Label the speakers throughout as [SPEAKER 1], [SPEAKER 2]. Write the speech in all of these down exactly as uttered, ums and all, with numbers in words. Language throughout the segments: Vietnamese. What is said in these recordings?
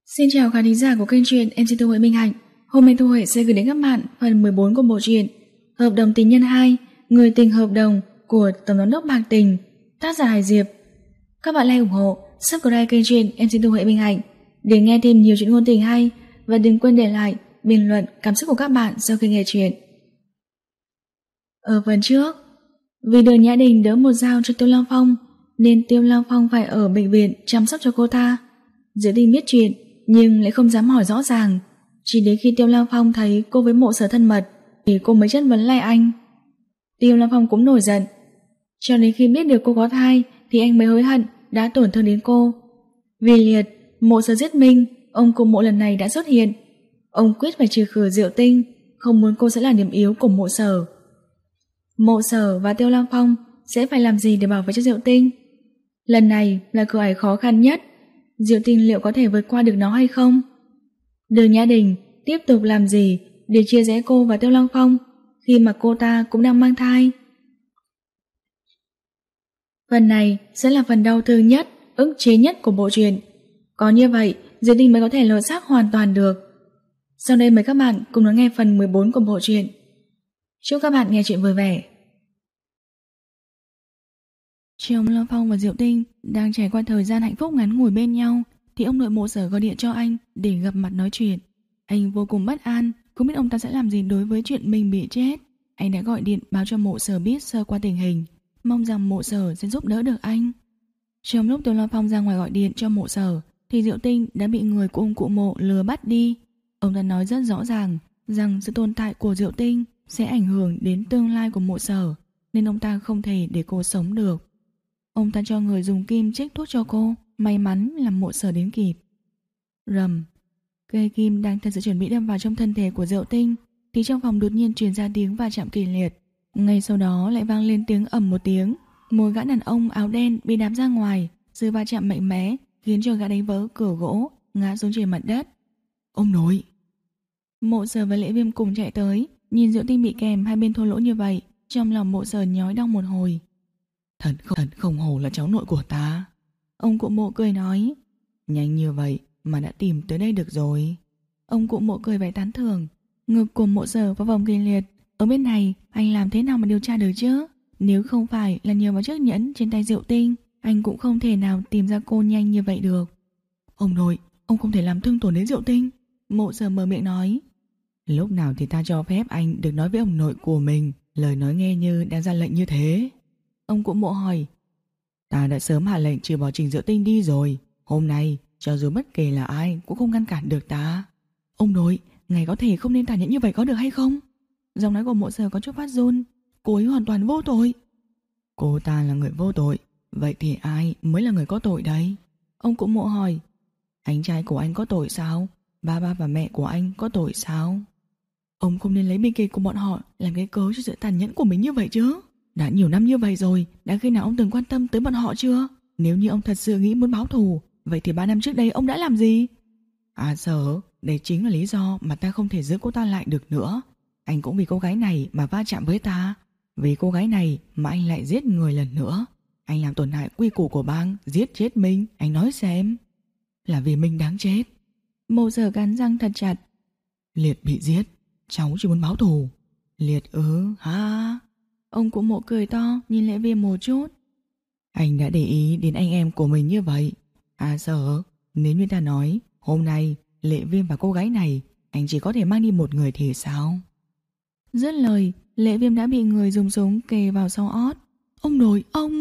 [SPEAKER 1] Xin chào khán thính giả của kênh truyện em xê Thu Huệ Minh Hạnh. Hôm nay Thu Huệ sẽ gửi đến các bạn phần mười bốn của bộ truyện Hợp đồng tình nhân hai, Người tình hợp đồng của Tổng giám đốc Bạc Tình, tác giả Hải Diệp. Các bạn like ủng hộ, subscribe kênh truyện em xê Thu Huệ Minh Hạnh để nghe thêm nhiều chuyện ngôn tình hay, và đừng quên để lại bình luận cảm xúc của các bạn sau khi nghe truyện. Ở phần trước, vì Đường Nhã Đình đỡ một dao cho Tiêu Long Phong nên Tiêu Long Phong phải ở bệnh viện chăm sóc cho cô ta. Diệu Tinh biết chuyện nhưng lại không dám hỏi rõ ràng, chỉ đến khi Tiêu Long Phong thấy cô với Mộ Sở thân mật thì cô mới chất vấn lại anh. Tiêu Long Phong cũng nổi giận, cho đến khi biết được cô có thai thì anh mới hối hận đã tổn thương đến cô. Vì Liệt, Mộ Sở giết Minh, ông cụ Mộ lần này đã xuất hiện. Ông quyết phải trừ khử Diệu Tinh, không muốn cô sẽ là điểm yếu của Mộ Sở. Mộ Sở và Tiêu Long Phong sẽ phải làm gì để bảo vệ cho Diệu Tinh? Lần này là cửa ải khó khăn nhất, Diệu Tinh liệu có thể vượt qua được nó hay không? Đường Nhã Đình tiếp tục làm gì để chia rẽ cô và Tiêu Long Phong khi mà cô ta cũng đang mang thai? Phần này sẽ là phần đau thương nhất, ức chế nhất của bộ truyện. Có như vậy, Diệu Tinh mới có thể lột xác hoàn toàn được. Sau đây mời các bạn cùng đón nghe phần mười bốn của bộ truyện. Chúc các bạn nghe chuyện vui vẻ. Chồng Long Phong và Diệu Tinh đang trải qua thời gian hạnh phúc ngắn ngủi bên nhau thì ông nội Mộ Sở gọi điện cho anh để gặp mặt nói chuyện. Anh vô cùng bất an, không biết ông ta sẽ làm gì đối với chuyện mình bị chết. Anh đã gọi điện báo cho Mộ Sở biết sơ qua tình hình, mong rằng Mộ Sở sẽ giúp đỡ được anh. Trong lúc Tiêu Long Phong ra ngoài gọi điện cho Mộ Sở thì Diệu Tinh đã bị người của ông cụ Mộ lừa bắt đi. Ông ta nói rất rõ ràng rằng sự tồn tại của Diệu Tinh sẽ ảnh hưởng đến tương lai của Mộ Sở, nên ông ta không thể để cô sống được. Ông ta cho người dùng kim chích thuốc cho cô, may mắn là Mộ Sở đến kịp. Rầm, cây kim đang thật sự chuẩn bị đâm vào trong thân thể của Diệu Tinh thì trong phòng đột nhiên truyền ra tiếng va chạm kịch liệt. Ngay sau đó lại vang lên tiếng ầm một tiếng, một gã đàn ông áo đen bị đạp ra ngoài. Sự va chạm mạnh mẽ khiến cho gã đánh vỡ cửa gỗ, ngã xuống trên mặt đất. Ông nội! Mộ Sở và Lệ Viêm cùng chạy tới, nhìn Diệu Tinh bị kèm hai bên thô lỗ như vậy, trong lòng Mộ Sở nhói đau một hồi. Thật không, thật không hổ là cháu nội của ta. Ông cụ Mộ cười nói. Nhanh như vậy mà đã tìm tới đây được rồi. Ông cụ Mộ cười vẻ tán thưởng. Ngực của Mộ Sở vào vòng kịch liệt. Ở bên này anh làm thế nào mà điều tra được chứ? Nếu không phải là nhờ vào chiếc nhẫn trên tay Diệu Tinh, anh cũng không thể nào tìm ra cô nhanh như vậy được. Ông nội, ông không thể làm thương tổn đến Diệu Tinh. Mộ Sở mở miệng nói. Lúc nào thì ta cho phép anh được nói với ông nội của mình lời nói nghe như đang ra lệnh như thế? Ông cụ Mộ hỏi. Ta đã sớm hạ lệnh trừ bỏ Trình Diệu Tinh đi rồi. Hôm nay cho dù bất kể là ai cũng không ngăn cản được ta. Ông nội, ngài có thể không nên tàn nhẫn như vậy có được hay không? Giọng nói của Mộ Sở có chút phát run. Cô ấy hoàn toàn vô tội. Cô ta là người vô tội, vậy thì ai mới là người có tội đây? Ông cụ Mộ hỏi. Anh trai của anh có tội sao? Ba ba và mẹ của anh có tội sao? Ông không nên lấy bi kịch của bọn họ làm cái cớ cho sự tàn nhẫn của mình như vậy chứ. Đã nhiều năm như vậy rồi, đã khi nào ông từng quan tâm tới bọn họ chưa? Nếu như ông thật sự nghĩ muốn báo thù, vậy thì ba năm trước đây ông đã làm gì? À Sở, đây chính là lý do mà ta không thể giữ cô ta lại được nữa. Anh cũng vì cô gái này mà va chạm với ta. Vì cô gái này mà anh lại giết người lần nữa. Anh làm tổn hại quy củ của bang, giết chết Minh. Anh nói xem. Là vì Minh đáng chết. Mộ Sở cắn răng thật chặt. Liệt bị giết, cháu chỉ muốn báo thù. Liệt ư, ha. Ông cụ Mộ cười to, nhìn Lệ Viêm một chút. Anh đã để ý đến anh em của mình như vậy. À Sở, nếu như ta nói hôm nay Lệ Viêm và cô gái này anh chỉ có thể mang đi một người thì sao? Dứt lời, Lệ Viêm đã bị người dùng súng kề vào sau ót. Ông nội, ông...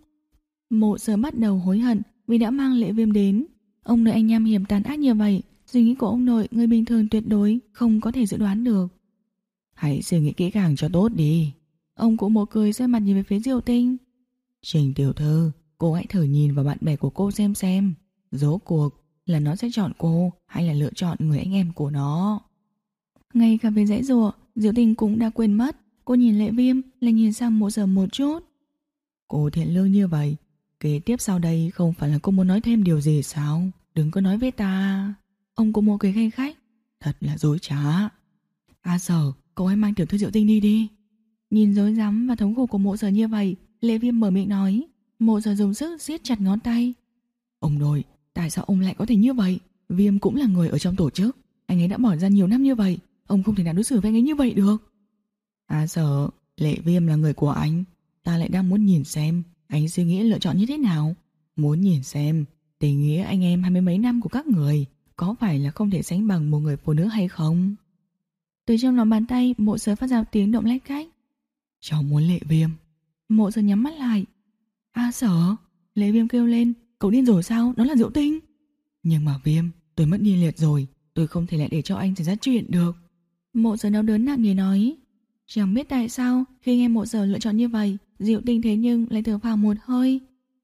[SPEAKER 1] Mộ Sở bắt đầu hối hận vì đã mang Lệ Viêm đến. Ông nội anh nham hiểm tàn ác như vậy, suy nghĩ của ông nội người bình thường tuyệt đối không có thể dự đoán được. Hãy suy nghĩ kỹ càng cho tốt đi. Ông cụ Mộ cười xoay mặt nhìn về phía Diệu Tinh. Trình tiểu thư, cô hãy thử nhìn vào bạn bè của cô xem xem. Rốt cuộc là nó sẽ chọn cô hay là lựa chọn người anh em của nó. Ngay cả về dãy rùa, Diệu Tinh cũng đã quên mất. Cô nhìn Lệ Viêm lại nhìn sang Mộ Sở một chút. Cô thiện lương như vậy, kế tiếp sau đây không phải là cô muốn nói thêm điều gì sao? Đừng có nói với ta. Ông cụ Mộ cười khanh khách. Thật là dối trá. À Sở, cậu hãy mang tiểu thư Diệu Tinh đi đi. Nhìn rối rắm và thống khổ của Mộ Sở như vậy, Lệ Viêm mở miệng nói. Mộ Sở dùng sức siết chặt ngón tay. Ông nội, tại sao ông lại có thể như vậy? Viêm cũng là người ở trong tổ chức. Anh ấy đã bỏ ra nhiều năm như vậy, ông không thể nào đối xử với anh ấy như vậy được. À sợ, Lệ Viêm là người của anh. Ta lại đang muốn nhìn xem anh suy nghĩ lựa chọn như thế nào. Muốn nhìn xem tình nghĩa anh em hai mươi mấy năm của các người có phải là không thể sánh bằng một người phụ nữ hay không. Từ trong lòng bàn tay, Mộ Sở phát ra tiếng động lách cách. Cháu muốn Lệ Viêm. Mộ Sở nhắm mắt lại. A Sở, Lệ Viêm kêu lên. Cậu điên rồi sao, đó là Diệu Tinh. Nhưng mà Viêm, tôi mất đi liệt rồi, tôi không thể lại để cho anh xảy ra chuyện được. Mộ Sở đau đớn nặng nề nói. Chẳng biết tại sao khi nghe Mộ Sở lựa chọn như vậy, Diệu Tinh thế nhưng lại thở phào một hơi.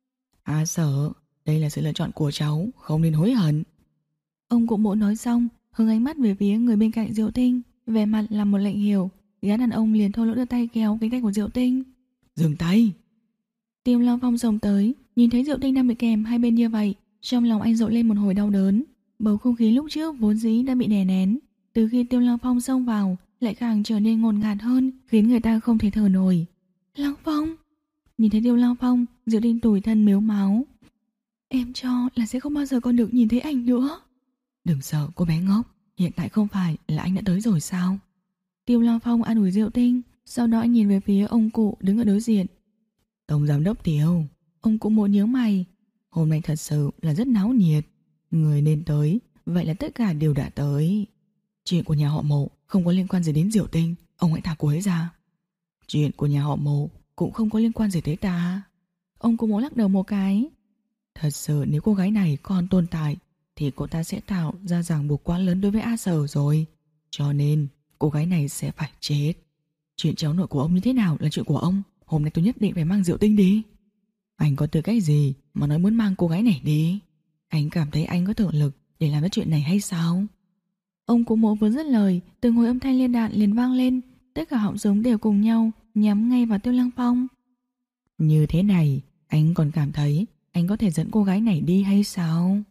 [SPEAKER 1] A Sở, đây là sự lựa chọn của cháu, không nên hối hận. Ông cụ Mộ nói xong, hướng ánh mắt về phía người bên cạnh Diệu Tinh, vẻ mặt là một lệnh hiểu. Gã đàn ông liền thô lỗ đưa tay kéo cánh tay của Diệu Tinh. Dừng tay. Tiêu Long Phong xông tới, nhìn thấy Diệu Tinh đang bị kèm hai bên như vậy, trong lòng anh rộn lên một hồi đau đớn. Bầu không khí lúc trước vốn dĩ đã bị đè nén, từ khi Tiêu Long Phong xông vào lại càng trở nên ngột ngạt hơn, khiến người ta không thể thở nổi. Long Phong. Nhìn thấy Tiêu Long Phong, Diệu Tinh tủi thân mếu máu. Em cho là sẽ không bao giờ còn được nhìn thấy anh nữa. Đừng sợ cô bé ngốc, hiện tại không phải là anh đã tới rồi sao? Tiêu Long Phong an ủi Diệu Tinh, sau đó anh nhìn về phía ông cụ đứng ở đối diện. Tổng giám đốc Tiêu. Ông cụ Mộ nhớ mày. Hôm nay thật sự là rất náo nhiệt. Người nên tới, vậy là tất cả đều đã tới. Chuyện của nhà họ Mộ không có liên quan gì đến Diệu Tinh, ông hãy thả cô ấy ra. Chuyện của nhà họ Mộ cũng không có liên quan gì tới ta. Ông cụ Mộ lắc đầu một cái. Thật sự nếu cô gái này còn tồn tại thì cô ta sẽ tạo ra ràng buộc quá lớn đối với A Sở rồi. Cho nên cô gái này sẽ phải chết. Chuyện cháu nội của ông như thế nào là chuyện của ông. Hôm nay tôi nhất định phải mang Diệu Tinh đi. Anh có tư cách gì mà nói muốn mang cô gái này đi? Anh cảm thấy anh có thực lực để làm cái chuyện này hay sao? Ông cụ Mộ vừa dứt lời, từng hồi âm thanh liên đạn liền vang lên. Tất cả họng súng đều cùng nhau nhắm ngay vào Tiêu Lăng Phong. Như thế này, anh còn cảm thấy anh có thể dẫn cô gái này đi hay sao?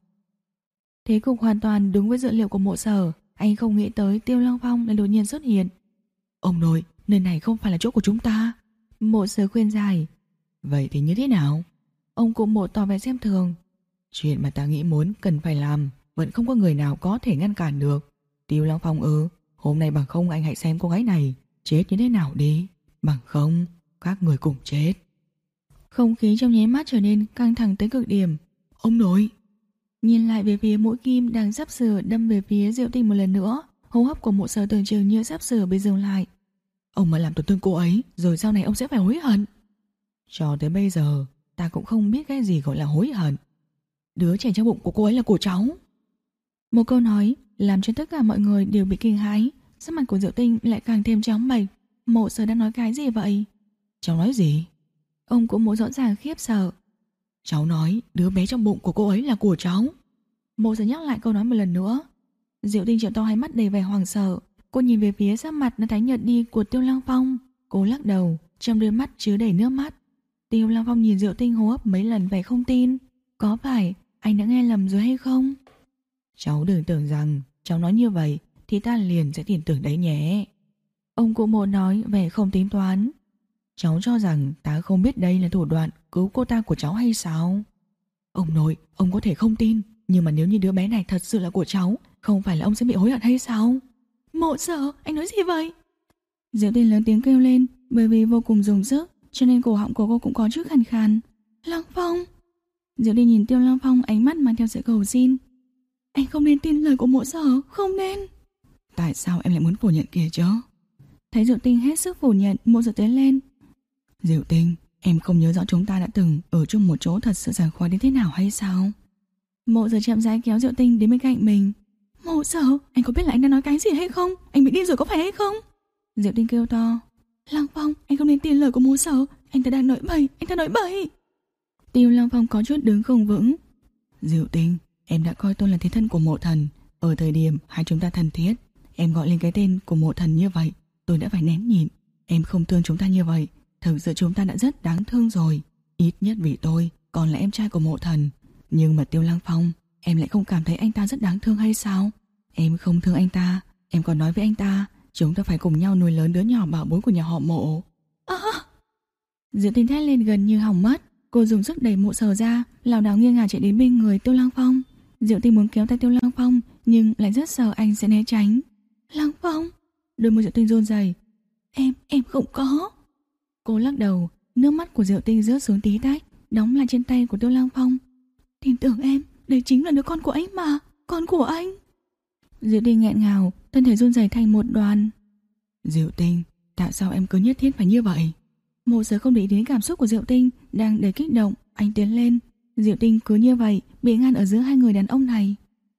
[SPEAKER 1] Thế cục hoàn toàn đúng với dự liệu của Mộ Sở. Anh không nghĩ tới Tiêu Lăng Phong lại đột nhiên xuất hiện. Ông nội, nơi này không phải là chỗ của chúng ta. Mộ Sở khuyên giải. Vậy thì như thế nào? Ông cụ Mộ tỏ vẻ xem thường. Chuyện mà ta nghĩ muốn cần phải làm vẫn không có người nào có thể ngăn cản được. Tiêu Lăng Phong ư? Hôm nay bằng không anh hãy xem cô gái này chết như thế nào đi. Bằng không các người cùng chết. Không khí trong nháy mắt trở nên căng thẳng tới cực điểm. Ông nội. Nhìn lại về phía mũi kim đang sắp sửa đâm về phía Diệu Tinh một lần nữa, hô hấp của Mộ Sở tưởng chừng như sắp sửa bị dừng lại. Ông mà làm tổn thương cô ấy, rồi sau này ông sẽ phải hối hận. Cho tới bây giờ ta cũng không biết cái gì gọi là hối hận. Đứa trẻ trong bụng của cô ấy là của cháu. Một câu nói làm cho tất cả mọi người đều bị kinh hãi. Sắc mặt của Diệu Tinh lại càng thêm trắng bệch. Mộ Sở đang nói cái gì vậy? Cháu nói gì? Ông cũng Mộ rõ ràng khiếp sợ. Cháu nói đứa bé trong bụng của cô ấy là của cháu. Mộ Sở nhắc lại câu nói một lần nữa. Diệu Tinh trợn to hai mắt đầy vẻ hoảng sợ. Cô nhìn về phía sắc mặt nó tái nhợt đi của Tiêu Lăng Phong. Cô lắc đầu, trong đôi mắt chứa đầy nước mắt. Tiêu Lăng Phong nhìn Diệu Tinh hô hấp mấy lần vẻ không tin. Có phải anh đã nghe lầm rồi hay không? Cháu đừng tưởng rằng cháu nói như vậy thì ta liền sẽ tin tưởng đấy nhé. Ông cụ Mộ nói vẻ không tính toán. Cháu cho rằng ta không biết đây là thủ đoạn cứu cô ta của cháu hay sao? Ông nội, ông có thể không tin, nhưng mà nếu như đứa bé này thật sự là của cháu, không phải là ông sẽ bị hối hận hay sao? Mộ Sở, anh nói gì vậy? Diệu Tinh lớn tiếng kêu lên, bởi vì vô cùng dùng sức, cho nên cổ họng của cô cũng có chút khàn khàn. Lăng Phong. Diệu Tinh nhìn Tiêu Lăng Phong, ánh mắt mang theo sự cầu xin. Anh không nên tin lời của Mộ Sở, không nên. Tại sao em lại muốn phủ nhận kia chứ? Thấy Diệu Tinh hết sức phủ nhận, Mộ Sở tiến lên. Diệu Tinh, em không nhớ rõ chúng ta đã từng ở chung một chỗ thật sự sảng khoái đến thế nào hay sao? Mộ Sở chậm rãi kéo Diệu Tinh đến bên cạnh mình. Mộ Sở, anh có biết là anh đang nói cái gì hay không? Anh bị điên rồi có phải hay không? Diệu Tinh kêu to. Lăng Phong, anh không nên tin lời của Mộ Sở, anh ta đang nói bậy, anh ta nói bậy. Tiêu Lăng Phong có chút đứng không vững. Diệu Tinh, em đã coi tôi là thế thân của Mộ Thần. Ở thời điểm hai chúng ta thân thiết, em gọi lên cái tên của Mộ Thần như vậy, tôi đã phải nén nhịn. Em không thương chúng ta như vậy, thực sự chúng ta đã rất đáng thương rồi. Ít nhất vì tôi còn là em trai của Mộ Thần. Nhưng mà Tiêu Lăng Phong, em lại không cảm thấy anh ta rất đáng thương hay sao? Em không thương anh ta, em còn nói với anh ta chúng ta phải cùng nhau nuôi lớn đứa nhỏ bảo bối của nhà họ Mộ. À! Diệu Tinh thét lên gần như hỏng mất. Cô dùng sức đẩy Mộ Sở ra, lảo đảo nghiêng ngả chạy đến bên người Tiêu Lăng Phong. Diệu Tinh muốn kéo tay Tiêu Lăng Phong nhưng lại rất sợ anh sẽ né tránh. Lăng Phong, đôi môi Diệu Tinh run rẩy. Em, em không có. Cô lắc đầu, nước mắt của Diệu Tinh rớt xuống tí tách, đóng lại trên tay của Tiêu Lăng Phong. Tin tưởng em, đây chính là đứa con của anh mà, con của anh. Diệu Tinh nghẹn ngào, thân thể run rẩy thành một đoàn. Diệu Tinh, tại sao em cứ nhất thiết phải như vậy? Mộ Sở không để ý đến cảm xúc của Diệu Tinh đang đầy kích động, anh tiến lên. Diệu Tinh cứ như vậy bị ngăn ở giữa hai người đàn ông này.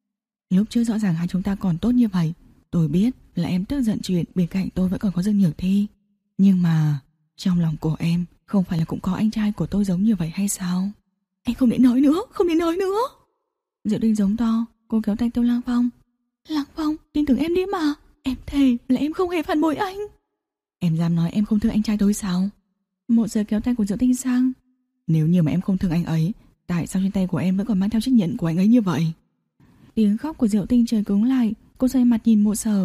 [SPEAKER 1] Lúc trước rõ ràng hai chúng ta còn tốt như vậy. Tôi biết là em tức giận chuyện bên cạnh tôi vẫn còn có Dương Nhược Thi, nhưng mà trong lòng của em không phải là cũng có anh trai của tôi giống như vậy hay sao? Anh không nên nói nữa, không nên nói nữa. Diệu Tinh giống to, cô kéo tay Tiêu Lăng Phong. Lăng Phong, tin tưởng em đi mà. Em thề là em không hề phản bội anh. Em dám nói em không thương anh trai tôi sao? Mộ Sở kéo tay của Diệu Tinh sang. Nếu như mà em không thương anh ấy, tại sao trên tay của em vẫn còn mang theo chiếc nhẫn của anh ấy như vậy? Tiếng khóc của Diệu Tinh trời cứng lại. Cô xoay mặt nhìn Mộ Sở.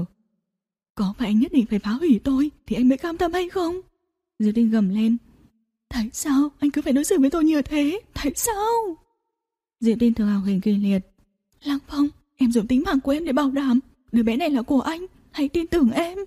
[SPEAKER 1] Có phải anh nhất định phải phá hủy tôi thì anh mới cam tâm hay không? Diệu Tinh gầm lên. Tại sao anh cứ phải đối xử với tôi như thế? Tại sao? Diệu Tinh thở hào hển kinh liệt. Lăng Phong, em dùng tính mạng của em để bảo đảm đứa bé này là của anh. Hãy tin tưởng em.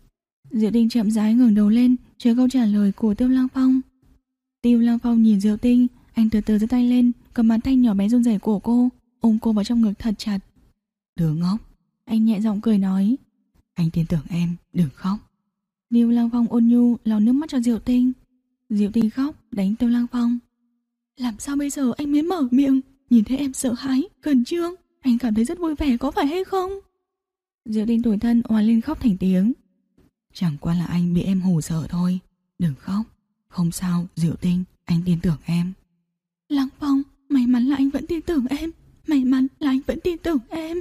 [SPEAKER 1] Diệu Tinh chậm rãi ngẩng đầu lên chờ câu trả lời của Tiêu Lăng Phong. Tiêu Lăng Phong nhìn Diệu Tinh, anh từ từ giơ tay lên, cầm bàn tay nhỏ bé run rẩy của cô, ôm cô vào trong ngực thật chặt. Đứa ngốc, anh nhẹ giọng cười nói. Anh tin tưởng em, đừng khóc. Tiêu Lăng Phong ôn nhu lau nước mắt cho Diệu Tinh. Diệu Tinh khóc đánh Tiêu Lăng Phong. Làm sao bây giờ anh mới mở miệng? Nhìn thấy em sợ hãi, khẩn trương, anh cảm thấy rất vui vẻ có phải hay không? Diệu Tinh tủi thân òa lên khóc thành tiếng. Chẳng qua là anh bị em hù sợ thôi. Đừng khóc. Không sao Diệu Tinh, anh tin tưởng em. Lăng Phong, may mắn là anh vẫn tin tưởng em. May mắn là anh vẫn tin tưởng em.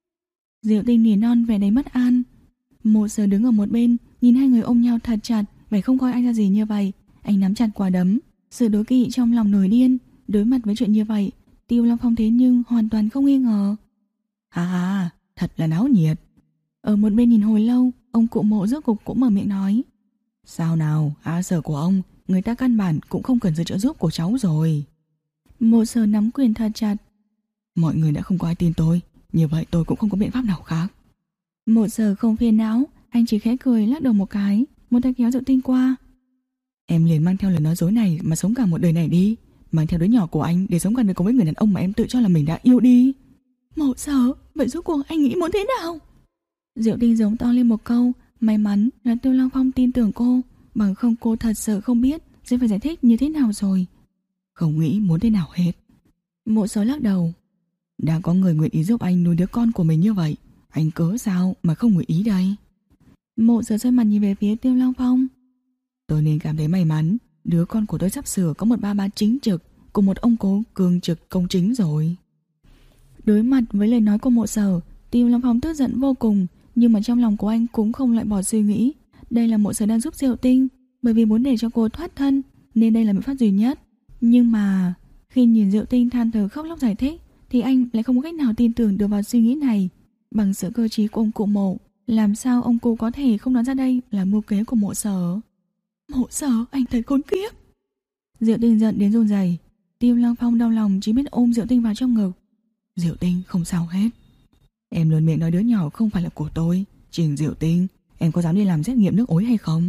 [SPEAKER 1] Diệu Tinh nỉ non vẻ đầy bất an. Mộ Sở đứng ở một bên, nhìn hai người ôm nhau thật chặt, vẻ không coi ai ra gì như vậy. Anh nắm chặt quả đấm, sự đố kỵ trong lòng nổi điên. Đối mặt với chuyện như vậy, Tiêu Lăng Phong thế nhưng hoàn toàn không nghi ngờ. À, thật là náo nhiệt. Ở một bên nhìn hồi lâu, ông cụ Mộ rốt cục cũng mở miệng nói. Sao nào, A Sở của ông, người ta căn bản cũng không cần sự trợ giúp của cháu rồi. Mộ Sở nắm quyền thật chặt. Mọi người đã không có ai tin tôi, như vậy tôi cũng không có biện pháp nào khác. Mộ Sở không phiền não, anh chỉ khẽ cười lắc đầu một cái, một tay kéo Diệu Tinh qua. Em liền mang theo lời nói dối này mà sống cả một đời này đi, mang theo đứa nhỏ của anh để sống cả đời cùng với người đàn ông mà em tự cho là mình đã yêu đi. Mộ Sở, vậy rốt cuộc anh nghĩ muốn thế nào? Diệu Tinh giống to lên một câu. May mắn là Tiêu Lăng Phong tin tưởng cô, bằng không cô thật sự không biết sẽ phải giải thích như thế nào rồi. Không nghĩ muốn thế nào hết. Mộ Sở lắc đầu. Đã có người nguyện ý giúp anh nuôi đứa con của mình như vậy, anh cớ sao mà không nguyện ý đây? Mộ Sở xoay mặt nhìn về phía Tiêu Lăng Phong. Tôi nên cảm thấy may mắn, đứa con của tôi sắp sửa có một ba ba chính trực cùng một ông cố cường trực công chính rồi. Đối mặt với lời nói của Mộ Sở, Tiêu Lăng Phong tức giận vô cùng, nhưng mà trong lòng của anh cũng không loại bỏ suy nghĩ. Đây là Mộ Sở đang giúp Diệu Tinh, bởi vì muốn để cho cô thoát thân, nên đây là biện pháp duy nhất. Nhưng mà khi nhìn Diệu Tinh than thở khóc lóc giải thích, thì anh lại không có cách nào tin tưởng được vào suy nghĩ này. Bằng sự cơ trí của ông cụ Mộ, làm sao ông cụ có thể không đoán ra đây là mưu kế của Mộ Sở? Mộ Sở, anh thật khốn kiếp. Diệu Tinh giận đến run rẩy. Tiêu Lăng Phong đau lòng chỉ biết ôm Diệu Tinh vào trong ngực. Diệu Tinh không sao hết. Em luôn miệng nói đứa nhỏ không phải là của tôi. Trình Diệu Tinh, em có dám đi làm xét nghiệm nước ối hay không?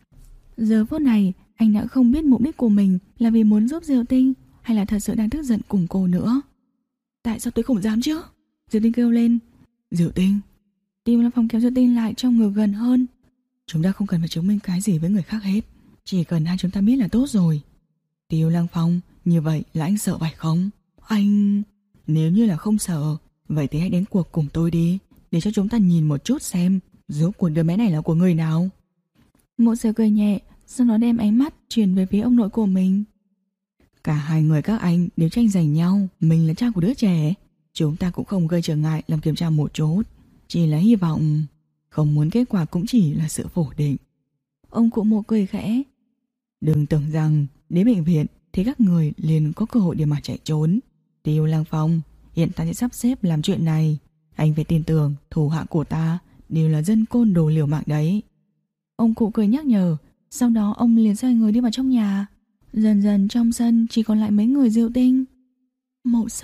[SPEAKER 1] Giờ phút này anh đã không biết mục đích của mình là vì muốn giúp Diệu Tinh hay là thật sự đang tức giận cùng cô nữa. Tại sao tôi không dám chứ? Diệu Tinh kêu lên. Diệu Tinh. Tiêu Lăng Phong kéo Diệu Tinh lại trong ngực gần hơn. Chúng ta không cần phải chứng minh cái gì với người khác hết, chỉ cần hai chúng ta biết là tốt rồi. Tiêu Lăng Phong, như vậy là anh sợ phải không? Anh... Nếu như là không sợ, vậy thì hãy đến cuộc cùng tôi đi, để cho chúng ta nhìn một chút xem rốt cuộc đứa bé này là của người nào. Mộ Sở cười nhẹ, sau đó đem ánh mắt chuyển về phía ông nội của mình. Cả hai người các anh đều tranh giành nhau, mình là cha của đứa trẻ. Chúng ta cũng không gây trở ngại làm kiểm tra một chút, chỉ là hy vọng, không muốn kết quả cũng chỉ là sự phủ định. Ông cụ Mộ cười khẽ. Đừng tưởng rằng đến bệnh viện thì các người liền có cơ hội để mà chạy trốn. Tiêu Lăng Phong, hiện ta sẽ sắp xếp làm chuyện này. Anh phải tin tưởng thủ hạ của ta đều là dân côn đồ liều mạng đấy. Ông cụ cười nhắc nhở. Sau đó ông liền xoay người đi vào trong nhà. Dần dần trong sân chỉ còn lại mấy người Diệu Tinh. Mộ Sở,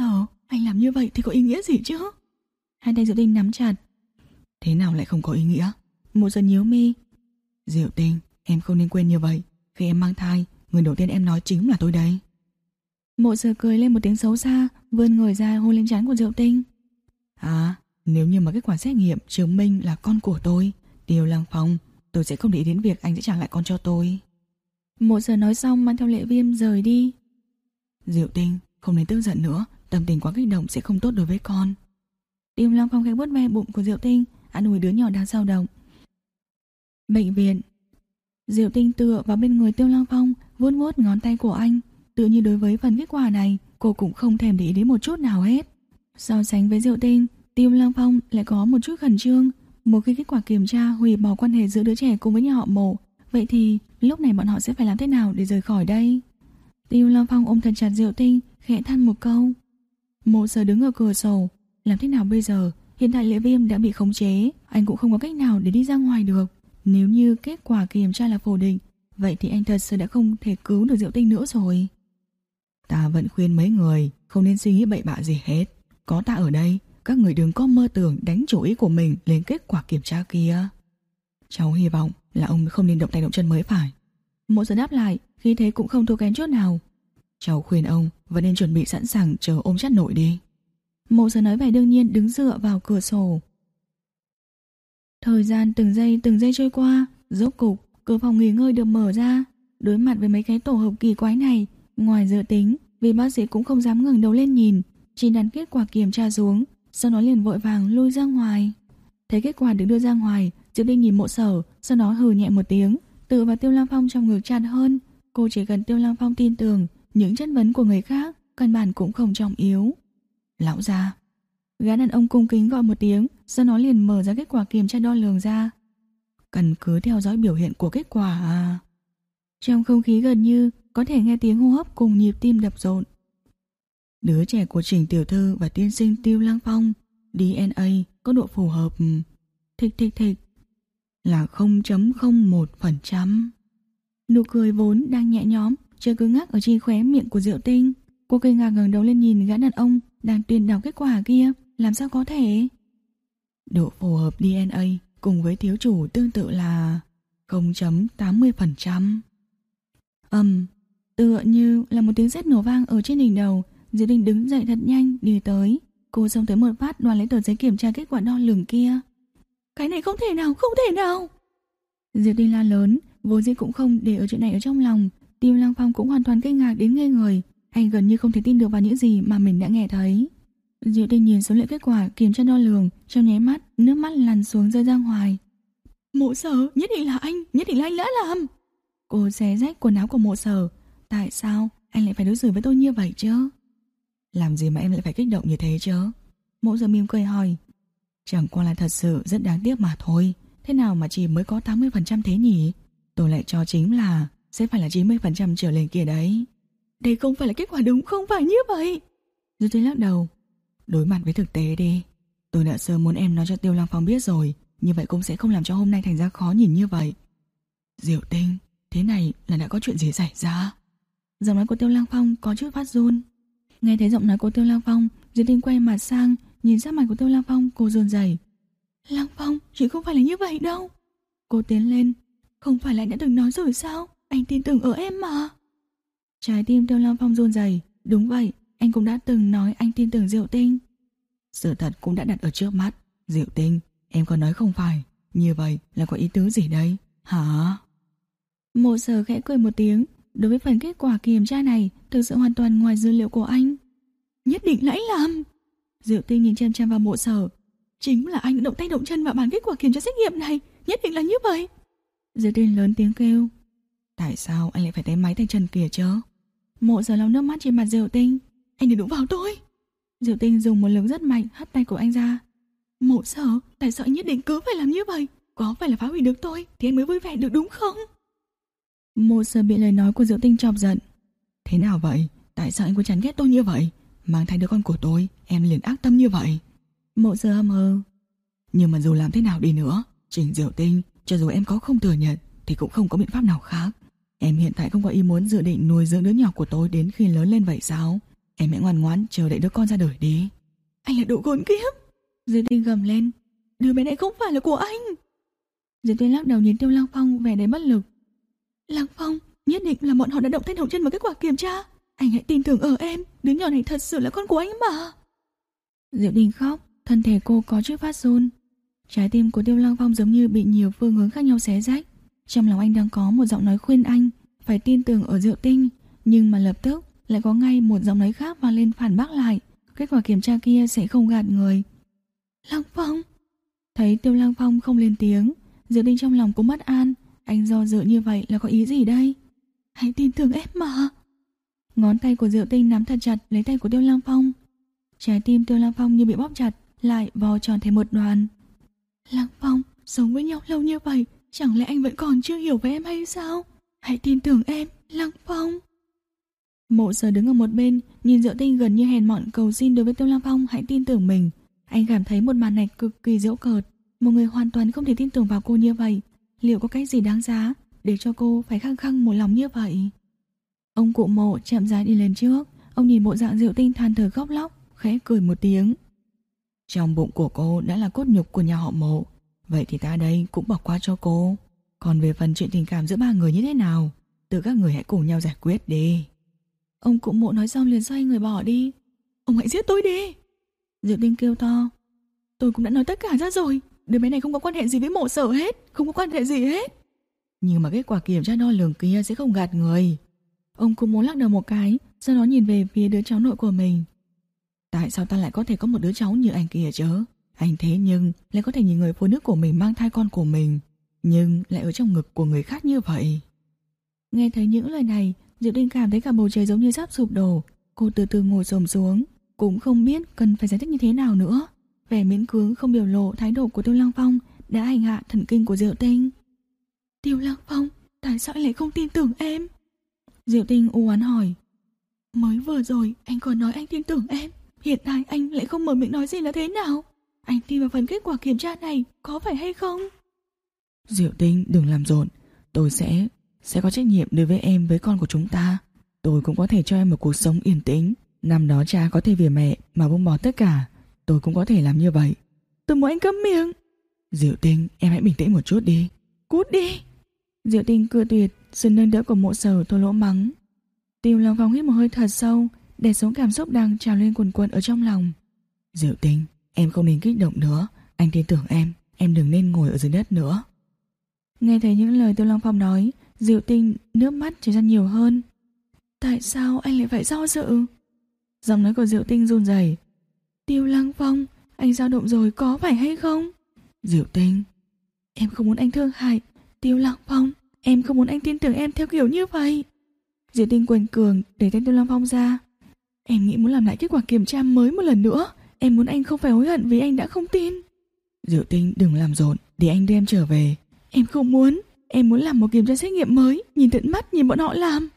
[SPEAKER 1] anh làm như vậy thì có ý nghĩa gì chứ? Hai tay Diệu Tinh nắm chặt.
[SPEAKER 2] Thế nào lại không có ý nghĩa?
[SPEAKER 1] Mộ Sở nhíu mi.
[SPEAKER 2] Diệu Tinh, em không nên quên như vậy. Khi em mang thai, người đầu tiên em nói chính là tôi đấy.
[SPEAKER 1] Mộ Sở cười lên một tiếng xấu xa, vươn người ra hôn lên trán của Diệu Tinh.
[SPEAKER 2] À, nếu như mà kết quả xét nghiệm chứng minh là con của tôi, Tiêu Lăng Phong, tôi sẽ không để ý đến việc anh sẽ trả lại con cho tôi.
[SPEAKER 1] Mộ Sở nói xong mang theo Lệ Viêm rời đi.
[SPEAKER 2] Diệu Tinh, không nên tức giận nữa, tâm tình quá kích động sẽ không tốt đối với con.
[SPEAKER 1] Tiêu Lăng Phong khẽ vuốt ve bụng của Diệu Tinh, an ủi đứa nhỏ đang dao động. Bệnh viện. Diệu Tinh tựa vào bên người Tiêu Lăng Phong, vuốt vuốt ngón tay của anh. Tự như đối với phần kết quả này, cô cũng không thèm để ý đến một chút nào hết. So sánh với Diệu Tinh, Tiêu Lăng Phong lại có một chút khẩn trương. Một khi kết quả kiểm tra hủy bỏ quan hệ giữa đứa trẻ cùng với nhà họ Mộ, vậy thì lúc này bọn họ sẽ phải làm thế nào để rời khỏi đây? Tiêu Lăng Phong ôm thật chặt Diệu Tinh, khẽ than một câu. Mộ Sở đứng ở cửa sổ. Làm thế nào bây giờ? Hiện tại Lệ Viêm đã bị khống chế, anh cũng không có cách nào để đi ra ngoài được. Nếu như kết quả kiểm tra là phủ định, vậy thì anh thật sự đã không thể cứu được Diệu Tinh nữa rồi.
[SPEAKER 2] Ta vẫn khuyên mấy người không nên suy nghĩ bậy bạ gì hết. Có ta ở đây, các người đừng có mơ tưởng đánh chủ ý của mình lên kết quả kiểm tra kia. Cháu hy vọng là ông không nên động tay động chân mới phải.
[SPEAKER 1] Mộ Sở đáp lại, khi thế cũng không thua kém chút nào.
[SPEAKER 2] Cháu khuyên ông vẫn nên chuẩn bị sẵn sàng chờ ôm chắt nội đi.
[SPEAKER 1] Mộ Sở nói vẻ đương nhiên, đứng dựa vào cửa sổ. Thời gian từng giây từng giây trôi qua, rốt cục cửa phòng nghỉ ngơi được mở ra. Đối mặt với mấy cái tổ hợp kỳ quái này, ngoài dự tính, vì bác sĩ cũng không dám ngẩng đầu lên nhìn, chỉ đặt kết quả kiểm tra xuống, sau đó liền vội vàng lui ra ngoài. Thấy kết quả được đưa ra ngoài, Diệu Tinh nhìn Mộ Sở, sau đó hừ nhẹ một tiếng, tự vào Tiêu Lăng Phong trong ngực chặt hơn. Cô chỉ cần Tiêu Lăng Phong tin tưởng, những chất vấn của người khác căn bản cũng không trọng yếu.
[SPEAKER 2] Lão gia.
[SPEAKER 1] Gã đàn ông cung kính gọi một tiếng, sau đó liền mở ra kết quả kiểm tra đo lường ra.
[SPEAKER 2] Cần cứ theo dõi biểu hiện của kết quả à?
[SPEAKER 1] Trong không khí gần như có thể nghe tiếng hô hấp cùng nhịp tim đập rộn.
[SPEAKER 2] Đứa trẻ của Trình tiểu thư và tiên sinh Tiêu Lăng Phong, đê en a có độ phù hợp
[SPEAKER 1] thịch thịch thịch
[SPEAKER 2] là không phẩy không một phần trăm.
[SPEAKER 1] Nụ cười vốn đang nhẹ nhõm chợt cứng ngắc ở trên khóe miệng của Diệu Tinh. Cô kinh ngạc ngẩng đầu lên nhìn gã đàn ông đang tuyên đọc kết quả kia, làm sao có thể?
[SPEAKER 2] Độ phù hợp đê en a cùng với thiếu chủ tương tự là không phẩy tám mươi phần trăm.
[SPEAKER 1] Ầm, tựa như là một tiếng sét nổ vang ở trên đỉnh đầu. Diệu Tinh đứng dậy thật nhanh đi tới. Cô xông tới một phát đoạt lấy tờ giấy kiểm tra kết quả đo lường kia. Cái này không thể nào, không thể nào! Diệu Tinh la lớn, vốn dĩ cũng không để ở chuyện này ở trong lòng. Tiêu Lăng Phong cũng hoàn toàn kinh ngạc đến ngây người. Anh gần như không thể tin được vào những gì mà mình đã nghe thấy. Diệu Tinh nhìn số liệu kết quả kiểm tra đo lường, trong nháy mắt nước mắt lăn xuống rơi ra ngoài. Mộ Sở, nhất định là anh, nhất định là anh đã làm. Cô xé rách quần áo của Mộ Sở. Tại sao anh lại phải đối xử với tôi như vậy chứ?
[SPEAKER 2] Làm gì mà em lại phải kích động như thế chứ?
[SPEAKER 1] Mộ Sở mỉm cười hỏi.
[SPEAKER 2] Chẳng qua là thật sự rất đáng tiếc mà thôi. Thế nào mà chỉ mới có tám mươi phần trăm thế nhỉ? Tôi lại cho chính là sẽ phải là chín mươi phần trăm trở lên kia đấy.
[SPEAKER 1] Đây không phải là kết quả đúng, không phải như vậy.
[SPEAKER 2] Diệu Tinh lắc đầu. Đối mặt với thực tế đi. Tôi đã sớm muốn em nói cho Tiêu Lăng Phong biết rồi. Như vậy cũng sẽ không làm cho hôm nay thành ra khó nhìn như vậy. Diệu Tinh, thế này là đã có chuyện gì xảy ra?
[SPEAKER 1] Giọng nói của Tiêu Lăng Phong có chút phát run. Nghe thấy giọng nói của Tiêu Lăng Phong, Diệu Tinh quay mặt sang, nhìn sắc mặt của Tiêu Lăng Phong, cô run rẩy. Lăng Phong, chuyện không phải là như vậy đâu. Cô tiến lên. Không phải là anh đã từng nói rồi sao? Anh tin tưởng ở em mà. Trái tim Tiêu Lăng Phong run rẩy. Đúng vậy, anh cũng đã từng nói anh tin tưởng Diệu Tinh.
[SPEAKER 2] Sự thật cũng đã đặt ở trước mắt. Diệu Tinh, em có nói không phải. Như vậy là có ý tứ gì đây? Hả?
[SPEAKER 1] Mộ Sở khẽ cười một tiếng. Đối với phần kết quả kiểm tra này, thực sự hoàn toàn ngoài dữ liệu của anh. Nhất định là anh làm. Diệu Tinh nhìn chăm chăm vào Mộ Sở. Chính là anh động tay động chân vào bản kết quả kiểm tra xét nghiệm này. Nhất định là như vậy. Diệu Tinh lớn tiếng kêu.
[SPEAKER 2] Tại sao anh lại phải tay máy tay chân kìa chứ?
[SPEAKER 1] Mộ Sở lau nước mắt trên mặt Diệu Tinh. Anh đừng đụng vào tôi. Diệu Tinh dùng một lực rất mạnh hất tay của anh ra. Mộ Sở, tại sao anh nhất định cứ phải làm như vậy? Có phải là phá hủy được tôi thì anh mới vui vẻ được đúng không? Mộ Sở bị lời nói của Diệu Tinh chọc giận.
[SPEAKER 2] Thế nào vậy? Tại sao anh cứ chán ghét tôi như vậy? Mang thai đứa con của tôi, em liền ác tâm như vậy.
[SPEAKER 1] Mộ Sở hầm hừ.
[SPEAKER 2] Nhưng mà dù làm thế nào đi nữa, Trình Diệu Tinh, cho dù em có không thừa nhận thì cũng không có biện pháp nào khác. Em hiện tại không có ý muốn dự định nuôi dưỡng đứa nhỏ của tôi đến khi lớn lên vậy sao? Em hãy ngoan ngoãn chờ đợi đứa con ra đời đi.
[SPEAKER 1] Anh là đồ khốn kiếp. Diệu Tinh gầm lên. Đứa bé này không phải là của anh. Diệu Tinh lắc đầu nhìn Tiêu Lăng Phong vẻ đầy bất lực. Lăng Phong, nhất định là bọn họ đã động tay động chân vào kết quả kiểm tra. Anh hãy tin tưởng ở em, đứa nhỏ này thật sự là con của anh mà. Diệu Tinh khóc, thân thể cô có chút phát run. Trái tim của Tiêu Lăng Phong giống như bị nhiều phương hướng khác nhau xé rách. Trong lòng anh đang có một giọng nói khuyên anh phải tin tưởng ở Diệu Tinh, nhưng mà lập tức lại có ngay một giọng nói khác vang lên phản bác lại. Kết quả kiểm tra kia sẽ không gạt người. Lăng Phong. Thấy Tiêu Lăng Phong không lên tiếng, Diệu Tinh trong lòng cũng bất an. Anh do dự như vậy là có ý gì đây? Hãy tin tưởng em mà. Ngón tay của Diệu Tinh nắm thật chặt lấy tay của Tiêu Lăng Phong. Trái tim Tiêu Lăng Phong như bị bóp chặt, lại vò tròn thành một đoàn. Lăng Phong, sống với nhau lâu như vậy, chẳng lẽ anh vẫn còn chưa hiểu về em hay sao? Hãy tin tưởng em, Lăng Phong. Mộ Sở đứng ở một bên, nhìn Diệu Tinh gần như hèn mọn cầu xin đối với Tiêu Lăng Phong hãy tin tưởng mình. Anh cảm thấy một màn này cực kỳ giễu cợt. Một người hoàn toàn không thể tin tưởng vào cô như vậy, liệu có cái gì đáng giá để cho cô phải khăng khăng một lòng như vậy? Ông cụ Mộ chậm rãi đi lên trước. Ông nhìn bộ dạng Diệu Tinh than thở khóc lóc, khẽ cười một tiếng.
[SPEAKER 2] Trong bụng của cô đã là cốt nhục của nhà họ Mộ, vậy thì ta đây cũng bỏ qua cho cô. Còn về phần chuyện tình cảm giữa ba người như thế nào, tự các người hãy cùng nhau giải quyết đi.
[SPEAKER 1] Ông cụ Mộ nói xong liền xoay người bỏ đi. Ông hãy giết tôi đi. Diệu Tinh kêu to. Tôi cũng đã nói tất cả ra rồi. Đứa bé này không có quan hệ gì với Mộ Sở hết. Không có quan hệ gì hết.
[SPEAKER 2] Nhưng mà kết quả kiểm tra đo lường kia sẽ không gạt người.
[SPEAKER 1] Ông cụ Mộ lắc đầu một cái, sau đó nhìn về phía đứa cháu nội của mình.
[SPEAKER 2] Tại sao ta lại có thể có một đứa cháu như anh kia chứ? Anh thế nhưng lại có thể nhìn người phụ nữ của mình mang thai con của mình, nhưng lại ở trong ngực của người khác như vậy.
[SPEAKER 1] Nghe thấy những lời này, Diệu Tinh cảm thấy cả bầu trời giống như sắp sụp đổ. Cô từ từ ngồi xổm xuống, cũng không biết cần phải giải thích như thế nào nữa. Vẻ miễn cưỡng không biểu lộ thái độ của Tiêu Lăng Phong đã hành hạ thần kinh của Diệu Tinh. Tiêu Lăng Phong, tại sao anh lại không tin tưởng em? Diệu Tinh u oán hỏi. Mới vừa rồi anh còn nói anh tin tưởng em, hiện tại anh lại không mở miệng nói gì là thế nào? Anh tin vào phần kết quả kiểm tra này, có phải hay không?
[SPEAKER 2] Diệu Tinh, đừng làm rộn. Tôi sẽ Sẽ có trách nhiệm đối với em, với con của chúng ta. Tôi cũng có thể cho em một cuộc sống yên tĩnh. Năm đó cha có thể vì mẹ mà buông bỏ tất cả, tôi cũng có thể làm như vậy.
[SPEAKER 1] Tôi muốn anh câm miệng.
[SPEAKER 2] Diệu Tinh, em hãy bình tĩnh một chút đi.
[SPEAKER 1] Cút đi. Diệu Tinh cự tuyệt, sự nâng đỡ của Mộ Sở thô lỗ mắng. Tiêu Lăng Phong hít một hơi thật sâu, để xuống cảm xúc đang trào lên cuồn cuộn ở trong lòng.
[SPEAKER 2] Diệu Tinh, em không nên kích động nữa. Anh tin tưởng em, em đừng nên ngồi ở dưới đất nữa.
[SPEAKER 1] Nghe thấy những lời Tiêu Lăng Phong nói, Diệu Tinh nước mắt chảy ra nhiều hơn. Tại sao anh lại phải do dự? Giọng nói của Diệu Tinh run rẩy. Tiêu Lăng Phong, anh dao động rồi có phải hay không?
[SPEAKER 2] Diệu Tinh,
[SPEAKER 1] em không muốn anh thương hại. Tiêu Lăng Phong, em không muốn anh tin tưởng em theo kiểu như vậy. Diệu Tinh quần cường để tay Tiêu Lăng Phong ra. Em nghĩ muốn làm lại kết quả kiểm tra mới một lần nữa. Em muốn anh không phải hối hận vì anh đã không tin.
[SPEAKER 2] Diệu Tinh, đừng làm rộn, để anh đưa em trở về.
[SPEAKER 1] Em không muốn. Em muốn làm một kiểm tra xét nghiệm mới, nhìn tận mắt nhìn bọn họ làm.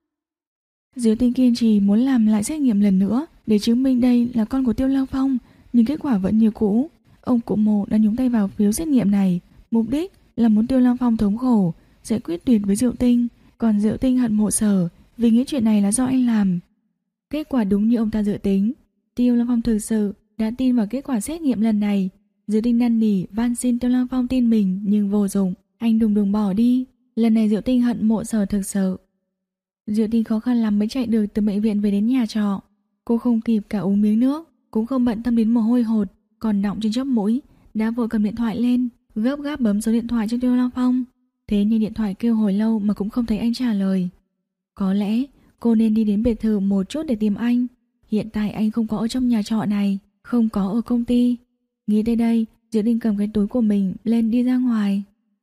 [SPEAKER 1] Diệu Tinh kiên trì muốn làm lại xét nghiệm lần nữa để chứng minh đây là con của Tiêu Lăng Phong, nhưng kết quả vẫn như cũ. Ông cụ Mộ đã nhúng tay vào phiếu xét nghiệm này, mục đích là muốn Tiêu Lăng Phong thống khổ, sẽ quyết tuyệt với Diệu Tinh. Còn Diệu Tinh hận Mộ Sở vì nghĩ chuyện này là do anh làm. Kết quả đúng như ông ta dự tính. Tiêu Lăng Phong thực sự đã tin vào kết quả xét nghiệm lần này. Diệu Tinh năn nỉ van xin Tiêu Lăng Phong tin mình nhưng vô dụng. Anh đùng đùng bỏ đi. Lần này Diệu Tinh hận Mộ Sở thực sự. Diệu Tinh khó khăn lắm mới chạy được từ bệnh viện về đến nhà trọ. Cô không kịp cả uống miếng nước, cũng không bận tâm đến mồ hôi hột còn đọng trên chóp mũi, đã vội cầm điện thoại lên, gấp gáp bấm số điện thoại cho Tiêu Lăng Phong. Thế nhưng điện thoại kêu hồi lâu mà cũng không thấy anh trả lời. Có lẽ cô nên đi đến biệt thự một chút để tìm anh. Hiện tại anh không có ở trong nhà trọ này, không có ở công ty. Nghĩ tới đây, Diệu Tinh cầm cái túi của mình lên đi ra ngoài.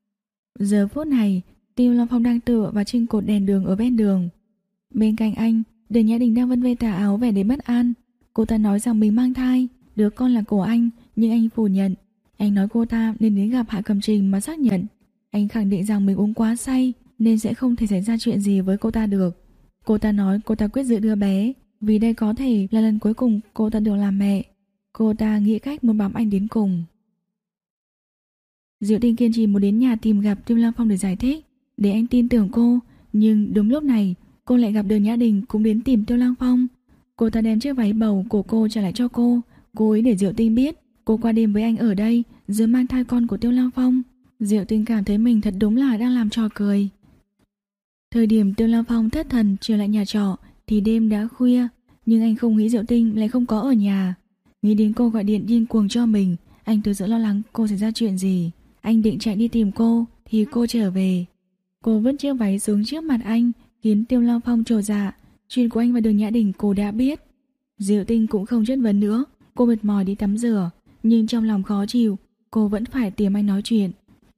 [SPEAKER 1] Giờ phút này, Tiêu Lăng Phong đang tựa vào trên cột đèn đường ở ven đường. Bên cạnh anh, Đường Nhã Đình đang vân vê tà áo vẻ để bất an. Cô ta nói rằng mình mang thai, đứa con là của anh, nhưng anh phủ nhận. Anh nói cô ta nên đến gặp Hạ Cẩm Trình mà xác nhận. Anh khẳng định rằng mình uống quá say nên sẽ không thể xảy ra chuyện gì với cô ta được. Cô ta nói cô ta quyết giữ đứa bé, vì đây có thể là lần cuối cùng cô ta được làm mẹ. Cô ta nghĩ cách muốn bám anh đến cùng. Diệu Tinh kiên trì muốn đến nhà tìm gặp Tiêu Lăng Phong để giải thích, để anh tin tưởng cô. Nhưng đúng lúc này, cô lại gặp Đường Nhã Đình cũng đến tìm Tiêu Lăng Phong. Cô ta đem chiếc váy bầu của cô trả lại cho cô, cố ý để Diệu Tinh biết cô qua đêm với anh ở đây rồi mang thai con của Tiêu Lăng Phong. Diệu Tinh cảm thấy mình thật đúng là đang làm trò cười. Thời điểm Tiêu Lăng Phong thất thần trở lại nhà trọ thì đêm đã khuya, nhưng anh không nghĩ Diệu Tinh lại không có ở nhà. Nghĩ đến cô gọi điện điên cuồng cho mình, anh thực sự lo lắng cô xảy ra chuyện gì. Anh định chạy đi tìm cô thì cô trở về. Cô vứt chiếc váy xuống trước mặt anh, khiến Tiêu Lăng Phong trột dạ. Chuyện của anh và Đường Nhã Đình cô đã biết. Diệu Tinh cũng không chất vấn nữa. Cô mệt mỏi đi tắm rửa, nhưng trong lòng khó chịu, cô vẫn phải tìm anh nói chuyện.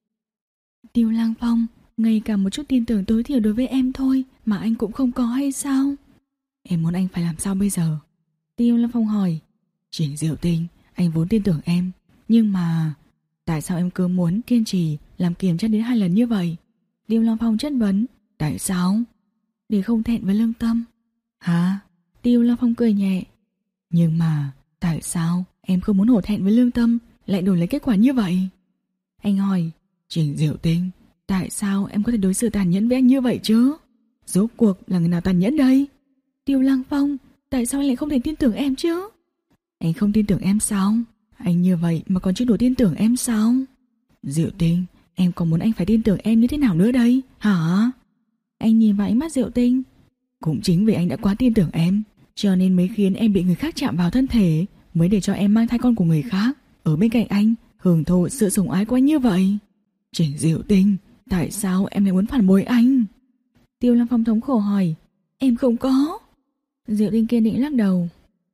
[SPEAKER 1] Tiêu Lăng Phong, ngay cả một chút tin tưởng tối thiểu đối với em thôi mà anh cũng không có hay sao?
[SPEAKER 2] Em muốn anh phải làm sao bây giờ?
[SPEAKER 1] Tiêu Lăng Phong hỏi.
[SPEAKER 2] Trình Diệu Tinh, anh vốn tin tưởng em, nhưng mà tại sao em cứ muốn kiên trì làm kiểm tra đến hai lần như vậy?
[SPEAKER 1] Tiêu Lăng Phong chất vấn.
[SPEAKER 2] Tại sao?
[SPEAKER 1] Để không thẹn với lương tâm.
[SPEAKER 2] Hả?
[SPEAKER 1] Tiêu Lăng Phong cười nhẹ.
[SPEAKER 2] Nhưng mà tại sao em không muốn hổ thẹn với lương tâm lại đổi lấy kết quả như vậy?
[SPEAKER 1] Anh hỏi.
[SPEAKER 2] Trình Diệu Tinh, tại sao em có thể đối xử tàn nhẫn với anh như vậy chứ? Rốt cuộc là người nào tàn nhẫn đây?
[SPEAKER 1] Tiêu Lăng Phong, tại sao anh lại không thể tin tưởng em chứ?
[SPEAKER 2] Anh không tin tưởng em sao? Anh như vậy mà còn chưa đủ tin tưởng em sao? Diệu Tinh, em còn muốn anh phải tin tưởng em như thế nào nữa đây? Hả?
[SPEAKER 1] Anh nhìn vào ánh mắt Diệu Tinh.
[SPEAKER 2] Cũng chính vì anh đã quá tin tưởng em, cho nên mới khiến em bị người khác chạm vào thân thể, mới để cho em mang thai con của người khác, ở bên cạnh anh, hưởng thụ sự sủng ái của anh như vậy. Trình Diệu Tinh, tại sao em lại muốn phản bội anh?
[SPEAKER 1] Tiêu Lăng Phong thống khổ hỏi. Em không có. Diệu Tinh kiên định lắc đầu.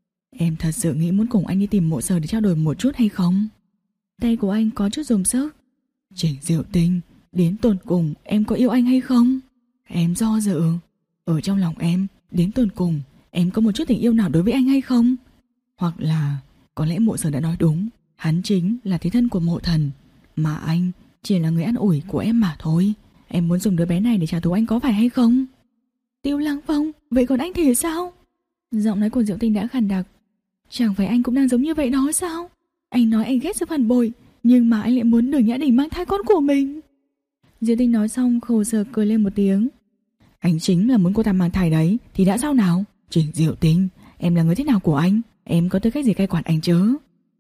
[SPEAKER 2] Em thật sự nghĩ muốn cùng anh đi tìm Mộ Sở để trao đổi một chút hay không?
[SPEAKER 1] Tay của anh có chút dùng sức.
[SPEAKER 2] Trình Diệu Tinh, đến tột cùng em có yêu anh hay không? Em do dự. Ở trong lòng em, đến tột cùng em có một chút tình yêu nào đối với anh hay không? Hoặc là có lẽ Mộ Sở đã nói đúng, hắn chính là thế thân của Mộ Thần, mà anh chỉ là người ăn ủi của em mà thôi. Em muốn dùng đứa bé này để trả thù anh có phải hay không?
[SPEAKER 1] Tiêu Lăng Phong, vậy còn anh thì sao? Giọng nói của Diệu Tinh đã khàn đặc. Chẳng phải anh cũng đang giống như vậy đó sao? Anh nói anh ghét sự phản bội, nhưng mà anh lại muốn Đường Nhã Đình mang thai con của mình. Diệu Tinh nói xong khổ sở cười lên một tiếng.
[SPEAKER 2] Anh chính là muốn cô ta mang thai đấy, thì đã sao nào? Trình Diệu Tinh, em là người thế nào của anh? Em có tư cách gì cai quản anh chứ?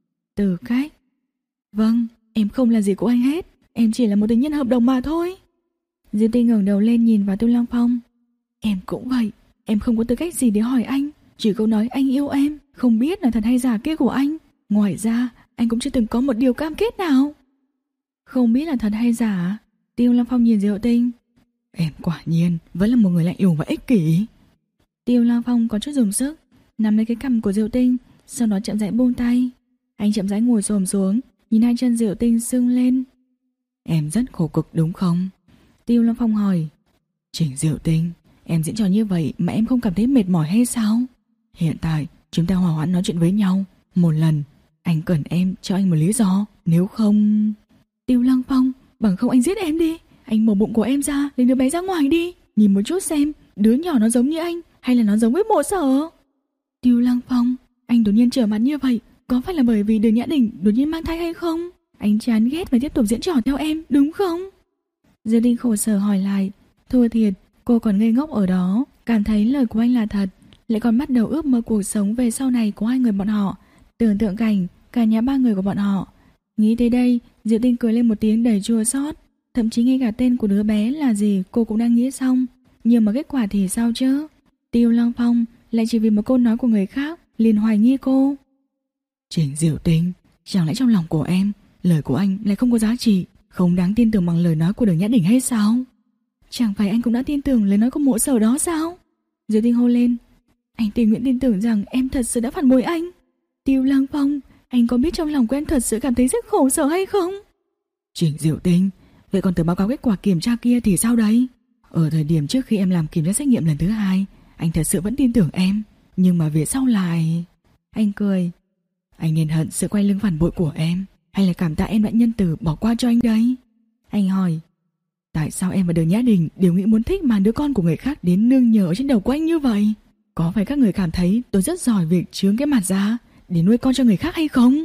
[SPEAKER 1] Tư cách? Vâng, em không là gì của anh hết. Em chỉ là một tình nhân hợp đồng mà thôi. Diệu Tinh ngẩng đầu lên nhìn vào Tiêu Lăng Phong. Em cũng vậy. Em không có tư cách gì để hỏi anh. Chỉ câu nói anh yêu em, không biết là thật hay giả kia của anh. Ngoài ra, anh cũng chưa từng có một điều cam kết nào. Không biết là thật hay giả? Tiêu Lăng Phong nhìn Diệu Tinh.
[SPEAKER 2] Em quả nhiên vẫn là một người lạnh lùng và ích kỷ.
[SPEAKER 1] Tiêu Lăng Phong có chút dùng sức nắm lấy cái cằm của Diệu Tinh, sau đó chậm rãi buông tay. Anh chậm rãi ngồi xổm xuống, nhìn hai chân Diệu Tinh sưng lên.
[SPEAKER 2] Em rất khổ cực đúng không?
[SPEAKER 1] Tiêu Lăng Phong hỏi.
[SPEAKER 2] Trình Diệu Tinh, em diễn trò như vậy mà em không cảm thấy mệt mỏi hay sao? Hiện tại chúng ta hòa hoãn nói chuyện với nhau một lần. Anh cần em cho anh một lý do, nếu không...
[SPEAKER 1] Tiêu Lăng Phong, bằng không anh giết em đi. Anh mổ bụng của em ra, lấy đứa bé ra ngoài đi. Nhìn một chút xem, đứa nhỏ nó giống như anh hay là nó giống với Mộ Sở. Tiêu Lăng Phong, anh đột nhiên trở mặt như vậy, có phải là bởi vì Đường Nhã Đình đột nhiên mang thai hay không? Anh chán ghét và tiếp tục diễn trò theo em, đúng không? Diệu Tinh khổ sở hỏi lại. Thua thiệt, cô còn ngây ngốc ở đó, cảm thấy lời của anh là thật, lại còn bắt đầu ước mơ cuộc sống về sau này của hai người bọn họ, tưởng tượng cảnh cả nhà ba người của bọn họ. Nghĩ tới đây, Diệu Tinh cười lên một tiếng đầy chua xót. Thậm chí ngay cả tên của đứa bé là gì cô cũng đang nghĩ xong. Nhưng mà kết quả thì sao chứ? Tiêu Lăng Phong lại chỉ vì một câu nói của người khác liền hoài nghi cô.
[SPEAKER 2] Trình Diệu Tinh, chẳng lẽ trong lòng của em lời của anh lại không có giá trị, không đáng tin tưởng bằng lời nói của Đường Nhã Đình hay sao?
[SPEAKER 1] Chẳng phải anh cũng đã tin tưởng lời nói của Mộ Sở đó sao? Diệu Tinh hô lên. Anh tình nguyện tin tưởng rằng em thật sự đã phản bội anh. Tiêu Lăng Phong, anh có biết trong lòng của em thật sự cảm thấy rất khổ sở hay không?
[SPEAKER 2] Trình Diệu Tinh, vậy còn từ báo cáo kết quả kiểm tra kia thì sao đấy? Ở thời điểm trước khi em làm kiểm tra xét nghiệm lần thứ hai, anh thật sự vẫn tin tưởng em, nhưng mà về sau lại...
[SPEAKER 1] Anh cười.
[SPEAKER 2] Anh nên hận sự quay lưng phản bội của em, hay là cảm tạ em đã nhân từ bỏ qua cho anh đấy?
[SPEAKER 1] Anh hỏi.
[SPEAKER 2] Tại sao em và Đường Nhã Đình đều nghĩ muốn thích màn đứa con của người khác đến nương nhờ ở trên đầu của anh như vậy? Có phải các người cảm thấy tôi rất giỏi việc chướng cái mặt ra để nuôi con cho người khác hay không?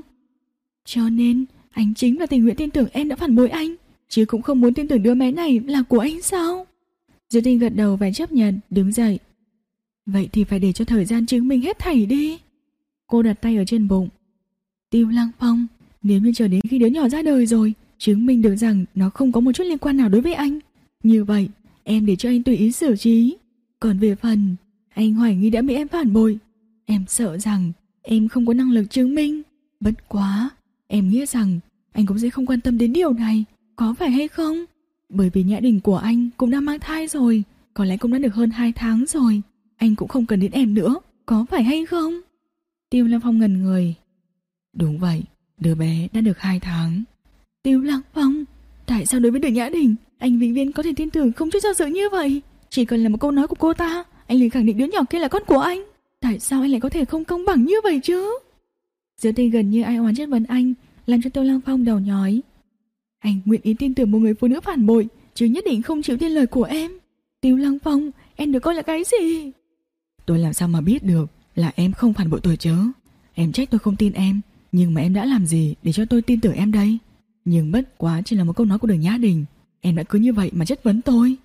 [SPEAKER 1] Cho nên anh chính là tình nguyện tin tưởng em đã phản bội anh, chứ cũng không muốn tin tưởng đứa bé này là của anh sao? Diệu Tinh gật đầu và chấp nhận, đứng dậy. Vậy thì phải để cho thời gian chứng minh hết thảy đi. Cô đặt tay ở trên bụng. Tiêu Lăng Phong, nếu như chờ đến khi đứa nhỏ ra đời rồi, chứng minh được rằng nó không có một chút liên quan nào đối với anh, như vậy em để cho anh tùy ý xử trí. Còn về phần anh hoài nghi đã bị em phản bội, em sợ rằng em không có năng lực chứng minh. Bất quá, em nghĩ rằng anh cũng sẽ không quan tâm đến điều này, có phải hay không? Bởi vì Nhã Đình của anh cũng đã mang thai rồi, có lẽ cũng đã được hơn hai tháng rồi. Anh cũng không cần đến em nữa, có phải hay không? Tiêu Lăng Phong ngẩn người. Đúng vậy, đứa bé đã được hai tháng. Tiêu Lăng Phong, tại sao đối với Đường Nhã Đình anh vĩnh viễn có thể tin tưởng không chút do dự như vậy? Chỉ cần là một câu nói của cô ta, anh liền khẳng định đứa nhỏ kia là con của anh. Tại sao anh lại có thể không công bằng như vậy chứ? Diệu Tinh gần như ai oán chất vấn anh, làm cho Tiêu Lăng Phong đầu nhói. Anh nguyện ý tin tưởng một người phụ nữ phản bội, chứ nhất định không chịu tin lời của em. Tiêu Lăng Phong, em được coi là cái gì? Tôi làm sao mà biết được là em không phản bội tôi chứ? Em trách tôi không tin em, nhưng mà em đã làm gì để cho tôi tin tưởng em đây? Nhưng bất quá chỉ là một câu nói của Đường Nhã Đình, em đã cứ như vậy mà chất vấn tôi.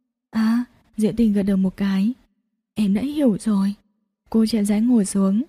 [SPEAKER 1] À, Diệu Tinh gật đầu một cái. Em đã hiểu rồi. Cô chậm rãi ngồi xuống.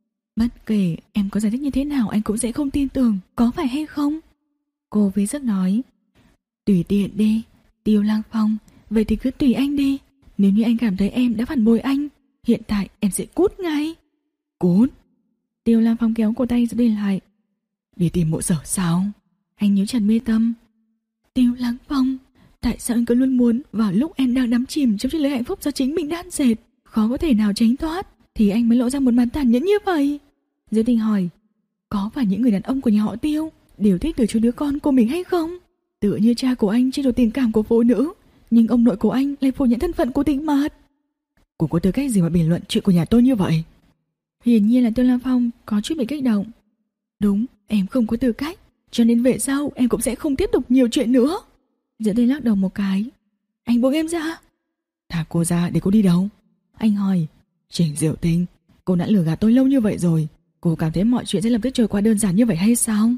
[SPEAKER 1] Bất kể em có giải thích như thế nào anh cũng sẽ không tin tưởng, có phải hay không? Cô phí sức nói. Tùy tiện đi, Tiêu Lăng Phong, vậy thì cứ tùy anh đi. Nếu như anh cảm thấy em đã phản bội anh, hiện tại em sẽ cút ngay. Cút? Tiêu Lăng Phong kéo cổ tay Diệu Tinh lại. Đi tìm mộ Sở sao? Anh nhíu chặt mi tâm. Tiêu Lăng Phong, tại sao anh cứ luôn muốn vào lúc em đang đắm chìm trong chiếc lưới hạnh phúc do chính mình đan dệt, khó có thể nào tránh thoát, thì anh mới lộ ra một màn tàn nhẫn như vậy? Diệu Tinh hỏi. Có phải những người đàn ông của nhà họ Tiêu đều thích từ chối đứa con của mình hay không? Tựa như cha của anh chia đồ tình cảm của phụ nữ, nhưng ông nội của anh lại phủ nhận thân phận của Tịch Mạt. Cũng có tư cách gì mà bình luận chuyện của nhà tôi như vậy? Hiển nhiên là Tiêu Lăng Phong có chút bị kích động. Đúng, em không có tư cách, cho nên về sau em cũng sẽ không tiếp tục nhiều chuyện nữa. Diệu Tinh lắc đầu một cái. Anh buông em ra. Thả cô ra để cô đi đâu? Anh hỏi. Trình Diệu Tinh, cô đã lừa gạt tôi lâu như vậy rồi, cô cảm thấy mọi chuyện sẽ lập tức trôi qua đơn giản như vậy hay sao?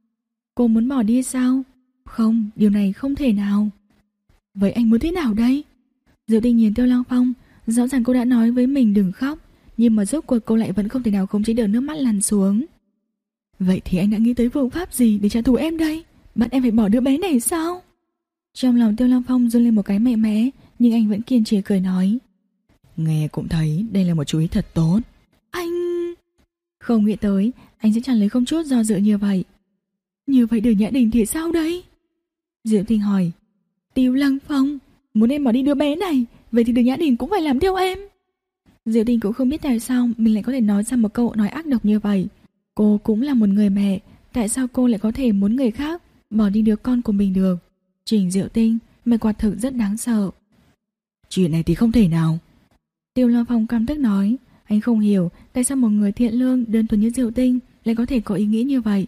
[SPEAKER 1] Cô muốn bỏ đi sao? Không, điều này không thể nào. Vậy anh muốn thế nào đây? Diệu Tinh nhìn Tiêu Lăng Phong, rõ ràng cô đã nói với mình đừng khóc, nhưng mà rốt cuộc cô lại vẫn không thể nào khống chế được nước mắt lăn xuống. Vậy thì anh đã nghĩ tới phương pháp gì để trả thù em đây? Bắt em phải bỏ đứa bé này sao? Trong lòng Tiêu Lăng Phong run lên một cái mạnh mẽ, nhưng anh vẫn kiên trì cười nói. Nghe cũng thấy đây là một chú ý thật tốt. Anh... Không nghĩ tới anh sẽ trả lời không chút do dự như vậy. Như vậy Đường Nhã Đình thì sao đây? Diệu Tinh hỏi. Tiêu Lăng Phong, muốn em bỏ đi đứa bé này, vậy thì Đường Nhã Đình cũng phải làm theo em. Diệu Tinh cũng không biết tại sao mình lại có thể nói ra một câu nói ác độc như vậy. Cô cũng là một người mẹ, tại sao cô lại có thể muốn người khác bỏ đi đứa con của mình được? Trình Diệu Tinh, mày quả thực rất đáng sợ. Chuyện này thì không thể nào. Tiêu Lăng Phong căm tức nói. Anh không hiểu tại sao một người thiện lương đơn thuần như Diệu Tinh lại có thể có ý nghĩ như vậy.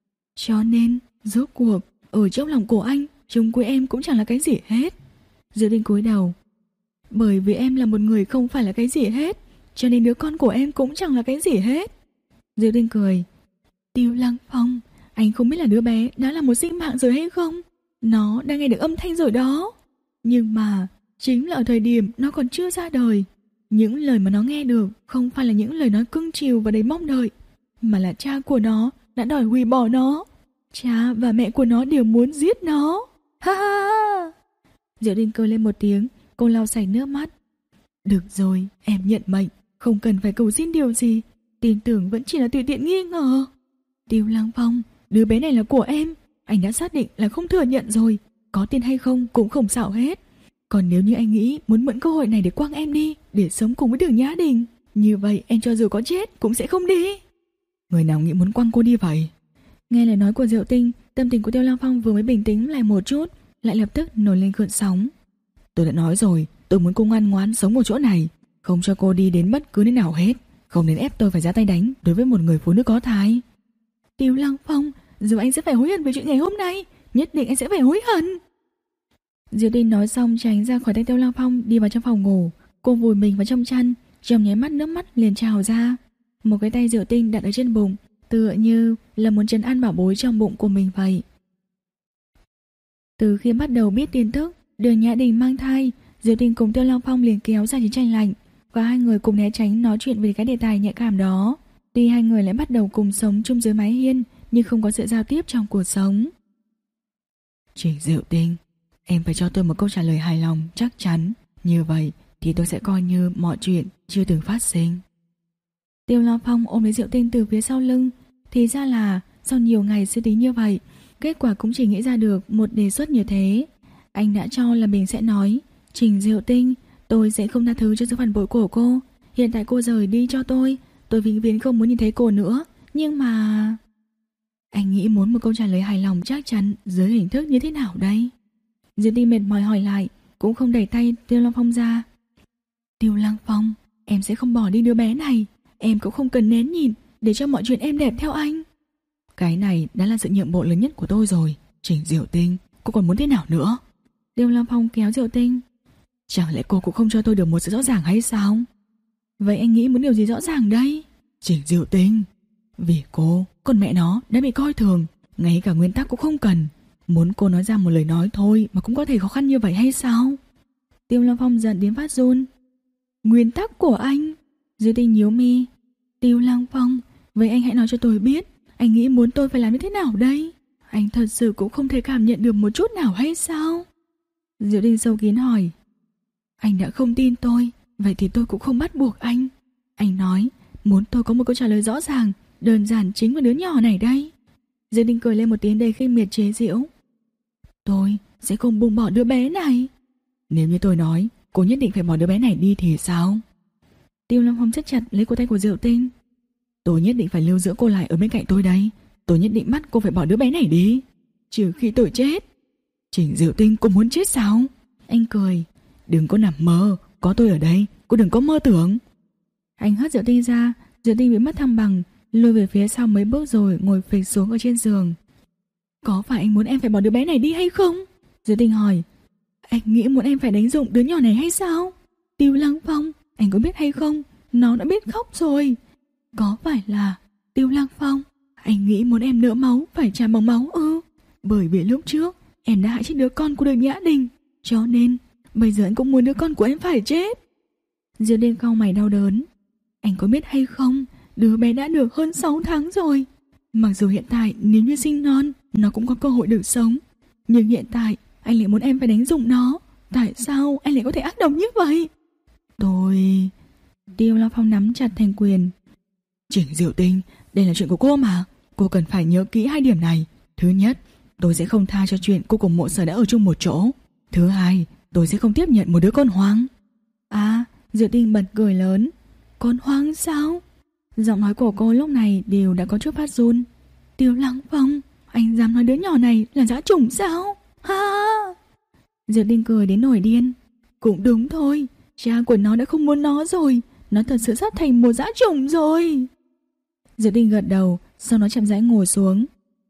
[SPEAKER 1] Cho nên, rốt cuộc, ở trong lòng của anh, chung quy em cũng chẳng là cái gì hết. Diệu Tinh cúi đầu. Bởi vì em là một người không phải là cái gì hết, cho nên đứa con của em cũng chẳng là cái gì hết. Diệu Tinh cười. Tiêu Lăng Phong, anh không biết là đứa bé đã là một sinh mạng rồi hay không? Nó đang nghe được âm thanh rồi đó. Nhưng mà, chính là ở thời điểm nó còn chưa ra đời, những lời mà nó nghe được không phải là những lời nói cưng chiều và đầy mong đợi, mà là cha của nó đã đòi hủy bỏ nó. Cha và mẹ của nó đều muốn giết nó. Ha ha ha. Diệu Tinh cười lên một tiếng, cô lau sạch nước mắt. Được rồi, em nhận mệnh, không cần phải cầu xin điều gì, tin tưởng vẫn chỉ là tùy tiện nghi ngờ. Tiêu Lăng Phong, đứa bé này là của em, anh đã xác định là không thừa nhận rồi, có tin hay không cũng không sao hết. Còn nếu như anh nghĩ muốn mượn cơ hội này để quăng em đi, để sống cùng với Đường Nhã Đình, như vậy em cho dù có chết cũng sẽ không đi. Người nào nghĩ muốn quăng cô đi vậy? Nghe lời nói của Diệu Tinh, tâm tình của Tiêu Lăng Phong vừa mới bình tĩnh lại một chút, lại lập tức nổi lên gợn sóng. Tôi đã nói rồi, tôi muốn cô ngoan ngoãn sống ở chỗ này, không cho cô đi đến bất cứ nơi nào hết, không nên ép tôi phải ra tay đánh đối với một người phụ nữ có thai. Tiêu Lăng Phong, dù anh sẽ phải hối hận về chuyện ngày hôm nay, nhất định anh sẽ phải hối hận. Diệu Tinh nói xong tránh ra khỏi tay Tiêu Lăng Phong, đi vào trong phòng ngủ. Cô vùi mình vào trong chăn, trong nháy mắt nước mắt liền trào ra. Một cái tay Diệu Tinh đặt ở trên bụng, tựa như là muốn trấn an bảo bối trong bụng của mình vậy. Từ khi bắt đầu biết tin tức Đường Nhã Đình mang thai, Diệu Tinh cùng Tiêu Lăng Phong liền kéo ra chiến tranh lạnh. và hai người cùng né tránh nói chuyện về cái đề tài nhạy cảm đó. Tuy hai người lại bắt đầu cùng sống chung dưới mái hiên, nhưng không có sự giao tiếp trong cuộc sống.
[SPEAKER 2] Trình Diệu Tinh, em phải cho tôi một câu trả lời hài lòng, chắc chắn. Như vậy thì tôi sẽ coi như mọi chuyện chưa từng phát sinh.
[SPEAKER 1] Tiêu Long Phong ôm lấy Diệu Tinh từ phía sau lưng. Thì ra là sau nhiều ngày suy tính như vậy, kết quả cũng chỉ nghĩ ra được một đề xuất như thế. Anh đã cho là mình sẽ nói: Trình Diệu Tinh, tôi sẽ không tha thứ cho sự phản bội của cô. Hiện tại cô rời đi cho tôi, tôi vĩnh viễn không muốn nhìn thấy cô nữa. Nhưng mà... Anh nghĩ muốn một câu trả lời hài lòng chắc chắn dưới hình thức như thế nào đây? Diệu Tinh mệt mỏi hỏi lại, cũng không đẩy tay Tiêu Lăng Phong ra. Tiêu Lăng Phong, em sẽ không bỏ đi đứa bé này. Em cũng không cần nén nhịn để cho mọi chuyện êm đẹp theo anh.
[SPEAKER 2] Cái này đã là sự nhượng bộ lớn nhất của tôi rồi. Trình Diệu Tinh, cô còn muốn thế nào nữa?
[SPEAKER 1] Tiêu Lăng Phong kéo Diệu Tinh.
[SPEAKER 2] Chẳng lẽ cô cũng không cho tôi được một sự rõ ràng hay sao?
[SPEAKER 1] Vậy anh nghĩ muốn điều gì rõ ràng đây?
[SPEAKER 2] Trình Diệu Tinh, vì cô, con mẹ nó đã bị coi thường, ngay cả nguyên tắc cũng không cần. Muốn cô nói ra một lời nói thôi mà cũng có thể khó khăn như vậy hay sao?
[SPEAKER 1] Tiêu Lăng Phong giận đến phát run. Nguyên tắc của anh? Diệu Tinh nhíu mi. Tiêu Lăng Phong, vậy anh hãy nói cho tôi biết, anh nghĩ muốn tôi phải làm như thế nào đây? Anh thật sự cũng không thể cảm nhận được một chút nào hay sao? Diệu Tinh sâu kín hỏi. Anh đã không tin tôi, vậy thì tôi cũng không bắt buộc anh. Anh nói muốn tôi có một câu trả lời rõ ràng, đơn giản chính là đứa nhỏ này đây. Diệu Tinh cười lên một tiếng đầy khinh miệt chế giễu. Tôi sẽ không buông bỏ đứa bé này.
[SPEAKER 2] Nếu như tôi nói cô nhất định phải bỏ đứa bé này đi thì sao?
[SPEAKER 1] Tiêu Long Phong siết chặt lấy cổ tay của Diệu Tinh.
[SPEAKER 2] Tôi nhất định phải lưu giữ cô lại ở bên cạnh tôi đây. Tôi nhất định bắt cô phải bỏ đứa bé này đi, trừ khi tôi chết. Trình Diệu Tinh, cô muốn chết sao?
[SPEAKER 1] Anh cười.
[SPEAKER 2] Đừng có nằm mơ, có tôi ở đây, cô đừng có mơ tưởng.
[SPEAKER 1] Anh hất Diệu Tinh ra. Diệu Tinh bị mất thăng bằng, lùi về phía sau mấy bước rồi ngồi phịch xuống ở trên giường. Có phải anh muốn em phải bỏ đứa bé này đi hay không? Diệu Tinh hỏi. Anh nghĩ muốn em phải đánh dụng đứa nhỏ này hay sao? Tiêu Lăng Phong, anh có biết hay không, nó đã biết khóc rồi. Có phải là Tiêu Lăng Phong, anh nghĩ muốn em nỡ máu phải trả bằng máu ư? Bởi vì lúc trước em đã hại chết đứa con của Đường Nhã Đình, cho nên bây giờ anh cũng muốn đứa con của em phải chết. Diệu Tinh cau mày đau đớn. Anh có biết hay không, đứa bé đã được hơn sáu tháng rồi. Mặc dù hiện tại nếu như sinh non, nó cũng có cơ hội được sống, nhưng hiện tại anh lại muốn em phải đánh dụng nó. Tại sao anh lại có thể ác độc như vậy? Tôi... Tiêu Long Phong nắm chặt thành quyền.
[SPEAKER 2] Trình Diệu Tinh, đây là chuyện của cô mà. Cô cần phải nhớ kỹ hai điểm này. Thứ nhất, tôi sẽ không tha cho chuyện cô cùng Mộ Sở đã ở chung một chỗ. Thứ hai, tôi sẽ không tiếp nhận một đứa con hoang.
[SPEAKER 1] À, Diệu Tinh bật cười lớn. Con hoang sao? Giọng nói của cô lúc này đều đã có chút phát run. Tiêu Lăng Phong, anh dám nói đứa nhỏ này là dã chủng sao? Ha! Diệu Tinh cười đến nổi điên. Cũng đúng thôi, cha của nó đã không muốn nó rồi. Nó thật sự sắp thành một dã chủng rồi. Diệu Tinh gật đầu, sau đó chậm rãi ngồi xuống.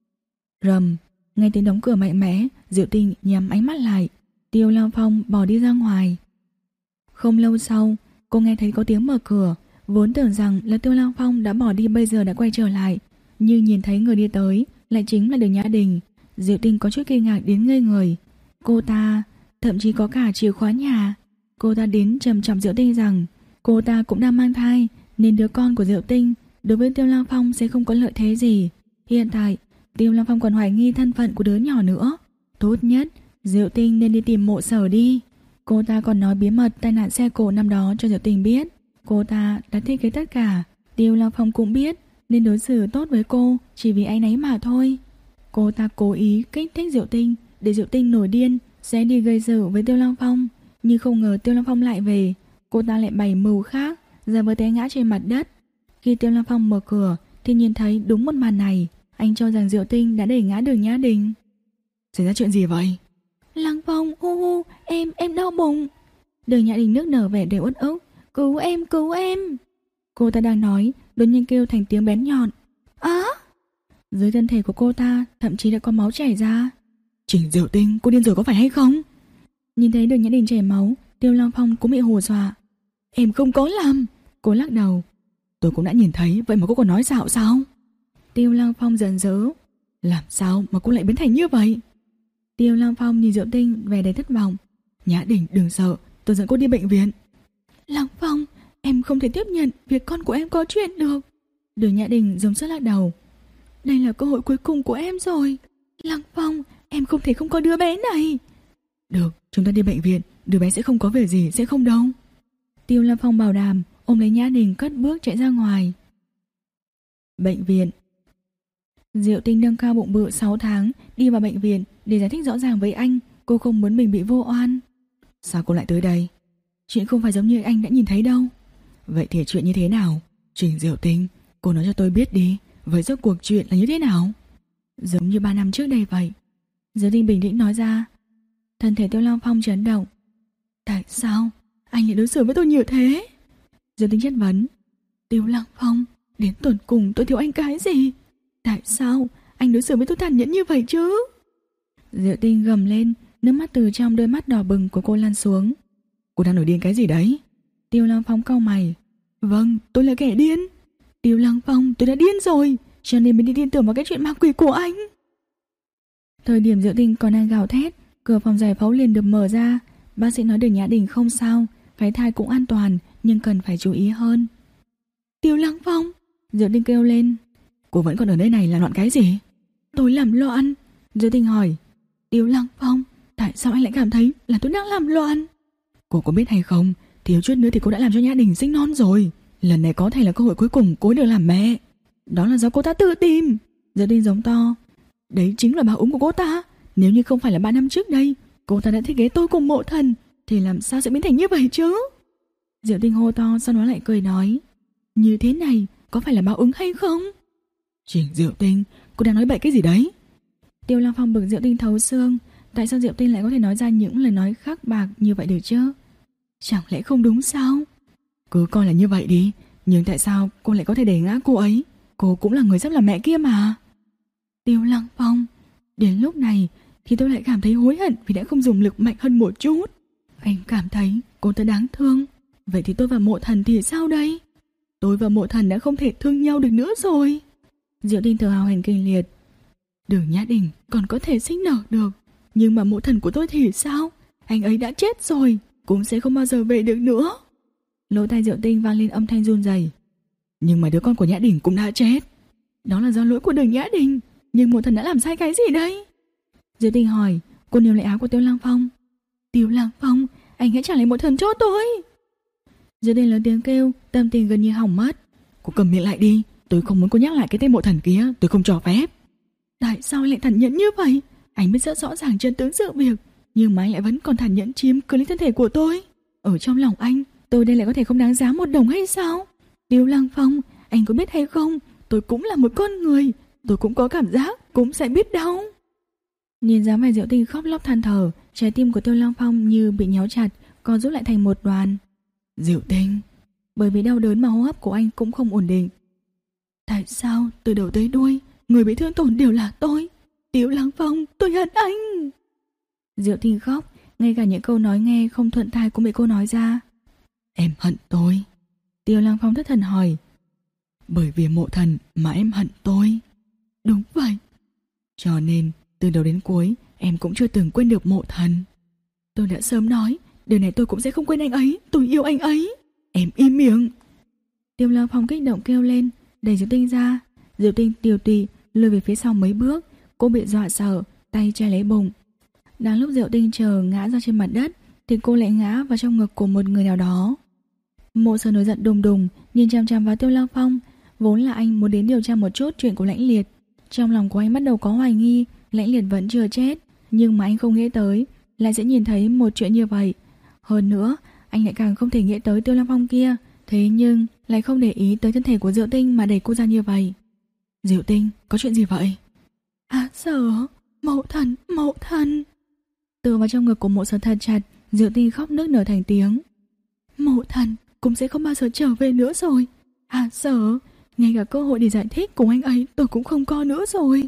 [SPEAKER 1] Rầm, nghe tiếng đóng cửa mạnh mẽ, Diệu Tinh nhắm ánh mắt lại. Tiêu Lăng Phong bỏ đi ra ngoài. Không lâu sau, cô nghe thấy có tiếng mở cửa. Vốn tưởng rằng là Tiêu Lăng Phong đã bỏ đi bây giờ đã quay trở lại, nhưng nhìn thấy người đi tới lại chính là Đường Nhã Đình. Diệu Tinh có chút kinh ngạc đến ngây người. Cô ta thậm chí có cả chìa khóa nhà. Cô ta đến trầm trọng Diệu Tinh rằng cô ta cũng đang mang thai, nên đứa con của Diệu Tinh đối với Tiêu Lăng Phong sẽ không có lợi thế gì. Hiện tại Tiêu Lăng Phong còn hoài nghi thân phận của đứa nhỏ nữa. Tốt nhất Diệu Tinh nên đi tìm Mộ Sở đi. Cô ta còn nói bí mật tai nạn xe cộ năm đó cho Diệu Tinh biết. Cô ta đã thiết kế tất cả. Tiêu Lăng Phong cũng biết nên đối xử tốt với cô chỉ vì áy náy mà thôi. Cô ta cố ý kích thích Diệu Tinh để Diệu Tinh nổi điên sẽ đi gây sự với Tiêu Lăng Phong. Nhưng không ngờ Tiêu Lăng Phong lại về. Cô ta lại bày mưu khác, giả vờ té ngã trên mặt đất. Khi Tiêu Lăng Phong mở cửa thì nhìn thấy đúng một màn này. Anh cho rằng Diệu Tinh đã đẩy ngã Đường Nhã Đình.
[SPEAKER 2] Xảy ra chuyện gì vậy?
[SPEAKER 1] Lăng Phong, hu hu, em, em đau bụng. Đường Nhã Đình nước nở vẻ đều uất ức. Cứu em, cứu em. Cô ta đang nói, đột nhiên kêu thành tiếng bén nhọn. Á! Dưới thân thể của cô ta thậm chí đã có máu chảy ra.
[SPEAKER 2] Trình Diệu Tinh, cô điên rồi có phải hay không?
[SPEAKER 1] Nhìn thấy Đường Nhã Đình chảy máu, Tiêu Lăng Phong cũng bị hù dọa. Em không có làm. Cô lắc đầu.
[SPEAKER 2] Tôi cũng đã nhìn thấy, vậy mà cô còn nói xạo sao?
[SPEAKER 1] Tiêu Lăng Phong giận dữ.
[SPEAKER 2] Làm sao mà cô lại biến thành như vậy?
[SPEAKER 1] Tiêu Lăng Phong nhìn Diệu Tinh vẻ đầy thất vọng.
[SPEAKER 2] Nhã Đình đừng sợ, tôi dẫn cô đi bệnh viện.
[SPEAKER 1] Lăng Phong, em không thể tiếp nhận việc con của em có chuyện được. Đường Nhã Đình dùng sức lắc đầu. Đây là cơ hội cuối cùng của em rồi. Lăng Phong, em không thể không có đứa bé này.
[SPEAKER 2] Được, chúng ta đi bệnh viện, đứa bé sẽ không có việc gì, sẽ không đâu.
[SPEAKER 1] Tiêu Lăng Phong bảo đảm, ôm lấy Nhã Đình cất bước chạy ra ngoài. Bệnh viện. Diệu Tinh nâng cao bụng bự sáu tháng, đi vào bệnh viện để giải thích rõ ràng với anh. Cô không muốn mình bị vô oan.
[SPEAKER 2] Sao cô lại tới đây?
[SPEAKER 1] Chuyện không phải giống như anh đã nhìn thấy đâu.
[SPEAKER 2] Vậy thì chuyện như thế nào? Trình Diệu Tinh, cô nói cho tôi biết đi. Vậy rốt cuộc chuyện là như thế nào?
[SPEAKER 1] Giống như ba năm trước đây vậy. Diệu Tinh bình tĩnh nói ra. Thân thể Tiêu Lăng Phong chấn động. Tại sao anh lại đối xử với tôi như thế? Diệu Tinh chất vấn. Tiêu Lăng Phong, đến tận cùng tôi thiếu anh cái gì? Tại sao anh đối xử với tôi tàn nhẫn như vậy chứ? Diệu Tinh gầm lên, nước mắt từ trong đôi mắt đỏ bừng của cô lan xuống.
[SPEAKER 2] Cô đang nổi điên cái gì đấy?
[SPEAKER 1] Tiêu Lăng Phong cau mày. Vâng, tôi là kẻ điên. Tiêu Lăng Phong, tôi đã điên rồi, cho nên mới đi tin tưởng vào cái chuyện ma quỷ của anh. Thời điểm Diệu Tinh còn đang gào thét, cửa phòng giải phẫu liền được mở ra. Bác sĩ nói Đường Nhã Đình không sao, cái thai cũng an toàn, nhưng cần phải chú ý hơn. Tiêu Lăng Phong, Diệu Tinh kêu lên.
[SPEAKER 2] Cô vẫn còn ở nơi này làm loạn cái gì?
[SPEAKER 1] Tôi làm loạn. Diệu Tinh hỏi. Tiêu Lăng Phong, tại sao anh lại cảm thấy là tôi đang làm loạn?
[SPEAKER 2] Cô có biết hay không, thiếu chút nữa thì cô đã làm cho Nhã Đình sinh non rồi. Lần này có thể là cơ hội cuối cùng cô được làm mẹ.
[SPEAKER 1] Đó là do cô ta tự tìm. Diệu Tinh giống to. Đấy chính là báo ứng của cô ta. Nếu như không phải là ba năm trước đây cô ta đã thiết kế tôi cùng Mộ Thần, thì làm sao sẽ biến thành như vậy chứ? Diệu Tinh hô to, sau đó lại cười nói. Như thế này có phải là báo ứng hay không?
[SPEAKER 2] Trình Diệu Tinh, cô đang nói bậy cái gì đấy?
[SPEAKER 1] Tiêu Lăng Phong bực Diệu Tinh thấu xương. Tại sao Diệu Tinh lại có thể nói ra những lời nói khắc bạc như vậy được chứ? Chẳng lẽ không đúng sao?
[SPEAKER 2] Cứ coi là như vậy đi. Nhưng tại sao cô lại có thể đẩy ngã cô ấy? Cô cũng là người sắp làm mẹ kia mà.
[SPEAKER 1] Tiêu Lăng Phong, đến lúc này thì tôi lại cảm thấy hối hận vì đã không dùng lực mạnh hơn một chút. Anh cảm thấy cô ta đáng thương. Vậy thì tôi và Mộ Thần thì sao đây? Tôi và Mộ Thần đã không thể thương nhau được nữa rồi. Diệu Tinh thở hào hển kinh liệt. Đường Nhã Đình còn có thể sinh nở được, nhưng mà Mộ Thần của tôi thì sao? Anh ấy đã chết rồi, cũng sẽ không bao giờ về được nữa. Lỗ tai Diệu Tinh vang lên âm thanh run rẩy.
[SPEAKER 2] Nhưng mà đứa con của Nhã Đình cũng đã chết.
[SPEAKER 1] Đó là do lỗi của Đường Nhã Đình. Nhưng Mộ Thần đã làm sai cái gì đây? Diệu Tinh hỏi. Cô níu lấy áo của Tiêu Lăng Phong. Tiêu Lăng Phong, anh hãy trả lại Mộ Thần cho tôi. Diệu Tinh lớn tiếng kêu, tâm tình gần như hỏng mất.
[SPEAKER 2] Cô cầm miệng lại đi. Tôi không muốn cô nhắc lại cái tên Mộ Thần kia. Tôi không cho phép.
[SPEAKER 1] Tại sao anh lại thản nhẫn như vậy? Anh biết rất rõ ràng chân tướng sự việc, nhưng mà anh lại vẫn còn thản nhẫn chiếm cứ lấy thân thể của tôi. Ở trong lòng anh, tôi đây lại có thể không đáng giá một đồng hay sao? Tiêu Lăng Phong, anh có biết hay không, tôi cũng là một con người. Tôi cũng có cảm giác, cũng sẽ biết đau. Nhìn dáng vẻ Diệu Tinh khóc lóc than thở, trái tim của Tiêu Lăng Phong như bị nhéo chặt, co rút lại thành một đoàn.
[SPEAKER 2] Diệu Tinh,
[SPEAKER 1] bởi vì đau đớn mà hô hấp của anh cũng không ổn định. Tại sao từ đầu tới đuôi người bị thương tổn đều là tôi? Tiêu Lăng Phong, tôi hận anh. Diệu Tinh khóc, ngay cả những câu nói nghe không thuận tai cũng bị cô nói ra.
[SPEAKER 2] Em hận tôi?
[SPEAKER 1] Tiêu Lăng Phong thất thần hỏi.
[SPEAKER 2] Bởi vì Mộ Thần mà em hận tôi?
[SPEAKER 1] Đúng vậy.
[SPEAKER 2] Cho nên từ đầu đến cuối em cũng chưa từng quên được Mộ Thần.
[SPEAKER 1] Tôi đã sớm nói, điều này tôi cũng sẽ không quên anh ấy. Tôi yêu anh ấy.
[SPEAKER 2] Em im miệng.
[SPEAKER 1] Tiêu Lăng Phong kích động kêu lên, đẩy Diệu Tinh ra. Diệu Tinh tiều tụy lùi về phía sau mấy bước. Cô bị dọa sợ, tay che lấy bụng. Đang lúc Diệu Tinh chờ ngã ra trên mặt đất thì cô lại ngã vào trong ngực của một người nào đó. Mộ Sở nổi giận đùng đùng, nhìn chằm chằm vào Tiêu Lăng Phong. Vốn là anh muốn đến điều tra một chút chuyện của Lãnh Liệt. Trong lòng của anh bắt đầu có hoài nghi Lãnh Liệt vẫn chưa chết, nhưng mà anh không nghĩ tới lại sẽ nhìn thấy một chuyện như vậy. Hơn nữa, anh lại càng không thể nghĩ tới Tiêu Lăng Phong kia. Thế nhưng lại không để ý tới thân thể của Diệu Tinh mà đẩy cô ra như vậy.
[SPEAKER 2] Diệu Tinh, có chuyện gì vậy?
[SPEAKER 1] À Sở, Mộ Thần, Mộ Thần. Tựa vào trong ngực của Mộ Sở thật chặt, Diệu Tinh khóc nức nở thành tiếng. Mộ Thần cũng sẽ không bao giờ trở về nữa rồi. À Sở, ngay cả cơ hội để giải thích cùng anh ấy tôi cũng không có nữa rồi.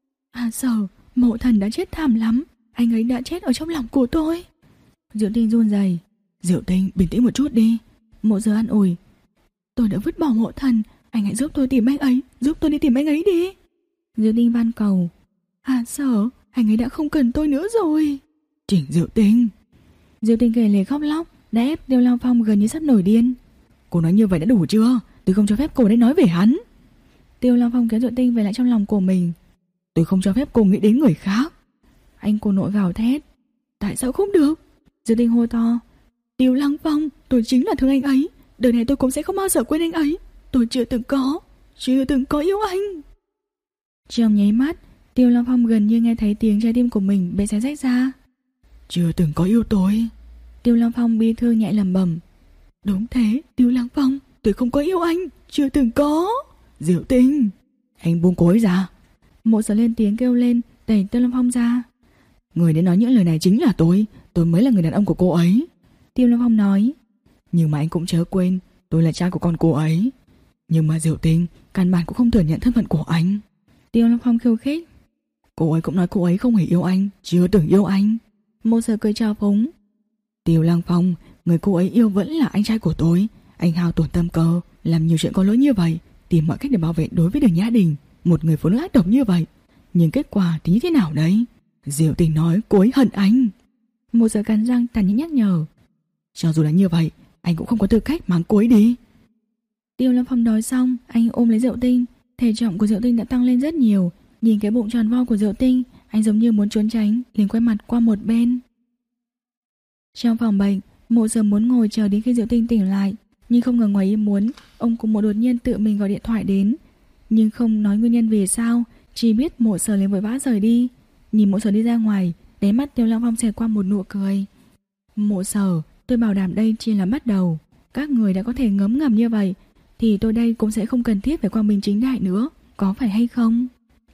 [SPEAKER 1] À Sở, Mộ Thần đã chết thảm lắm. Anh ấy đã chết ở trong lòng của tôi. Diệu Tinh run rẩy.
[SPEAKER 2] Diệu Tinh, bình tĩnh một chút đi.
[SPEAKER 1] Mộ Sở an ủi. Tôi đã vứt bỏ Mộ Thần, anh hãy giúp tôi tìm anh ấy, giúp tôi đi tìm anh ấy đi. Diệu Tinh van cầu. À Sở, anh ấy đã không cần tôi nữa rồi.
[SPEAKER 2] Trình Diệu Tinh.
[SPEAKER 1] Diệu Tinh kể lể khóc lóc, đã ép Tiêu Lăng Phong gần như sắp nổi điên.
[SPEAKER 2] Cô nói như vậy đã đủ chưa? Tôi không cho phép cô đấy nói về hắn.
[SPEAKER 1] Tiêu Lăng Phong kéo Diệu Tinh về lại trong lòng của mình.
[SPEAKER 2] Tôi không cho phép cô nghĩ đến người khác.
[SPEAKER 1] Anh cô nội gào thét. Tại sao không được? Diệu Tinh hô to. Tiêu Lăng Phong, tôi chính là thương anh ấy. Đời này tôi cũng sẽ không bao giờ quên anh ấy. Tôi chưa từng có, chưa từng có yêu anh. Trong nháy mắt, Tiêu Lăng Phong gần như nghe thấy tiếng trái tim của mình bị xé rách ra.
[SPEAKER 2] Chưa từng có yêu tôi.
[SPEAKER 1] Tiêu Lăng Phong bi thương nhẹ lẩm bẩm. Đúng thế, Tiêu Lăng Phong, tôi không có yêu anh, chưa từng có.
[SPEAKER 2] Diệu Tinh, anh buông cô ấy ra.
[SPEAKER 1] Mộ Sở lên tiếng kêu lên, đẩy Tiêu Lăng Phong ra.
[SPEAKER 2] Người đến nói những lời này chính là tôi. Tôi mới là người đàn ông của cô ấy.
[SPEAKER 1] Tiêu Lăng Phong nói.
[SPEAKER 2] Nhưng mà anh cũng chớ quên, tôi là cha của con cô ấy. Nhưng mà Diệu Tinh căn bản cũng không thừa nhận thân phận của anh.
[SPEAKER 1] Tiêu Lăng Phong khiêu khích.
[SPEAKER 2] Cô ấy cũng nói cô ấy không hề yêu anh, chưa từng yêu anh.
[SPEAKER 1] Mộ Sở cười chào phúng.
[SPEAKER 2] Tiêu Lăng Phong, người cô ấy yêu vẫn là anh trai của tôi. Anh hao tổn tâm cơ, làm nhiều chuyện có lỗi như vậy, tìm mọi cách để bảo vệ đối với Đường Nhã Đình, một người phụ nữ ác độc như vậy. Nhưng kết quả thì như thế nào đấy? Diệu Tinh nói cô ấy hận anh.
[SPEAKER 1] Mộ Sở cắn răng tàn nhẫn nhắc nhở.
[SPEAKER 2] Cho dù là như vậy, anh cũng không có tư cách mang cô ấy đi.
[SPEAKER 1] Tiêu Lâm Phong nói xong, anh ôm lấy Diệu Tinh. Thể trọng của Diệu Tinh đã tăng lên rất nhiều. Nhìn cái bụng tròn vo của Diệu Tinh, anh giống như muốn trốn tránh, liền quay mặt qua một bên. Trong phòng bệnh, Mộ Sở muốn ngồi chờ đến khi Diệu Tinh tỉnh lại, nhưng không ngờ ngoài ý muốn, ông cùng Mộ đột nhiên tự mình gọi điện thoại đến, nhưng không nói nguyên nhân vì sao, chỉ biết Mộ Sở liền vội vã rời đi. Nhìn Mộ Sở đi ra ngoài, đáy mắt Tiêu Lăng Phong xẹt qua một nụ cười. Mộ Sở, tôi bảo đảm đây chỉ là bắt đầu. Các người đã có thể ngấm ngầm như vậy, thì tôi đây cũng sẽ không cần thiết phải quang minh chính đại nữa, có phải hay không?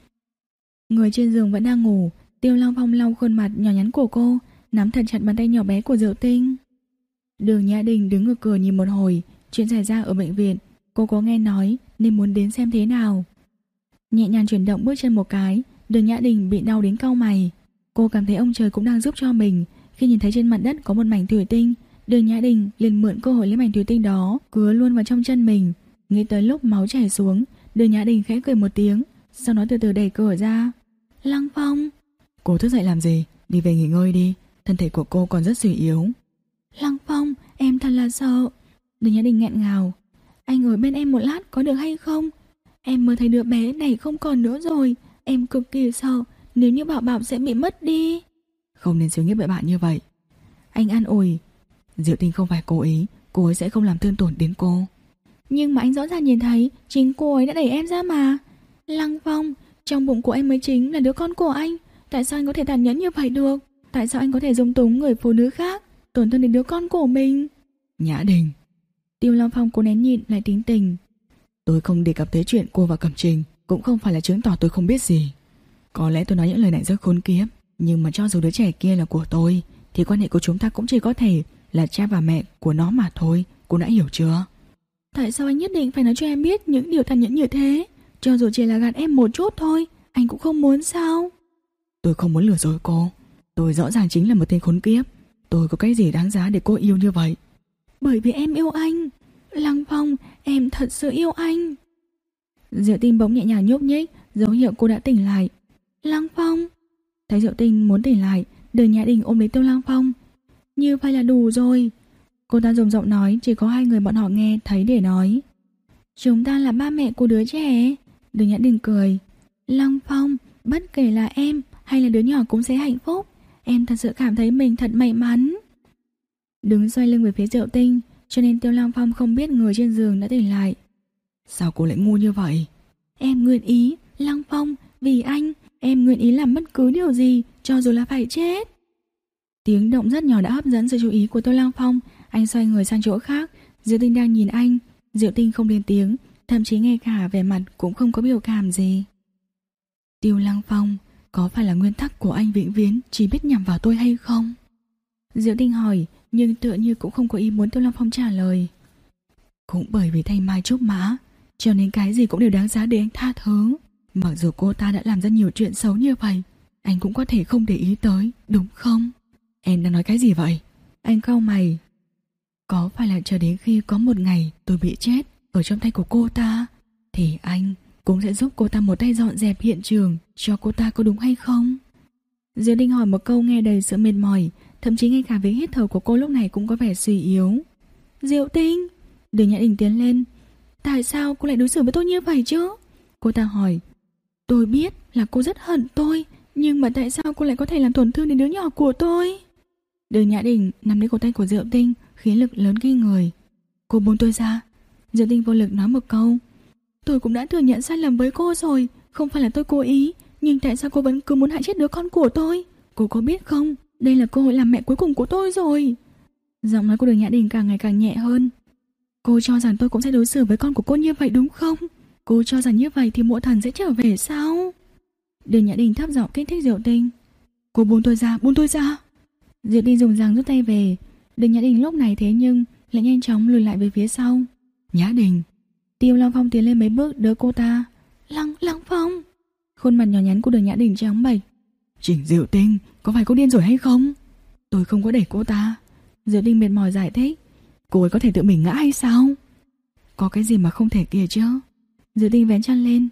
[SPEAKER 1] Người trên giường vẫn đang ngủ. Tiêu Lăng Phong lau khuôn mặt nhỏ nhắn của cô, nắm thật chặt bàn tay nhỏ bé của Diệu Tinh. Đường Nhã Đình đứng ở cửa nhìn một hồi. Chuyện xảy ra ở bệnh viện cô có nghe nói nên muốn đến xem thế nào. Nhẹ nhàng chuyển động bước chân một cái, Đường Nhã Đình bị đau đến cau mày. Cô cảm thấy ông trời cũng đang giúp cho mình. Khi nhìn thấy trên mặt đất có một mảnh thủy tinh, Đường Nhã Đình liền mượn cơ hội lấy mảnh thủy tinh đó cứa luôn vào trong chân mình. Nghĩ tới lúc máu chảy xuống, Đường Nhã Đình khẽ cười một tiếng, sau đó từ từ đẩy cửa ra. Lăng Phong.
[SPEAKER 2] Cô thức dậy làm gì? Đi về nghỉ ngơi đi, thân thể của cô còn rất suy yếu.
[SPEAKER 1] Lăng Phong, em thật là sợ. Đường Nhã Đình nghẹn ngào. Anh ở bên em một lát có được hay không? Em mới thấy đứa bé này không còn nữa rồi. Em cực kỳ sợ, nếu như Bảo Bảo sẽ bị mất đi.
[SPEAKER 2] Không nên suy nghĩ bậy bạ như vậy.
[SPEAKER 1] Anh an ủi.
[SPEAKER 2] Diệu Tinh không phải cố ý, cô ấy sẽ không làm thương tổn đến cô.
[SPEAKER 1] Nhưng mà anh rõ ràng nhìn thấy chính cô ấy đã đẩy em ra mà. Lăng Phong, trong bụng của em mới chính là đứa con của anh. Tại sao anh có thể tàn nhẫn như vậy được? Tại sao anh có thể dung túng người phụ nữ khác, tổn thương đến đứa con của mình?
[SPEAKER 2] Nhã Đình.
[SPEAKER 1] Tiêu Lăng Phong cố nén nhịn lại tính tình.
[SPEAKER 2] Tôi không đề cập tới chuyện cô và Cẩm Trình, cũng không phải là chứng tỏ tôi không biết gì. Có lẽ tôi nói những lời này rất khốn kiếp, nhưng mà cho dù đứa trẻ kia là của tôi, thì quan hệ của chúng ta cũng chỉ có thể là cha và mẹ của nó mà thôi. Cô đã hiểu chưa?
[SPEAKER 1] Tại sao anh nhất định phải nói cho em biết những điều tàn nhẫn như thế? Cho dù chỉ là gạt em một chút thôi, anh cũng không muốn sao?
[SPEAKER 2] Tôi không muốn lừa dối cô. Tôi rõ ràng chính là một tên khốn kiếp. Tôi có cái gì đáng giá để cô yêu như vậy?
[SPEAKER 1] Bởi vì em yêu anh. Lăng Phong, em thật sự yêu anh. Diệu Tinh bỗng nhẹ nhàng nhúc nhích, dấu hiệu cô đã tỉnh lại. Lăng Phong. Thấy Diệu Tinh muốn tỉnh lại, Đường Nhã Đình ôm lấy Tiêu Lăng Phong. Như vậy là đủ rồi. Cô ta dùng giọng nói chỉ có hai người bọn họ nghe thấy để nói. Chúng ta là ba mẹ của đứa trẻ. Đường Nhã Đình cười. Lăng Phong, bất kể là em hay là đứa nhỏ cũng sẽ hạnh phúc. Em thật sự cảm thấy mình thật may mắn. Đứng xoay lưng về phía Diệu Tinh, cho nên Tiêu Lăng Phong không biết người trên giường đã tỉnh lại.
[SPEAKER 2] Sao cô lại ngu như vậy?
[SPEAKER 1] Em nguyện ý, Lăng Phong, vì anh, em nguyện ý làm bất cứ điều gì, cho dù là phải chết. Tiếng động rất nhỏ đã hấp dẫn sự chú ý của Tiêu Lăng Phong. Anh xoay người sang chỗ khác. Diệu Tinh đang nhìn anh. Diệu Tinh không lên tiếng, thậm chí ngay cả vẻ mặt cũng không có biểu cảm gì. Tiêu Lăng Phong, có phải là nguyên tắc của anh vĩnh viễn chỉ biết nhằm vào tôi hay không? Diệu Tinh hỏi, nhưng tựa như cũng không có ý muốn Tiêu Lăng Phong trả lời. Cũng bởi vì thanh mai trúc mã, cho nên cái gì cũng đều đáng giá để anh tha thứ. Mặc dù cô ta đã làm rất nhiều chuyện xấu như vậy, anh cũng có thể không để ý tới, đúng không? Em đang nói cái gì vậy? Anh cau mày. Có phải là chờ đến khi có một ngày tôi bị chết ở trong tay của cô ta, thì anh cũng sẽ giúp cô ta một tay dọn dẹp hiện trường cho cô ta, có đúng hay không? Diệu Tinh hỏi một câu nghe đầy sự mệt mỏi, thậm chí ngay cả việc hít thở của cô lúc này cũng có vẻ suy yếu. Diệu Tinh, Đường Nhã Đình tiến lên. Tại sao cô lại đối xử với tôi như vậy chứ? Cô ta hỏi. Tôi biết là cô rất hận tôi, nhưng mà tại sao cô lại có thể làm tổn thương đến đứa nhỏ của tôi? Đường Nhã Đình nắm lấy cổ tay của Diệu Tinh, khí lực lớn kinh người. Cô buông tôi ra. Diệu Tinh vô lực nói một câu. Tôi cũng đã thừa nhận sai lầm với cô rồi, không phải là tôi cố ý, nhưng tại sao cô vẫn cứ muốn hại chết đứa con của tôi? Cô có biết không, đây là cơ hội làm mẹ cuối cùng của tôi rồi. Giọng nói của Đường Nhã Đình càng ngày càng nhẹ hơn. Cô cho rằng tôi cũng sẽ đối xử với con của cô như vậy đúng không? Cô cho rằng như vậy thì Mộ Thần sẽ trở về sao? Đường Nhã Đình thấp giọng kích thích Diệu Tinh. Cô buông tôi ra, buông tôi ra. Diệu Tinh dùng răng rút tay về. Đường Nhã Đình lúc này thế nhưng lại nhanh chóng lùi lại về phía sau. Nhã Đình. Tiêu Lăng Phong tiến lên mấy bước đỡ cô ta. Lăng, Lăng Phong. Khuôn mặt nhỏ nhắn của Đường Nhã Đình trắng bệch. Trình Diệu Tinh, có phải cô điên rồi hay không? Tôi không có đẩy cô ta. Diệu Tinh mệt mỏi giải thích. Cô ấy có thể tự mình ngã hay sao? Có cái gì mà không thể kia chứ? Diệu Tinh vén chăn lên.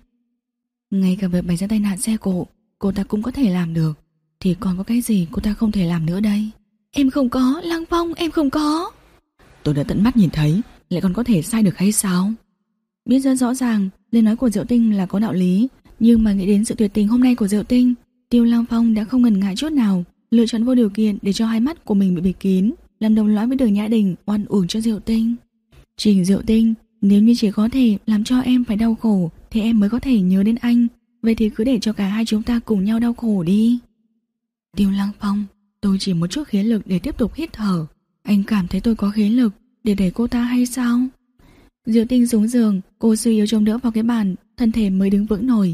[SPEAKER 1] Ngay cả việc bày ra tai nạn xe cộ cô ta cũng có thể làm được, thì còn có cái gì cô ta không thể làm nữa đây? Em không có, Lăng Phong, em không có. Tôi đã tận mắt nhìn thấy, lại còn có thể sai được hay sao? Biết rất rõ ràng lời nói của Diệu Tinh là có đạo lý, nhưng mà nghĩ đến sự tuyệt tình hôm nay của Diệu Tinh, Tiêu Lăng Phong đã không ngần ngại chút nào, lựa chọn vô điều kiện để cho hai mắt của mình bị bịt kín, làm đồng lõa với Đường Nhã Đình, oan uổng cho Diệu Tinh. Trình Diệu Tinh, nếu như chỉ có thể làm cho em phải đau khổ thì em mới có thể nhớ đến anh, vậy thì cứ để cho cả hai chúng ta cùng nhau đau khổ đi. Tiêu Lăng Phong, tôi chỉ một chút khí lực để tiếp tục hít thở. Anh cảm thấy tôi có khí lực để đẩy cô ta hay sao? Diệu Tinh xuống giường, cô suy yếu chống đỡ vào cái bàn, thân thể mới đứng vững nổi.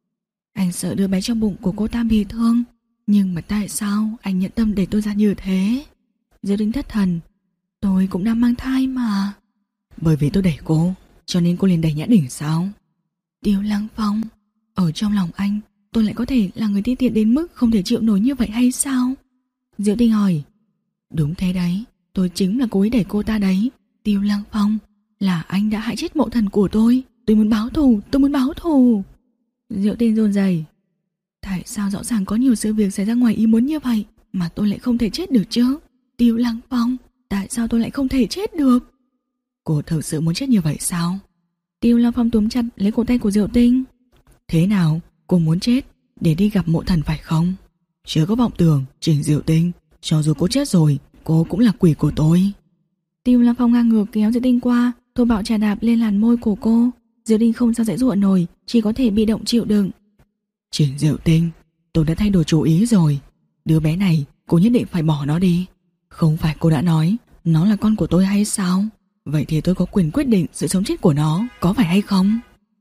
[SPEAKER 1] Anh sợ đứa bé trong bụng của cô ta bị thương, nhưng mà tại sao anh nhận tâm để tôi ra như thế? Diệu Tinh thất thần. Tôi cũng đang mang thai mà. Bởi vì tôi đẩy cô, cho nên cô liền đẩy Nhã Đình sao? Tiêu Lăng Phong, ở trong lòng anh, tôi lại có thể là người ti tiện đến mức không thể chịu nổi như vậy hay sao? Diệu Tinh hỏi. Đúng thế đấy, tôi chính là cố ý đẩy cô ta đấy. Tiêu Lăng Phong, là anh đã hại chết Mộ Thần của tôi. Tôi muốn báo thù, tôi muốn báo thù. Diệu Tinh run rẩy. Tại sao rõ ràng có nhiều sự việc xảy ra ngoài ý muốn như vậy mà tôi lại không thể chết được chứ? Tiêu Lăng Phong, tại sao tôi lại không thể chết được? Cô thực sự muốn chết như vậy sao? Tiêu Lăng Phong túm chặt lấy cổ tay của Diệu Tinh. Thế nào, cô muốn chết để đi gặp Mộ Thần phải không? Chưa có vọng tưởng, Trình Diệu Tinh, cho dù cô chết rồi, cô cũng là quỷ của tôi. Tiêu Lăng Phong ngang ngược kéo Diệu Tinh qua, thô bạo trà đạp lên làn môi của cô. Diệu Tinh không sao dễ dụa nổi, chỉ có thể bị động chịu đựng. Trình Diệu Tinh, tôi đã thay đổi chủ ý rồi. Đứa bé này, cô nhất định phải bỏ nó đi. Không phải cô đã nói nó là con của tôi hay sao? Vậy thì tôi có quyền quyết định sự sống chết của nó, có phải hay không?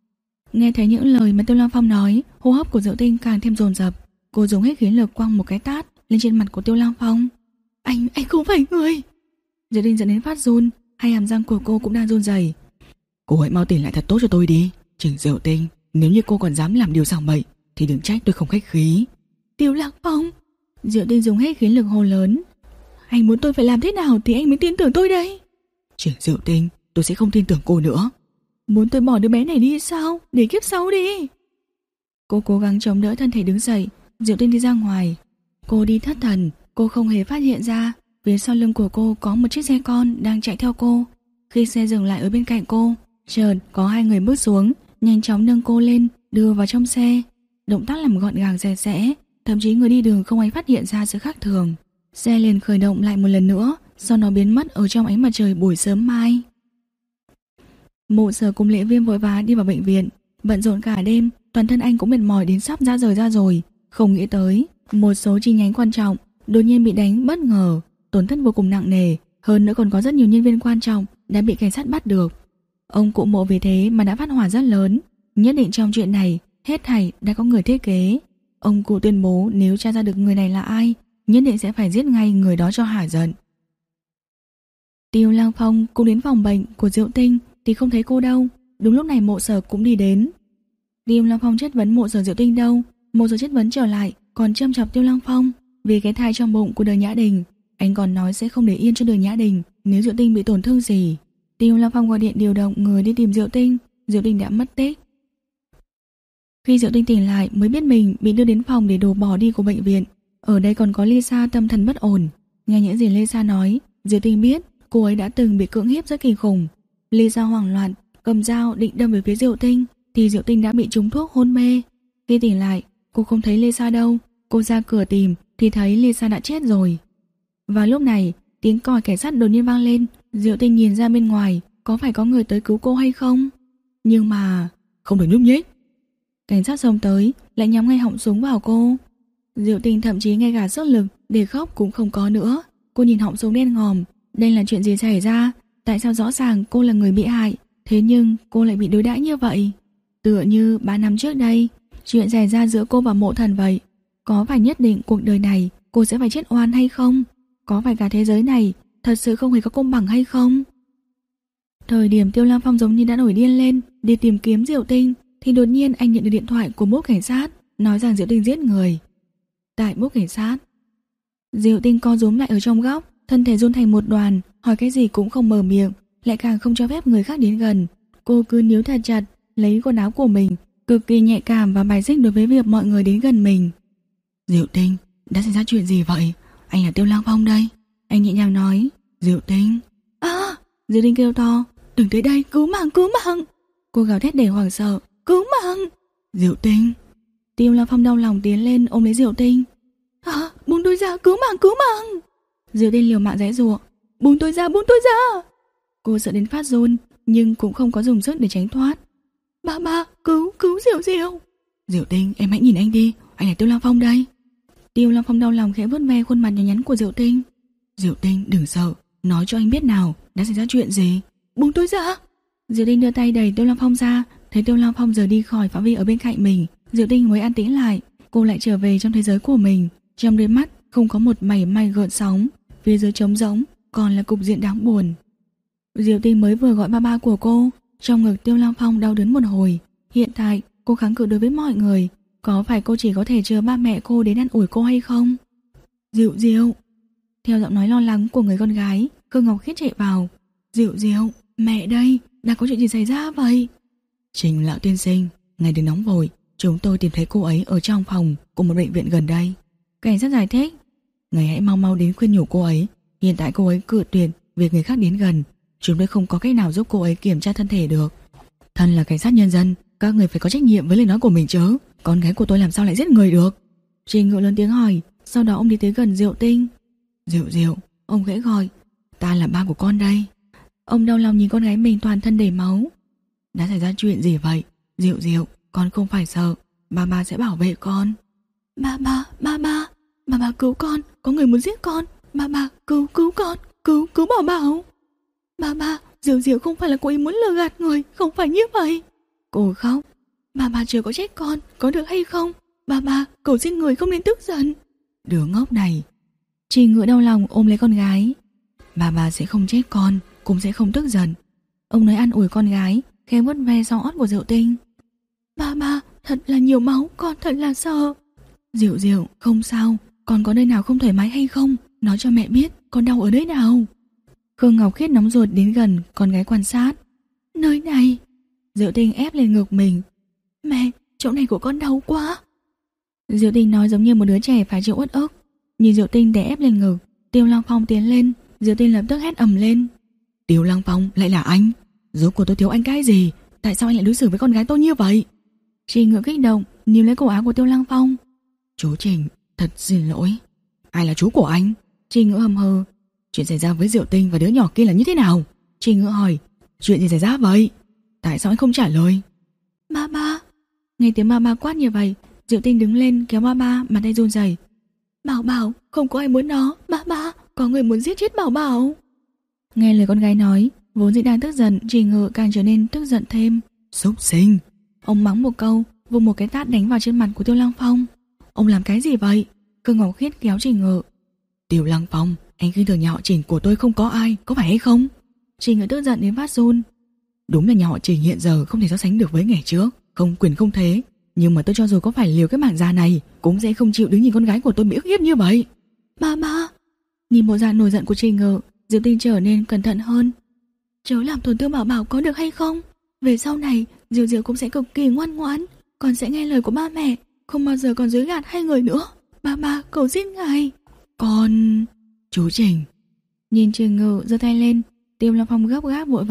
[SPEAKER 1] Nghe thấy những lời mà Tiêu Lăng Phong nói, hô hấp của Diệu Tinh càng thêm dồn dập. Cô dùng hết khí lực quăng một cái tát lên trên mặt của Tiêu Lăng Phong. Anh, anh không phải người. Diệu Tinh dẫn đến phát run, hai hàm răng của cô cũng đang run rẩy. Cô hãy mau tỉnh lại thật tốt cho tôi đi, Trình Diệu Tinh. Nếu như cô còn dám làm điều sảng bậy thì đừng trách tôi không khách khí. Tiêu Lăng Phong. Diệu Tinh dùng hết khí lực hô lớn. Anh muốn tôi phải làm thế nào thì anh mới tin tưởng tôi đây? Trình Diệu Tinh, tôi sẽ không tin tưởng cô nữa. Muốn tôi bỏ đứa bé này đi sao? Để kiếp sau đi. Cô cố gắng chống đỡ thân thể đứng dậy. Diệu Tinh đi ra ngoài. Cô đi thất thần, cô không hề phát hiện ra phía sau lưng của cô có một chiếc xe con đang chạy theo cô. Khi xe dừng lại ở bên cạnh cô, chợt có hai người bước xuống, nhanh chóng nâng cô lên, đưa vào trong xe. Động tác làm gọn gàng sạch sẽ, thậm chí người đi đường không ai phát hiện ra sự khác thường. Xe liền khởi động lại một lần nữa, sau đó biến mất ở trong ánh mặt trời buổi sớm mai. Mộ Sở cùng Lễ Viêm vội vã đi vào bệnh viện, bận rộn cả đêm, toàn thân anh cũng mệt mỏi đến sắp ra rời ra rồi. Không nghĩ tới một số chi nhánh quan trọng đột nhiên bị đánh bất ngờ, tổn thất vô cùng nặng nề, hơn nữa còn có rất nhiều nhân viên quan trọng đã bị cảnh sát bắt được. Ông cụ Mộ vì thế mà đã phát hỏa rất lớn, nhất định trong chuyện này hết thảy đã có người thiết kế. Ông cụ tuyên bố nếu tra ra được người này là ai, nhất định sẽ phải giết ngay người đó cho hả giận. Tiêu Lăng Phong cũng đến phòng bệnh của Diệu Tinh thì không thấy cô đâu. Đúng lúc này Mộ Sở cũng đi đến. Tiêu Lăng Phong chất vấn Mộ Sở Diệu Tinh đâu. Mộ Sở chất vấn trở lại, còn châm chọc Tiêu Lăng Phong vì cái thai trong bụng của Đường Nhã Đình. Anh còn nói sẽ không để yên cho Đường Nhã Đình nếu Diệu Tinh bị tổn thương gì. Tiêu Lăng Phong gọi điện điều động người đi tìm Diệu Tinh. Diệu Tinh đã mất tích. Khi Diệu Tinh tỉnh lại mới biết mình bị đưa đến phòng để đổ bỏ đi của bệnh viện. Ở đây còn có Lisa tâm thần bất ổn. Nghe những gì Lisa nói, Diệu Tinh biết cô ấy đã từng bị cưỡng hiếp rất kinh khủng. Lisa hoảng loạn cầm dao định đâm về phía Diệu Tinh thì Diệu Tinh đã bị trúng thuốc hôn mê. Khi tỉnh lại, cô không thấy Lisa đâu. Cô ra cửa tìm thì thấy Lisa đã chết rồi. Và lúc này, tiếng còi cảnh sát đột nhiên vang lên. Diệu Tinh nhìn ra bên ngoài, có phải có người tới cứu cô hay không? Nhưng mà...
[SPEAKER 2] Không được nhúc nhích.
[SPEAKER 1] Cảnh sát xông tới, lại nhắm ngay họng súng vào cô. Diệu Tinh thậm chí ngay cả sức lực để khóc cũng không có nữa. Cô nhìn họng súng đen ngòm. Đây là chuyện gì xảy ra? Tại sao rõ ràng cô là người bị hại, thế nhưng cô lại bị đối đãi như vậy? Tựa như ba năm trước đây, chuyện xảy ra giữa cô và Mộ Thần vậy. Có phải nhất định cuộc đời này cô sẽ phải chết oan hay không? Có phải cả thế giới này thật sự không hề có công bằng hay không? Thời điểm Tiêu Lam Phong giống như đã nổi điên lên để tìm kiếm Diệu Tinh, thì đột nhiên anh nhận được điện thoại của bốp cảnh sát nói rằng Diệu Tinh giết người. Tại bốp cảnh sát, Diệu Tinh co rúm lại ở trong góc, thân thể run thành một đoàn, hỏi cái gì cũng không mở miệng, lại càng không cho phép người khác đến gần. Cô cứ níu thật chặt lấy quần áo của mình, cực kỳ nhạy cảm và bài xích đối với việc mọi người đến gần mình.
[SPEAKER 2] Diệu Tinh, đã xảy ra chuyện gì vậy? Anh là Tiêu Lam Phong đây.
[SPEAKER 1] Anh nhẹ nhàng nói.
[SPEAKER 2] Diệu Tinh.
[SPEAKER 1] À! Diệu Tinh kêu to. Đừng tới đây, cứu mạng, cứu mạng. Cô gào thét để hoảng sợ. Cứu mạng.
[SPEAKER 2] Diệu Tinh.
[SPEAKER 1] Tiêu Lam Phong đau lòng tiến lên ôm lấy Diệu Tinh. À! Buông tôi ra, cứu mạng, cứu mạng. Diệu Tinh liều mạng giãy giụa. Buông tôi ra, buông tôi ra. Cô sợ đến phát run, nhưng cũng không có dùng sức để tránh thoát. Ba ba, cứu, cứu Diệu Diệu.
[SPEAKER 2] Diệu Tinh, em hãy nhìn anh đi, anh là Tiêu Lam Phong đây.
[SPEAKER 1] Tiêu Lam Phong đau lòng khẽ vuốt ve khuôn mặt nhỏ nhắn của Diệu Tinh.
[SPEAKER 2] Diệu Tinh, đừng sợ, nói cho anh biết nào, đã xảy ra chuyện gì.
[SPEAKER 1] Buông tôi ra. Diệu Tinh đưa tay đẩy Tiêu Lam Phong ra. Thấy Tiêu Lam Phong rời đi khỏi phạm vi ở bên cạnh mình, Diệu Tinh mới an tĩnh lại. Cô lại trở về trong thế giới của mình. Trong đôi mắt không có một mảy may gợn sóng, phía dưới trống rỗng còn là cục diện đáng buồn. Diệu Tinh mới vừa gọi ba ba của cô. Trong ngực Tiêu Lam Phong đau đớn một hồi. Hiện tại cô kháng cự đối với mọi người. Có phải cô chỉ có thể chờ ba mẹ cô đến ăn ủi cô hay không? Diệu Diệu. Theo giọng nói lo lắng của người con gái, Khương Ngọc Khiết chạy vào. Diệu Diệu, mẹ đây, đã có chuyện gì xảy ra vậy?
[SPEAKER 2] Trình lão tiên sinh, ngài đừng nóng vội, chúng tôi tìm thấy cô ấy ở trong phòng của một bệnh viện gần đây.
[SPEAKER 1] Cảnh sát giải thích.
[SPEAKER 2] Ngài hãy mau mau đến khuyên nhủ cô ấy. Hiện tại cô ấy cự tuyệt việc người khác đến gần. Chúng tôi không có cách nào giúp cô ấy kiểm tra thân thể được. Thân là cảnh sát nhân dân, các người phải có trách nhiệm với lời nói của mình chứ. Con gái của tôi làm sao lại giết người được?
[SPEAKER 1] Trình Ngự lớn tiếng hỏi. Sau đó ông đi tới gần Diệu Tinh.
[SPEAKER 2] Diệu Diệu,
[SPEAKER 1] ông khẽ gọi.
[SPEAKER 2] Ta là ba của con đây.
[SPEAKER 1] Ông đau lòng nhìn con gái mình toàn thân đầy máu.
[SPEAKER 2] Đã xảy ra chuyện gì vậy? Diệu Diệu, con không phải sợ, ba ba sẽ bảo vệ con.
[SPEAKER 1] Ba ba, ba ba, ba ba cứu con, có người muốn giết con. Ba ba, cứu, cứu con, cứu, cứu Bảo Bảo. Ba ba, Diệu Diệu không phải là cô ấy muốn lừa gạt người, không phải như vậy. Cô khóc. Ba ba chưa có trách con, có được hay không? Ba ba, cầu xin người không nên tức giận.
[SPEAKER 2] Đứa ngốc này.
[SPEAKER 1] Trình Ngự đau lòng ôm lấy con gái.
[SPEAKER 2] Ba ba sẽ không trách con, cũng sẽ không tức giận.
[SPEAKER 1] Ông nói an ủi con gái, khẽ vuốt ve sau ót của Diệu Tinh. Ba ba, thật là nhiều máu, con thật là sợ. Diệu Diệu, không sao, con có nơi nào không thoải mái hay không? Nói cho mẹ biết, con đau ở nơi nào? Khương Ngọc Khiết nóng ruột đến gần con gái quan sát. Nơi này. Diệu Tinh ép lên ngực mình. Mẹ, chỗ này của con đau quá. Diệu Tinh nói giống như một đứa trẻ phải chịu uất ức. Nhìn Diệu Tinh đè ép lên ngực, Tiêu Lăng Phong tiến lên. Diệu Tinh lập tức hét ầm lên.
[SPEAKER 2] Tiêu Lăng Phong, lại là anh? Rốt cuộc tôi thiếu anh cái gì? Tại sao anh lại đối xử với con gái tôi như vậy?
[SPEAKER 1] Trình Ngự kích động níu lấy cổ áo của Tiêu Lăng Phong.
[SPEAKER 2] Chú Trình, thật xin lỗi. Ai là chú của anh?
[SPEAKER 1] Trình Ngự hầm hừ.
[SPEAKER 2] Chuyện xảy ra với Diệu Tinh và đứa nhỏ kia là như thế nào?
[SPEAKER 1] Trình Ngự hỏi.
[SPEAKER 2] Chuyện gì xảy ra vậy? Tại sao anh không trả lời?
[SPEAKER 1] Ba ba. Nghe tiếng ba ba quát như vậy, Diệu Tinh đứng lên kéo ba ba, bàn tay run rẩy. Bảo Bảo, không có ai muốn nó. Ba ba, có người muốn giết chết Bảo Bảo. Nghe lời con gái nói, vốn dĩ đang tức giận, Trình Ngự càng trở nên tức giận thêm.
[SPEAKER 2] Súc sinh.
[SPEAKER 1] Ông mắng một câu, vùng một cái tát đánh vào trên mặt của Tiêu Lăng Phong. Ông làm cái gì vậy? Khương Ngọc Khiết kéo Trình Ngự.
[SPEAKER 2] Tiêu Lăng Phong, anh khinh thường nhà họ Trình của tôi không có ai, có phải hay không?
[SPEAKER 1] Trình Ngự tức giận đến phát run.
[SPEAKER 2] Đúng là nhà họ Trình hiện giờ không thể so sánh được với ngày trước, không quyền không thế. Nhưng mà tôi cho dù có phải liều cái mạng già này, cũng sẽ không chịu đứng nhìn con gái của tôi bị ức hiếp như vậy.
[SPEAKER 1] Ba ba. Nhìn bộ dạng nổi giận của Trình Ngự, Diệu Tinh trở nên cẩn thận hơn. Chớ làm tổn thương Bảo Bảo có được hay không? Về sau này, Diệu Diệu cũng sẽ cực kỳ ngoan ngoãn, còn sẽ nghe lời của ba mẹ, không bao giờ còn dối gạt hai người nữa. Ba ba, cầu xin ngài.
[SPEAKER 2] Con... Chú Trình.
[SPEAKER 1] Nhìn Trình Ngự giơ tay lên, Tiêu Lăng Phong gấp gáp vội vàng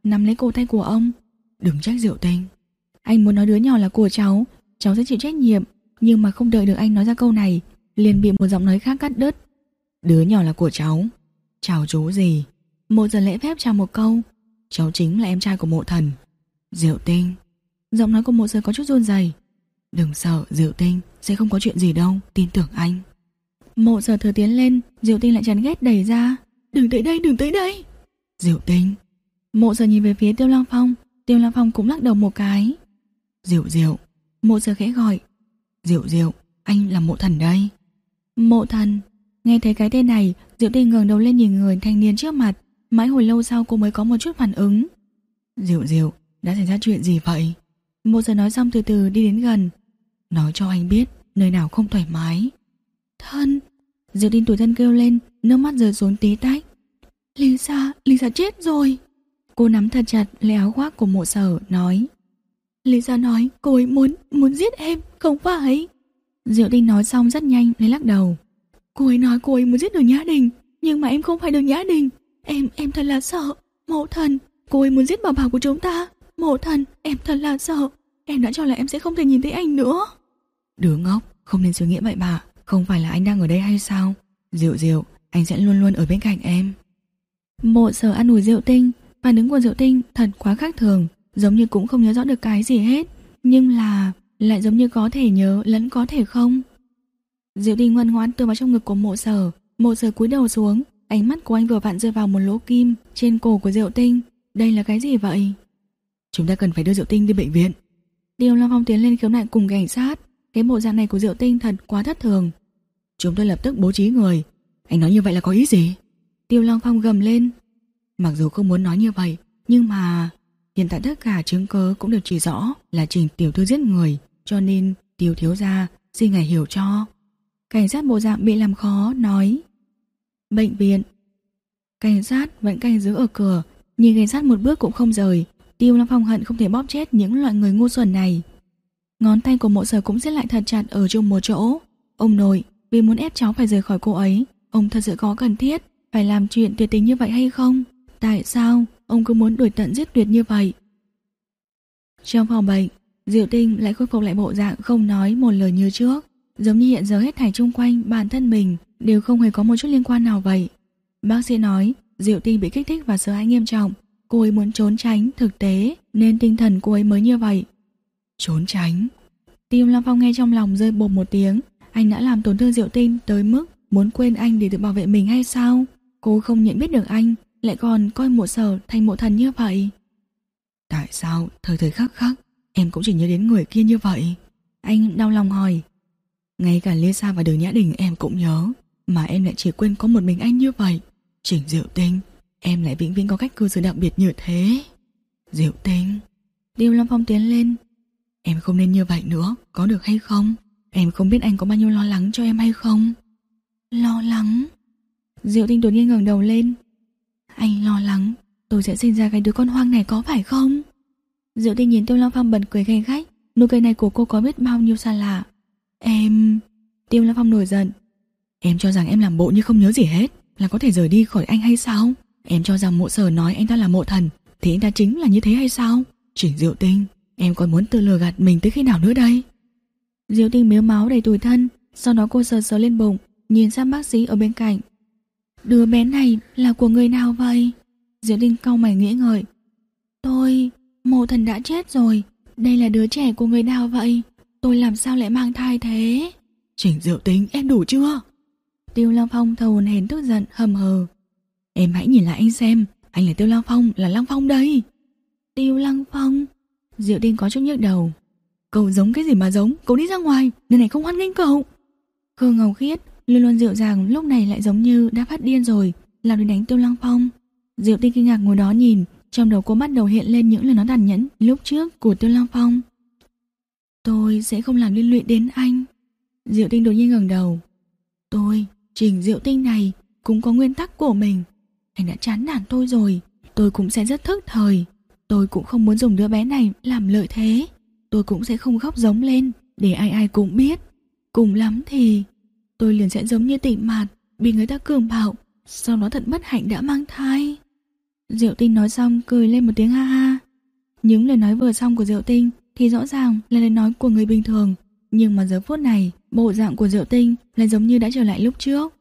[SPEAKER 1] nắm lấy cổ tay của ông.
[SPEAKER 2] Đừng trách Diệu Tinh.
[SPEAKER 1] Anh muốn nói đứa nhỏ là của cháu, cháu sẽ chịu trách nhiệm. Nhưng mà không đợi được anh nói ra câu này, liền bị một giọng nói khác cắt đứt.
[SPEAKER 2] Đứa nhỏ là của cháu. Chào chú gì?
[SPEAKER 1] Mộ Giờ lễ phép chào một câu.
[SPEAKER 2] Cháu chính là em trai của Mộ Thần. Diệu Tinh.
[SPEAKER 1] Giọng nói của Mộ Giờ có chút run rẩy.
[SPEAKER 2] Đừng sợ, Diệu Tinh, sẽ không có chuyện gì đâu, tin tưởng anh.
[SPEAKER 1] Mộ Giờ thừa tiến lên, Diệu Tinh lại chán ghét đẩy ra. Đừng tới đây, đừng tới đây.
[SPEAKER 2] Diệu Tinh.
[SPEAKER 1] Mộ Giờ nhìn về phía Tiêu Lăng Phong. Tiêu Lăng Phong cũng lắc đầu một cái.
[SPEAKER 2] Diệu Diệu.
[SPEAKER 1] Mộ Giờ khẽ gọi.
[SPEAKER 2] Diệu Diệu, anh là Mộ Thần đây.
[SPEAKER 1] Mộ Thần. Nghe thấy cái tên này, Diệu Tinh ngẩng đầu lên nhìn người thanh niên trước mặt. Mãi hồi lâu sau cô mới có một chút phản ứng.
[SPEAKER 2] Diệu Diệu, đã xảy ra chuyện gì vậy?
[SPEAKER 1] Mộ Giờ nói xong từ từ đi đến gần.
[SPEAKER 2] Nói cho anh biết nơi nào không thoải mái.
[SPEAKER 1] Thân. Diệu Tinh tủi thân kêu lên, nước mắt rơi xuống tí tách. Lisa, Lisa chết rồi. Cô nắm thật chặt lấy áo khoác của Mộ Sở, nói. Lisa nói cô ấy muốn, muốn giết em, không phải. Diệu Tinh nói xong rất nhanh lấy lắc đầu. Cô ấy nói cô ấy muốn giết Đường Nhã Đình, nhưng mà em không phải Đường Nhã Đình. Em, em thật là sợ. Mộ Thần, cô ấy muốn giết bảo bảo của chúng ta. Mộ Thần, em thật là sợ. Em đã cho là em sẽ không thể nhìn thấy anh nữa.
[SPEAKER 2] Đứa ngốc, không nên suy nghĩ bậy bạ. Không phải là anh đang ở đây hay sao? Diệu Diệu, anh sẽ luôn luôn ở bên cạnh em.
[SPEAKER 1] Mộ Sở an ủi Diệu Tinh. Phản ứng của Diệu Tinh thật quá khác thường, giống như cũng không nhớ rõ được cái gì hết, nhưng là lại giống như có thể nhớ lẫn có thể không. Diệu Tinh ngoan ngoãn tựa vào trong ngực của Mộ Sở. Mộ Sở cúi đầu xuống, ánh mắt của anh vừa vặn rơi vào một lỗ kim trên cổ của Diệu Tinh. Đây là cái gì vậy?
[SPEAKER 2] Chúng ta cần phải đưa Diệu Tinh đi bệnh viện.
[SPEAKER 1] Tiêu Long Phong tiến lên khiếu nại cùng cảnh sát. Cái bộ dạng này của Diệu Tinh thật quá thất thường.
[SPEAKER 2] Chúng tôi lập tức bố trí người. Anh nói như vậy là có ý gì?
[SPEAKER 1] Tiêu Long Phong gầm lên.
[SPEAKER 2] Mặc dù không muốn nói như vậy, nhưng mà hiện tại tất cả chứng cứ cũng đều chỉ rõ là Trình tiểu thư giết người, cho nên Tiêu thiếu gia xin ngài hiểu cho.
[SPEAKER 1] Cảnh sát bộ dạng bị làm khó nói. Bệnh viện. Cảnh sát vẫn canh giữ ở cửa, nhưng cảnh sát một bước cũng không rời. Tiêu Long Phong hận không thể bóp chết những loại người ngu xuẩn này. Ngón tay của Mộ Sở cũng siết lại thật chặt ở chung một chỗ. Ông nội, vì muốn ép cháu phải rời khỏi cô ấy, ông thật sự có cần thiết phải làm chuyện tuyệt tình như vậy hay không? Tại sao ông cứ muốn đuổi tận giết tuyệt như vậy? Trong phòng bệnh, Diệu Tinh lại khôi phục lại bộ dạng không nói một lời như trước, giống như hiện giờ hết thảy chung quanh bản thân mình đều không hề có một chút liên quan nào vậy. Bác sĩ nói Diệu Tinh bị kích thích và sợ hãi nghiêm trọng, cô ấy muốn trốn tránh thực tế nên tinh thần cô ấy mới như vậy.
[SPEAKER 2] Trốn tránh?
[SPEAKER 1] Tiêu Long Phong nghe trong lòng rơi bột một tiếng. Anh đã làm tổn thương Diệu Tinh tới mức muốn quên anh để tự bảo vệ mình hay sao? Cô không nhận biết được anh, lại còn coi Mộ Sở thành Mộ Thần như vậy.
[SPEAKER 2] Tại sao thời thời khắc khắc em cũng chỉ nhớ đến người kia như vậy?
[SPEAKER 1] Anh đau lòng hỏi.
[SPEAKER 2] Ngay cả Lisa và Đường Nhã Đình em cũng nhớ, mà em lại chỉ quên có một mình anh như vậy. Trình Diệu Tinh, em lại vĩnh viễn có cách cư xử đặc biệt như thế. Diệu Tinh.
[SPEAKER 1] Tiêu Long Phong tiến lên.
[SPEAKER 2] Em không nên như vậy nữa, có được hay không? Em không biết anh có bao nhiêu lo lắng cho em hay không?
[SPEAKER 1] Lo lắng? Diệu Tinh đột nhiên ngẩng đầu lên. Anh lo lắng tôi sẽ sinh ra cái đứa con hoang này có phải không? Diệu Tinh nhìn Tiêu Long Phong bật cười khanh khách. Nụ cười này của cô có biết bao nhiêu xa lạ. Em... Tiêu Long Phong nổi giận.
[SPEAKER 2] Em cho rằng em làm bộ như không nhớ gì hết là có thể rời đi khỏi anh hay sao? Em cho rằng Mộ Sở nói anh ta là Mộ Thần thì anh ta chính là như thế hay sao? Trình Diệu Tinh, em còn muốn tự lừa gạt mình tới khi nào nữa đây?
[SPEAKER 1] Diệu Tinh mếu máu đầy tủi thân. Sau đó cô sờ sờ lên bụng, nhìn sang bác sĩ ở bên cạnh. Đứa bé này là của người nào vậy? Diệu Tinh cau mày nghĩ ngợi. Tôi... Mộ Thần đã chết rồi. Đây là đứa trẻ của người nào vậy? Tôi làm sao lại mang thai thế?
[SPEAKER 2] Trình Diệu Tinh, em đủ chưa?
[SPEAKER 1] Tiêu Long Phong thầu hồn hển tức giận hầm hờ.
[SPEAKER 2] Em hãy nhìn lại anh xem, anh là Tiêu Long Phong, là Long Phong đây.
[SPEAKER 1] Tiêu Long Phong? Diệu Tinh có chút nhức đầu.
[SPEAKER 2] Cậu giống cái gì mà giống, cậu đi ra ngoài, nơi này không hoan nghênh cậu.
[SPEAKER 1] Khương Ngọc Khiết luôn luôn dịu dàng lúc này lại giống như đã phát điên rồi, làm đến đánh Tiêu Long Phong. Diệu Tinh kinh ngạc ngồi đó nhìn, trong đầu cô bắt đầu hiện lên những lời nói tàn nhẫn lúc trước của Tiêu Long Phong. Tôi sẽ không làm liên lụy đến anh. Diệu Tinh đột nhiên ngẩng đầu. Tôi, Trình Diệu Tinh này cũng có nguyên tắc của mình. Anh đã chán nản tôi rồi, tôi cũng sẽ rất thức thời. Tôi cũng không muốn dùng đứa bé này làm lợi thế. Tôi cũng sẽ không khóc giống lên để ai ai cũng biết. Cùng lắm thì tôi liền sẽ giống như Tịnh Mạt, bị người ta cường bạo, sau đó thật bất hạnh đã mang thai. Diệu Tinh nói xong cười lên một tiếng ha ha. Những lời nói vừa xong của Diệu Tinh thì rõ ràng là lời nói của người bình thường, nhưng mà giờ phút này bộ dạng của Diệu Tinh lại giống như đã trở lại lúc trước.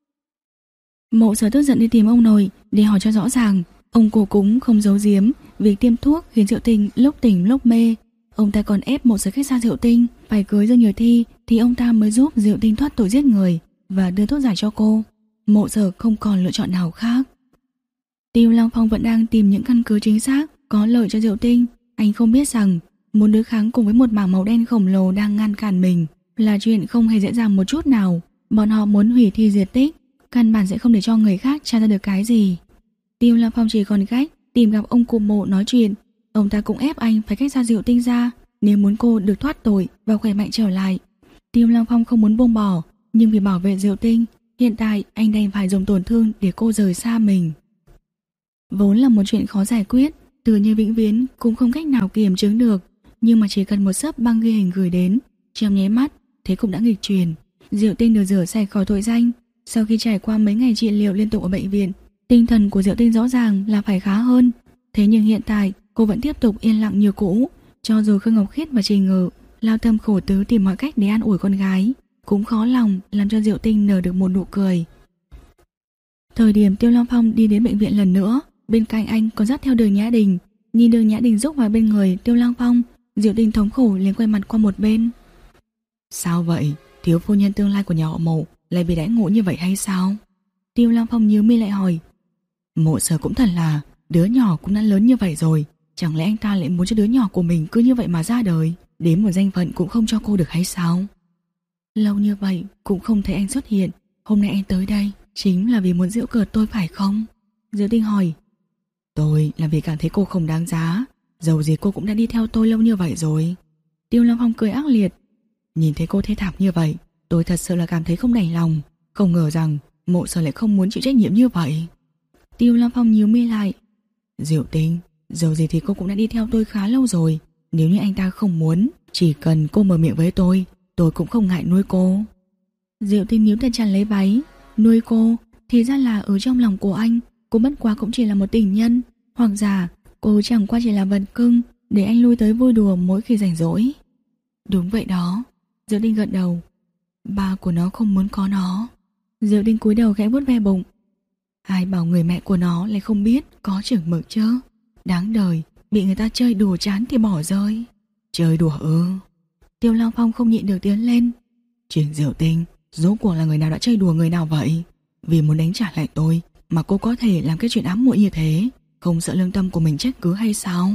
[SPEAKER 1] Mộ Sở tức giận đi tìm ông nội để hỏi cho rõ ràng. Ông cổ cũng không giấu giếm việc tiêm thuốc khiến Diệu Tinh lúc tỉnh lúc mê. Ông ta còn ép Mộ Sở cách xa Diệu Tinh, phải cưới Dương Nhược Thi thì ông ta mới giúp Diệu Tinh thoát tội giết người và đưa thuốc giải cho cô. Mộ Sở không còn lựa chọn nào khác. Tiêu Lăng Phong vẫn đang tìm những căn cứ chính xác có lợi cho Diệu Tinh. Anh không biết rằng muốn đối kháng cùng với một mảng màu đen khổng lồ đang ngăn cản mình là chuyện không hề dễ dàng một chút nào. Bọn họ muốn hủy thi diệt tích, căn bản sẽ không để cho người khác tra ra được cái gì. Tiêu Lăng Phong chỉ còn cách tìm gặp ông cụ Mộ nói chuyện. Ông ta cũng ép anh phải cách xa Diệu Tinh ra nếu muốn cô được thoát tội và khỏe mạnh trở lại. Tiêu Lăng Phong không muốn buông bỏ, nhưng vì bảo vệ Diệu Tinh, hiện tại anh đành phải dùng tổn thương để cô rời xa mình. Vốn là một chuyện khó giải quyết, Từ Như vĩnh viễn cũng không cách nào kiềm chứng được, nhưng mà chỉ cần một xấp băng ghi hình gửi đến, trong nháy mắt thế cũng đã nghịch chuyển. Diệu Tinh được rửa sạch khỏi tội danh. Sau khi trải qua mấy ngày trị liệu liên tục ở bệnh viện, tinh thần của Diệu Tinh rõ ràng là phải khá hơn. Thế nhưng hiện tại cô vẫn tiếp tục yên lặng như cũ. Cho dù Khương Ngọc Khiết và Trình Ngự lao tâm khổ tứ tìm mọi cách để an ủi con gái, cũng khó lòng làm cho Diệu Tinh nở được một nụ cười. Thời điểm Tiêu Long Phong đi đến bệnh viện lần nữa, bên cạnh anh còn dắt theo Đường Nhã Đình. Nhìn Đường Nhã Đình rúc vào bên người Tiêu Long Phong, Diệu Tinh thống khổ liền quay mặt qua một bên.
[SPEAKER 2] Sao vậy? Thiếu phu nhân tương lai của nhà họ Mộ lại bị đãi ngộ như vậy hay sao?
[SPEAKER 1] Tiêu Long Phong nhíu mi lại hỏi.
[SPEAKER 2] Mộ Sở cũng thật là, đứa nhỏ cũng đã lớn như vậy rồi, chẳng lẽ anh ta lại muốn cho đứa nhỏ của mình cứ như vậy mà ra đời, đến một danh phận cũng không cho cô được hay sao?
[SPEAKER 1] Lâu như vậy cũng không thấy anh xuất hiện, hôm nay anh tới đây chính là vì muốn giễu cợt tôi phải không? Diệu Tinh hỏi.
[SPEAKER 2] Tôi là vì cảm thấy cô không đáng giá, dầu gì cô cũng đã đi theo tôi lâu như vậy rồi.
[SPEAKER 1] Tiêu Long Phong cười ác liệt.
[SPEAKER 2] Nhìn thấy cô thê thảm như vậy, tôi thật sự là cảm thấy không đành lòng. Không ngờ rằng Mộ Sở lại không muốn chịu trách nhiệm như vậy.
[SPEAKER 1] Tiêu Long Phong nhíu mi lại.
[SPEAKER 2] Diệu Tinh, dầu gì thì cô cũng đã đi theo tôi khá lâu rồi. Nếu như anh ta không muốn, chỉ cần cô mở miệng với tôi, tôi cũng không ngại nuôi cô.
[SPEAKER 1] Diệu Tinh níu tay chặt lấy váy. Nuôi cô, thì ra là ở trong lòng của anh, cô bất quá cũng chỉ là một tình nhân. Hoặc giả cô chẳng qua chỉ là vật cưng để anh lui tới vui đùa mỗi khi rảnh rỗi.
[SPEAKER 2] Đúng vậy đó.
[SPEAKER 1] Diệu Tinh gật đầu.
[SPEAKER 2] Ba của nó không muốn có nó.
[SPEAKER 1] Diệu Tinh cúi đầu khẽ vuốt ve bụng.
[SPEAKER 2] Ai bảo người mẹ của nó lại không biết có chừng mực chứ. Đáng đời, bị người ta chơi đùa chán thì bỏ rơi. Chơi đùa ư?
[SPEAKER 1] Tiêu Long Phong không nhịn được tiến lên.
[SPEAKER 2] Trình Diệu Tinh, rốt cuộc là người nào đã chơi đùa người nào vậy? Vì muốn đánh trả lại tôi mà cô có thể làm cái chuyện ám muội như thế, không sợ lương tâm của mình trách cứ hay sao?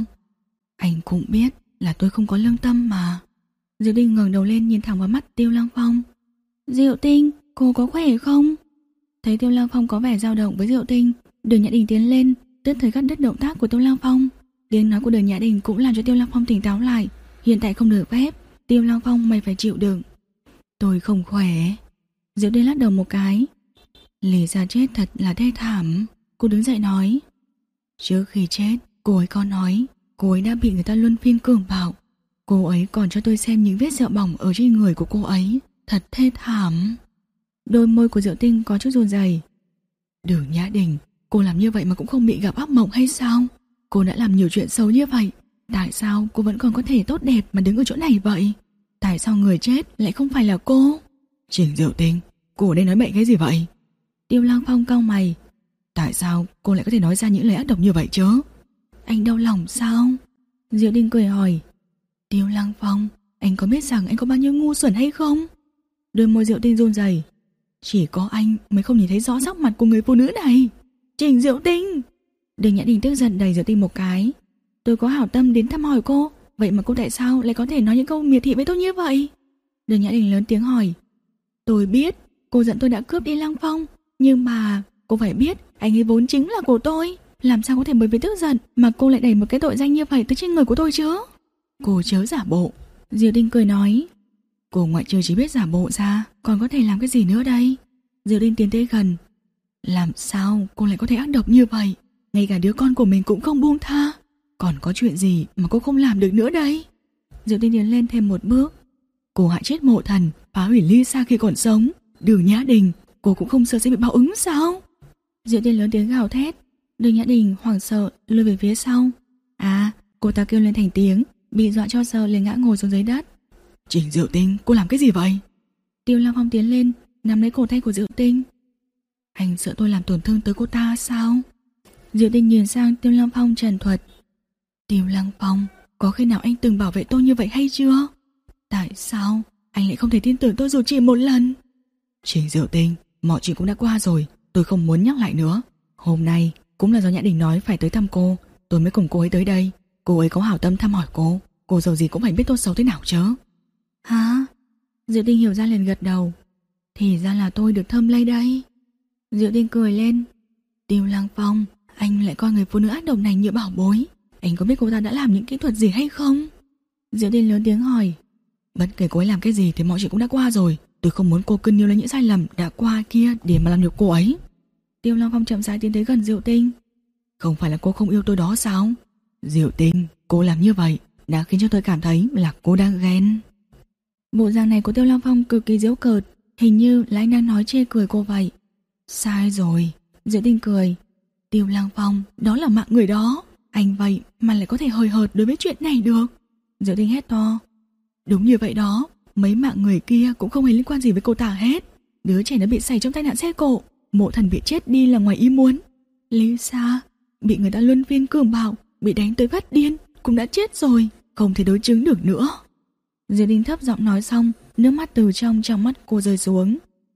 [SPEAKER 2] Anh cũng biết là tôi không có lương tâm mà.
[SPEAKER 1] Diệu Tinh ngẩng đầu lên nhìn thẳng vào mắt Tiêu Long Phong. Diệu Tinh, cô có khỏe không? Thấy Tiêu Long Phong có vẻ dao động với Diệu Tinh, Đường Nhã Đình tiến lên, tức thời cắt đứt động tác của Tiêu Long Phong. Tiếng nói của Đường Nhã Đình cũng làm cho Tiêu Long Phong tỉnh táo lại. Hiện tại không được phép, Tiêu Long Phong mày phải chịu đựng.
[SPEAKER 2] Tôi không khỏe.
[SPEAKER 1] Diệu Tinh lắc đầu một cái.
[SPEAKER 2] Lý ra chết thật là thê thảm.
[SPEAKER 1] Cô đứng dậy nói.
[SPEAKER 2] Trước khi chết, cô ấy có nói cô ấy đã bị người ta luân phiên cường bạo. Cô ấy còn cho tôi xem những vết sẹo bỏng ở trên người của cô ấy. Thật thê thảm.
[SPEAKER 1] Đôi môi của Diệu Tinh có chút run rẩy.
[SPEAKER 2] Đường Nhã Đình, cô làm như vậy mà cũng không bị gặp ác mộng hay sao? Cô đã làm nhiều chuyện xấu như vậy, tại sao cô vẫn còn có thể tốt đẹp mà đứng ở chỗ này vậy? Tại sao người chết lại không phải là cô? Trình Diệu Tinh, cô ở đây nói bậy cái gì vậy?
[SPEAKER 1] Tiêu Lăng Phong cau mày.
[SPEAKER 2] Tại sao cô lại có thể nói ra những lời ác độc như vậy chứ?
[SPEAKER 1] Anh đau lòng sao? Diệu Tinh cười hỏi.
[SPEAKER 2] Tiêu Lăng Phong, anh có biết rằng anh có bao nhiêu ngu xuẩn hay không?
[SPEAKER 1] Đôi môi Diệu Tinh run rẩy.
[SPEAKER 2] Chỉ có anh mới không nhìn thấy rõ sắc mặt của người phụ nữ này.
[SPEAKER 1] Trình Diệu Tinh. Đường Nhã Đình tức giận đẩy Diệu Tinh một cái. Tôi có hảo tâm đến thăm hỏi cô, vậy mà cô tại sao lại có thể nói những câu miệt thị với tôi như vậy? Đường Nhã Đình lớn tiếng hỏi. Tôi biết cô giận tôi đã cướp đi Lăng Phong, nhưng mà cô phải biết anh ấy vốn chính là của tôi. Làm sao có thể bởi vì tức giận mà cô lại đẩy một cái tội danh như vậy tới trên người của tôi chứ?
[SPEAKER 2] Cô chớ giả bộ.
[SPEAKER 1] Diệu Tinh cười nói.
[SPEAKER 2] Cô ngoại trừ chỉ biết giả bộ ra, còn có thể làm cái gì nữa đây?
[SPEAKER 1] Diệu Tinh tiến tới gần.
[SPEAKER 2] Làm sao cô lại có thể ác độc như vậy? Ngay cả đứa con của mình cũng không buông tha. Còn có chuyện gì mà cô không làm được nữa đây?
[SPEAKER 1] Diệu Tinh tiến lên thêm một bước.
[SPEAKER 2] Cô hại chết Mộ Thần, phá hủy Lisa khi còn sống. Đường Nhã Đình, cô cũng không sợ sẽ bị báo ứng sao?
[SPEAKER 1] Diệu Tinh lớn tiếng gào thét. Đường Nhã Đình hoảng sợ lùi về phía sau. À, cô ta kêu lên thành tiếng, bị dọa cho sợ liền ngã ngồi xuống dưới đất.
[SPEAKER 2] Trình Diệu Tinh, cô làm cái gì vậy?
[SPEAKER 1] Tiêu Lăng Phong tiến lên, nắm lấy cổ tay của Diệu Tinh. Anh sợ tôi làm tổn thương tới cô ta sao? Diệu Tinh nhìn sang Tiêu Lăng Phong trần thuật. Tiêu Lăng Phong, có khi nào anh từng bảo vệ tôi như vậy hay chưa? Tại sao anh lại không thể tin tưởng tôi dù chỉ một lần?
[SPEAKER 2] Trình Diệu Tinh, mọi chuyện cũng đã qua rồi, tôi không muốn nhắc lại nữa. Hôm nay cũng là do Nhã Đình nói phải tới thăm cô, tôi mới cùng cô ấy tới đây. Cô ấy có hảo tâm thăm hỏi cô, cô dầu gì cũng phải biết tốt xấu thế nào chứ.
[SPEAKER 1] Hả? Diệu Tinh hiểu ra liền gật đầu. Thì ra là tôi được thơm lây đây. Diệu Tinh cười lên. Tiêu Lăng Phong, anh lại coi người phụ nữ ác độc này như bảo bối. Anh có biết cô ta đã làm những kỹ thuật gì hay không? Diệu Tinh lớn tiếng hỏi.
[SPEAKER 2] Bất kể cô ấy làm cái gì thì mọi chuyện cũng đã qua rồi. Tôi không muốn cô cứ níu lấy những sai lầm đã qua kia để mà làm nhục cô ấy.
[SPEAKER 1] Tiêu Lăng Phong chậm rãi tiến tới gần Diệu Tinh.
[SPEAKER 2] Không phải là cô không yêu tôi đó sao? Diệu Tinh, cô làm như vậy đã khiến cho tôi cảm thấy là cô đang ghen.
[SPEAKER 1] Bộ dạng này của Tiêu Lăng Phong cực kỳ giễu cợt, hình như là anh đang nói chê cười cô vậy.
[SPEAKER 2] Sai rồi.
[SPEAKER 1] Diệu Tinh cười. Tiêu Lăng Phong, đó là mạng người đó. Anh vậy mà lại có thể hời hợt đối với chuyện này được. Diệu Tinh hét to.
[SPEAKER 2] Đúng như vậy đó, mấy mạng người kia cũng không hề liên quan gì với cô ta hết. Đứa trẻ nó bị xảy trong tai nạn xe cộ, Mộ Thần bị chết đi là ngoài ý muốn. Lisa bị người ta luân phiên cường bạo, bị đánh tới phát điên, cũng đã chết rồi, không thể đối chứng được nữa.
[SPEAKER 1] Diệu Tinh thấp giọng nói xong, nước mắt từ trong trong mắt cô rơi xuống.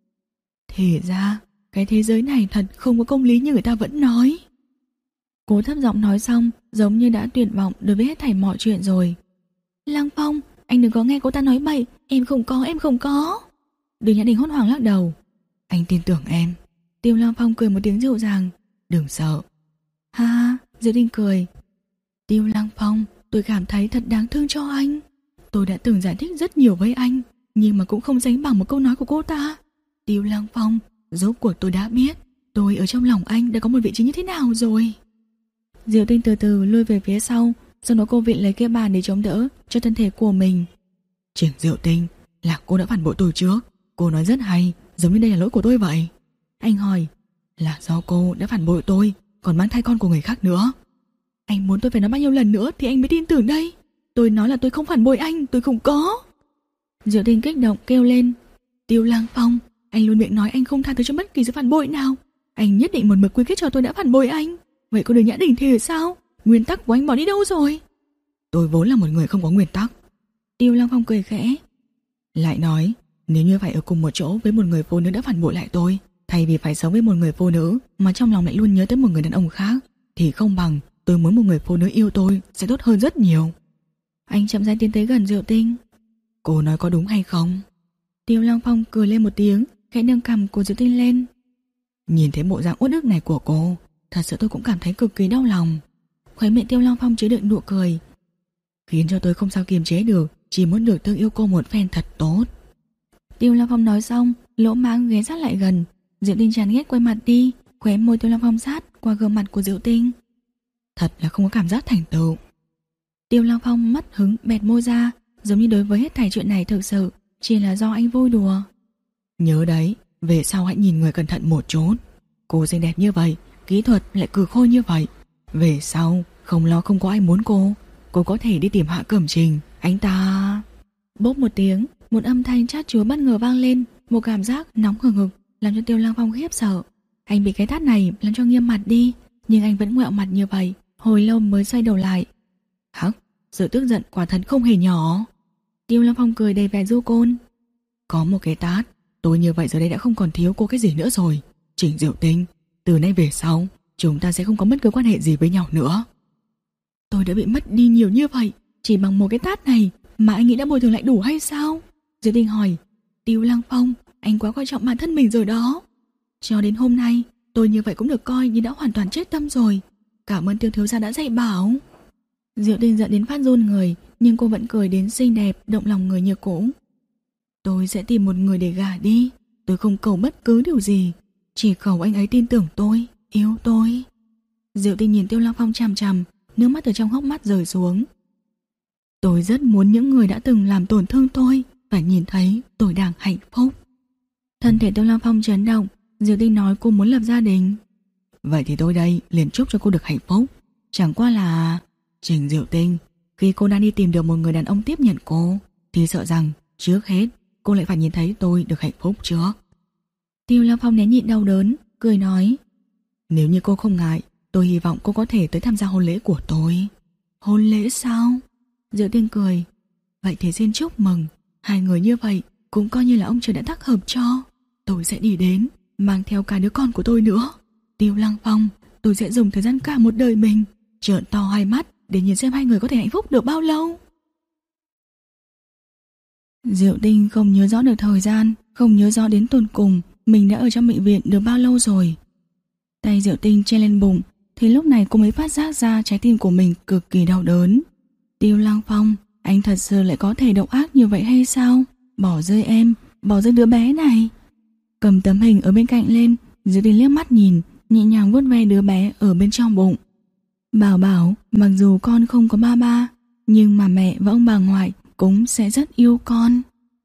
[SPEAKER 2] Thì ra cái thế giới này thật không có công lý như người ta vẫn nói.
[SPEAKER 1] Cô thấp giọng nói xong, giống như đã tuyệt vọng đối với hết thảy mọi chuyện rồi. Lăng Phong, anh đừng có nghe cô ta nói bậy. Em không có, em không có. Đường Nhã Đình hốt hoảng lắc đầu.
[SPEAKER 2] Anh tin tưởng em.
[SPEAKER 1] Tiêu Lăng Phong cười một tiếng dịu dàng.
[SPEAKER 2] Đừng sợ.
[SPEAKER 1] Ha ha, Diệu Tinh cười. Tiêu Lăng Phong, tôi cảm thấy thật đáng thương cho anh. Tôi đã từng giải thích rất nhiều với anh, nhưng mà cũng không sánh bằng một câu nói của cô ta. Tiêu Lăng Phong, rốt cuộc tôi đã biết tôi ở trong lòng anh đã có một vị trí như thế nào rồi. Diệu Tinh từ từ lui về phía sau, sau đó cô viện lấy cái bàn để chống đỡ cho thân thể của mình.
[SPEAKER 2] Trình Diệu Tinh, là cô đã phản bội tôi trước. Cô nói rất hay, giống như đây là lỗi của tôi vậy.
[SPEAKER 1] Anh hỏi.
[SPEAKER 2] Là do cô đã phản bội tôi, còn mang thai con của người khác nữa.
[SPEAKER 1] Anh muốn tôi phải nói bao nhiêu lần nữa thì anh mới tin tưởng đây? Tôi nói là tôi không phản bội anh, tôi không có. Diệu Tinh kích động kêu lên. Tiêu Lăng Phong, anh luôn miệng nói anh không tha thứ cho bất kỳ sự phản bội nào. Anh nhất định một mực quy kết cho tôi đã phản bội anh. Vậy cô Đường Nhã Đình thì sao? Nguyên tắc của anh bỏ đi đâu rồi?
[SPEAKER 2] Tôi vốn là một người không có nguyên tắc.
[SPEAKER 1] Tiêu Lăng Phong cười khẽ.
[SPEAKER 2] Lại nói, nếu như phải ở cùng một chỗ với một người phụ nữ đã phản bội lại tôi, thay vì phải sống với một người phụ nữ mà trong lòng lại luôn nhớ tới một người đàn ông khác, thì không bằng tôi muốn một người phụ nữ yêu tôi sẽ tốt hơn rất nhiều.
[SPEAKER 1] Anh chậm rãi tiến tới gần Diệu Tinh.
[SPEAKER 2] Cô nói có đúng hay không?
[SPEAKER 1] Tiêu Lăng Phong cười lên một tiếng, khẽ nâng cằm của Diệu Tinh lên.
[SPEAKER 2] Nhìn thấy bộ dạng uất ức này của cô, thật sự tôi cũng cảm thấy cực kỳ đau lòng.
[SPEAKER 1] Khóe miệng Tiêu Lăng Phong chứa đựng nụ cười,
[SPEAKER 2] khiến cho tôi không sao kiềm chế được, chỉ muốn được thương yêu cô một phen thật tốt.
[SPEAKER 1] Tiêu Lăng Phong nói xong, lỗ mãng ghé sát lại gần. Diệu Tinh chán ghét quay mặt đi, khóe môi Tiêu Lăng Phong sát qua gương mặt của Diệu Tinh.
[SPEAKER 2] Thật là không có cảm giác thành tựu.
[SPEAKER 1] Tiêu Lăng Phong mất hứng bẹt môi ra, giống như đối với hết thảy chuyện này thực sự chỉ là do anh vui đùa.
[SPEAKER 2] Nhớ đấy, về sau hãy nhìn người cẩn thận một chút. Cô xinh đẹp như vậy, kỹ thuật lại cừ khôi như vậy, về sau không lo không có ai muốn cô, cô có thể đi tìm Hạ Cẩm Trình. Anh ta...
[SPEAKER 1] Bốp một tiếng, một âm thanh chát chúa bất ngờ vang lên, một cảm giác nóng hừng hực làm cho Tiêu Lăng Phong khiếp sợ. Anh bị cái tát này làm cho nghiêm mặt đi, nhưng anh vẫn ngoẹo mặt như vậy, hồi lâu mới xoay đầu lại.
[SPEAKER 2] Hắc, sự tức giận quả thật không hề nhỏ.
[SPEAKER 1] Tiêu Lăng Phong cười đầy vẻ du côn.
[SPEAKER 2] Có một cái tát, tôi như vậy giờ đây đã không còn thiếu cô cái gì nữa rồi. Trình Diệu Tinh, từ nay về sau chúng ta sẽ không có bất cứ quan hệ gì với nhau nữa.
[SPEAKER 1] Tôi đã bị mất đi nhiều như vậy, chỉ bằng một cái tát này mà anh nghĩ đã bồi thường lại đủ hay sao? Diệu Tinh hỏi. Tiêu Lăng Phong, anh quá coi trọng bản thân mình rồi đó. Cho đến hôm nay, tôi như vậy cũng được coi như đã hoàn toàn chết tâm rồi. Cảm ơn Tiêu thiếu gia đã dạy bảo. Diệu Tinh giận đến phát run người, nhưng cô vẫn cười đến xinh đẹp, động lòng người như cũ. Tôi sẽ tìm một người để gả đi. Tôi không cầu bất cứ điều gì, chỉ cầu anh ấy tin tưởng tôi, yêu tôi. Diệu Tinh nhìn Tiêu Lăng Phong chằm chằm, nước mắt từ trong hốc mắt rơi xuống. Tôi rất muốn những người đã từng làm tổn thương tôi phải nhìn thấy tôi đang hạnh phúc. Thân thể Tiêu Lăng Phong chấn động. Diệu Tinh nói cô muốn lập gia đình.
[SPEAKER 2] Vậy thì tôi đây liền chúc cho cô được hạnh phúc. Chẳng qua là... Trình Diệu Tinh, khi cô đang đi tìm được một người đàn ông tiếp nhận cô, thì sợ rằng trước hết cô lại phải nhìn thấy tôi được hạnh phúc trước.
[SPEAKER 1] Tiêu Lăng Phong nén nhịn đau đớn, cười nói:
[SPEAKER 2] Nếu như cô không ngại, tôi hy vọng cô có thể tới tham gia hôn lễ của tôi.
[SPEAKER 1] Hôn lễ sao?
[SPEAKER 2] Diệu Tinh cười: Vậy thì xin chúc mừng. Hai người như vậy cũng coi như là ông trời đã tác hợp cho. Tôi sẽ đi đến, mang theo cả đứa con của tôi nữa. Tiêu Lăng Phong, tôi sẽ dùng thời gian cả một đời mình trợn to hai mắt để nhìn xem hai người có thể hạnh phúc được bao lâu.
[SPEAKER 1] Diệu Tinh không nhớ rõ được thời gian, không nhớ rõ đến tột cùng mình đã ở trong bệnh viện được bao lâu rồi. Tay Diệu Tinh che lên bụng, thì lúc này cô mới phát giác ra trái tim của mình cực kỳ đau đớn. Tiêu Lăng Phong, anh thật sự lại có thể độc ác như vậy hay sao? Bỏ rơi em, bỏ rơi đứa bé này. Cầm tấm hình ở bên cạnh lên, Diệu Tinh liếc mắt nhìn, nhẹ nhàng vuốt ve đứa bé ở bên trong bụng. Bảo bảo, mặc dù con không có ba ba, nhưng mà mẹ và ông bà ngoại cũng sẽ rất yêu con.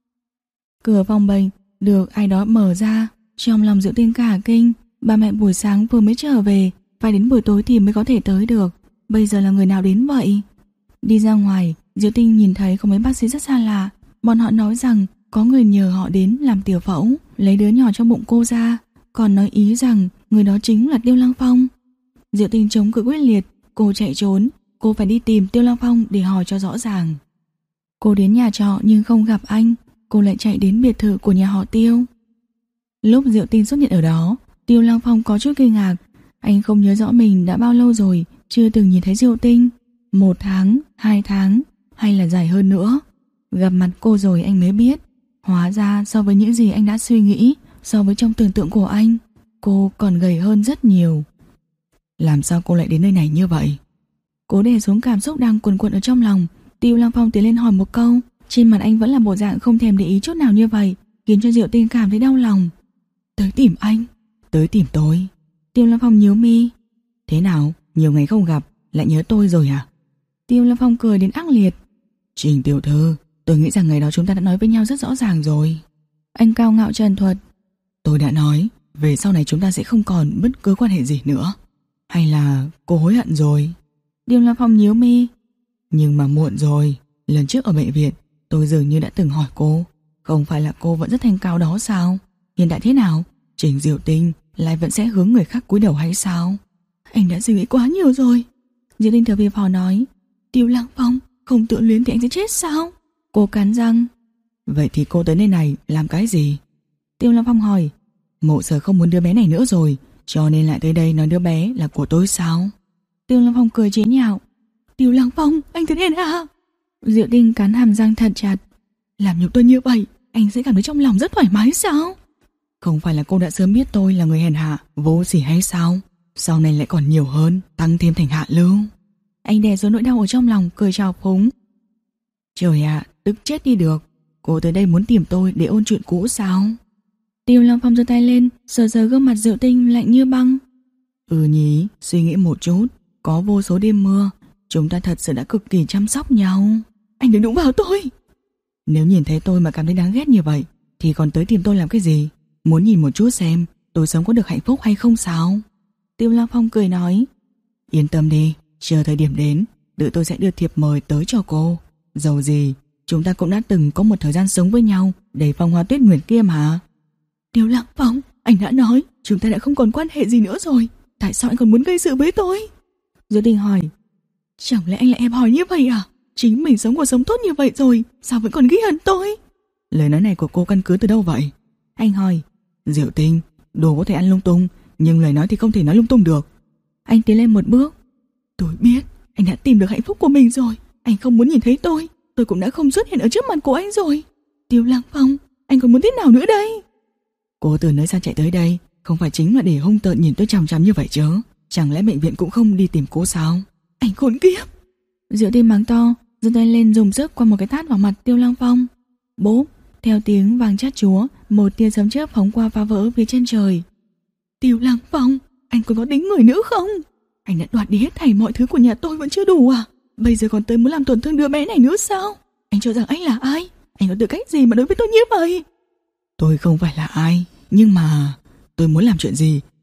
[SPEAKER 1] Cửa phòng bệnh được ai đó mở ra, trong lòng Diệu Tinh cả kinh. Ba mẹ buổi sáng vừa mới trở về, phải đến buổi tối thì mới có thể tới được. Bây giờ là người nào đến vậy? Đi ra ngoài, Diệu Tinh nhìn thấy có mấy bác sĩ rất xa lạ. Bọn họ nói rằng có người nhờ họ đến làm tiểu phẫu, lấy đứa nhỏ trong bụng cô ra, còn nói ý rằng người đó chính là Tiêu Lăng Phong. Diệu Tinh chống cự quyết liệt, cô chạy trốn. Cô phải đi tìm Tiêu Lăng Phong để hỏi cho rõ ràng. Cô đến nhà trọ nhưng không gặp anh, cô lại chạy đến biệt thự của nhà họ Tiêu. Lúc Diệu Tinh xuất hiện ở đó, Tiêu Lăng Phong có chút kinh ngạc. Anh không nhớ rõ mình đã bao lâu rồi chưa từng nhìn thấy Diệu Tinh. Một tháng, hai tháng, hay là dài hơn nữa. Gặp mặt cô rồi anh mới biết, hóa ra so với những gì anh đã suy nghĩ, so với trong tưởng tượng của anh, cô còn gầy hơn rất nhiều.
[SPEAKER 2] Làm sao cô lại đến nơi này như vậy?
[SPEAKER 1] Cố đè xuống cảm xúc đang cuồn cuộn ở trong lòng, Tiêu Lăng Phong tiến lên hỏi một câu. Trên mặt anh vẫn là bộ dạng không thèm để ý chút nào như vậy, khiến cho Diệu Tinh cảm thấy đau lòng.
[SPEAKER 2] Tới tìm anh? Tới tìm tôi?
[SPEAKER 1] Tiêu Lăng Phong nhíu mi.
[SPEAKER 2] Thế nào, nhiều ngày không gặp, lại nhớ tôi rồi à?
[SPEAKER 1] Tiêu Lăng Phong cười đến ác liệt.
[SPEAKER 2] Trình tiểu thư, tôi nghĩ rằng ngày đó chúng ta đã nói với nhau rất rõ ràng rồi.
[SPEAKER 1] Anh cao ngạo trần thuật.
[SPEAKER 2] Tôi đã nói, về sau này chúng ta sẽ không còn bất cứ quan hệ gì nữa. Hay là cô hối hận rồi?
[SPEAKER 1] Tiêu Lăng Phong nhíu mi.
[SPEAKER 2] Nhưng mà muộn rồi. Lần trước ở bệnh viện, tôi dường như đã từng hỏi cô, không phải là cô vẫn rất thanh cao đó sao? Hiện tại thế nào? Trình Diệu Tinh lại vẫn sẽ hướng người khác cúi đầu hay sao?
[SPEAKER 1] Anh đã suy nghĩ quá nhiều rồi. Diệu Tinh thở phì phò nói. Tiêu Lăng Phong, không tự luyến thì anh sẽ chết sao? Cô cắn răng.
[SPEAKER 2] Vậy thì cô tới nơi này làm cái gì?
[SPEAKER 1] Tiêu Lăng Phong hỏi.
[SPEAKER 2] Mộ Sở không muốn đứa bé này nữa rồi, cho nên lại tới đây nói đứa bé là của tôi sao?
[SPEAKER 1] Tiêu Lăng Phong cười chế nhạo. Tiêu Lăng Phong, anh thế này à? Diệu Tinh cắn hàm răng thật chặt. Làm nhục tôi như vậy, anh sẽ cảm thấy trong lòng rất thoải mái sao?
[SPEAKER 2] Không phải là cô đã sớm biết tôi là người hèn hạ, vô sỉ hay sao? Sau này lại còn nhiều hơn, tăng thêm thành hạ lưu.
[SPEAKER 1] Anh đè xuống nỗi đau ở trong lòng, cười trào phúng.
[SPEAKER 2] Trời ạ, à, tức chết đi được. Cô tới đây muốn tìm tôi để ôn chuyện cũ sao?
[SPEAKER 1] Tiêu Lăng Phong giơ tay lên, sờ sờ gương mặt Diệu Tinh lạnh như băng.
[SPEAKER 2] Ừ nhỉ, suy nghĩ một chút. Có vô số đêm mưa, chúng ta thật sự đã cực kỳ chăm sóc nhau.
[SPEAKER 1] Anh đừng đụng vào tôi.
[SPEAKER 2] Nếu nhìn thấy tôi mà cảm thấy đáng ghét như vậy, thì còn tới tìm tôi làm cái gì? Muốn nhìn một chút xem tôi sống có được hạnh phúc hay không sao?
[SPEAKER 1] Tiêu Lăng Phong cười nói.
[SPEAKER 2] Yên tâm đi, chờ thời điểm đến, tự tôi sẽ đưa thiệp mời tới cho cô. Dầu gì, chúng ta cũng đã từng có một thời gian sống với nhau đầy phong hoa tuyết nguyệt kia mà.
[SPEAKER 1] Tiêu Lăng Phong, anh đã nói chúng ta đã không còn quan hệ gì nữa rồi, tại sao anh còn muốn gây sự với tôi? Diệu Tinh hỏi. Chẳng lẽ anh lại em hỏi như vậy à? Chính mình sống cuộc sống tốt như vậy rồi, sao vẫn còn ghi hận tôi?
[SPEAKER 2] Lời nói này của cô căn cứ từ đâu vậy?
[SPEAKER 1] Anh hỏi.
[SPEAKER 2] Diệu Tinh, đồ có thể ăn lung tung, nhưng lời nói thì không thể nói lung tung được.
[SPEAKER 1] Anh tiến lên một bước. Tôi biết, anh đã tìm được hạnh phúc của mình rồi. Anh không muốn nhìn thấy tôi, tôi cũng đã không xuất hiện ở trước mặt của anh rồi. Tiêu Lăng Phong, anh còn muốn thế nào nữa đây?
[SPEAKER 2] Cô từ nơi xa chạy tới đây, không phải chính là để hung tợn nhìn tôi chằm chằm như vậy chứ? Chẳng lẽ bệnh viện cũng không đi tìm cô sao?
[SPEAKER 1] Anh khốn kiếp! Diệu Tinh mắng to, giơ tay lên dùng sức qua một cái tát vào mặt Tiêu Lăng Phong. Bốp! Theo tiếng vàng chát chúa, một tia sấm chớp phóng qua phá vỡ phía chân trời. Tiêu Lăng Phong, anh còn có tính người nữa không? Anh đã đoạt đi hết thảy mọi thứ của nhà tôi vẫn chưa đủ à? Bây giờ còn tới muốn làm tổn thương đứa bé này nữa sao? Anh cho rằng anh là ai? Anh có tư cách gì mà đối với tôi như vậy?
[SPEAKER 2] Tôi không phải là ai, nhưng mà tôi muốn làm chuyện gì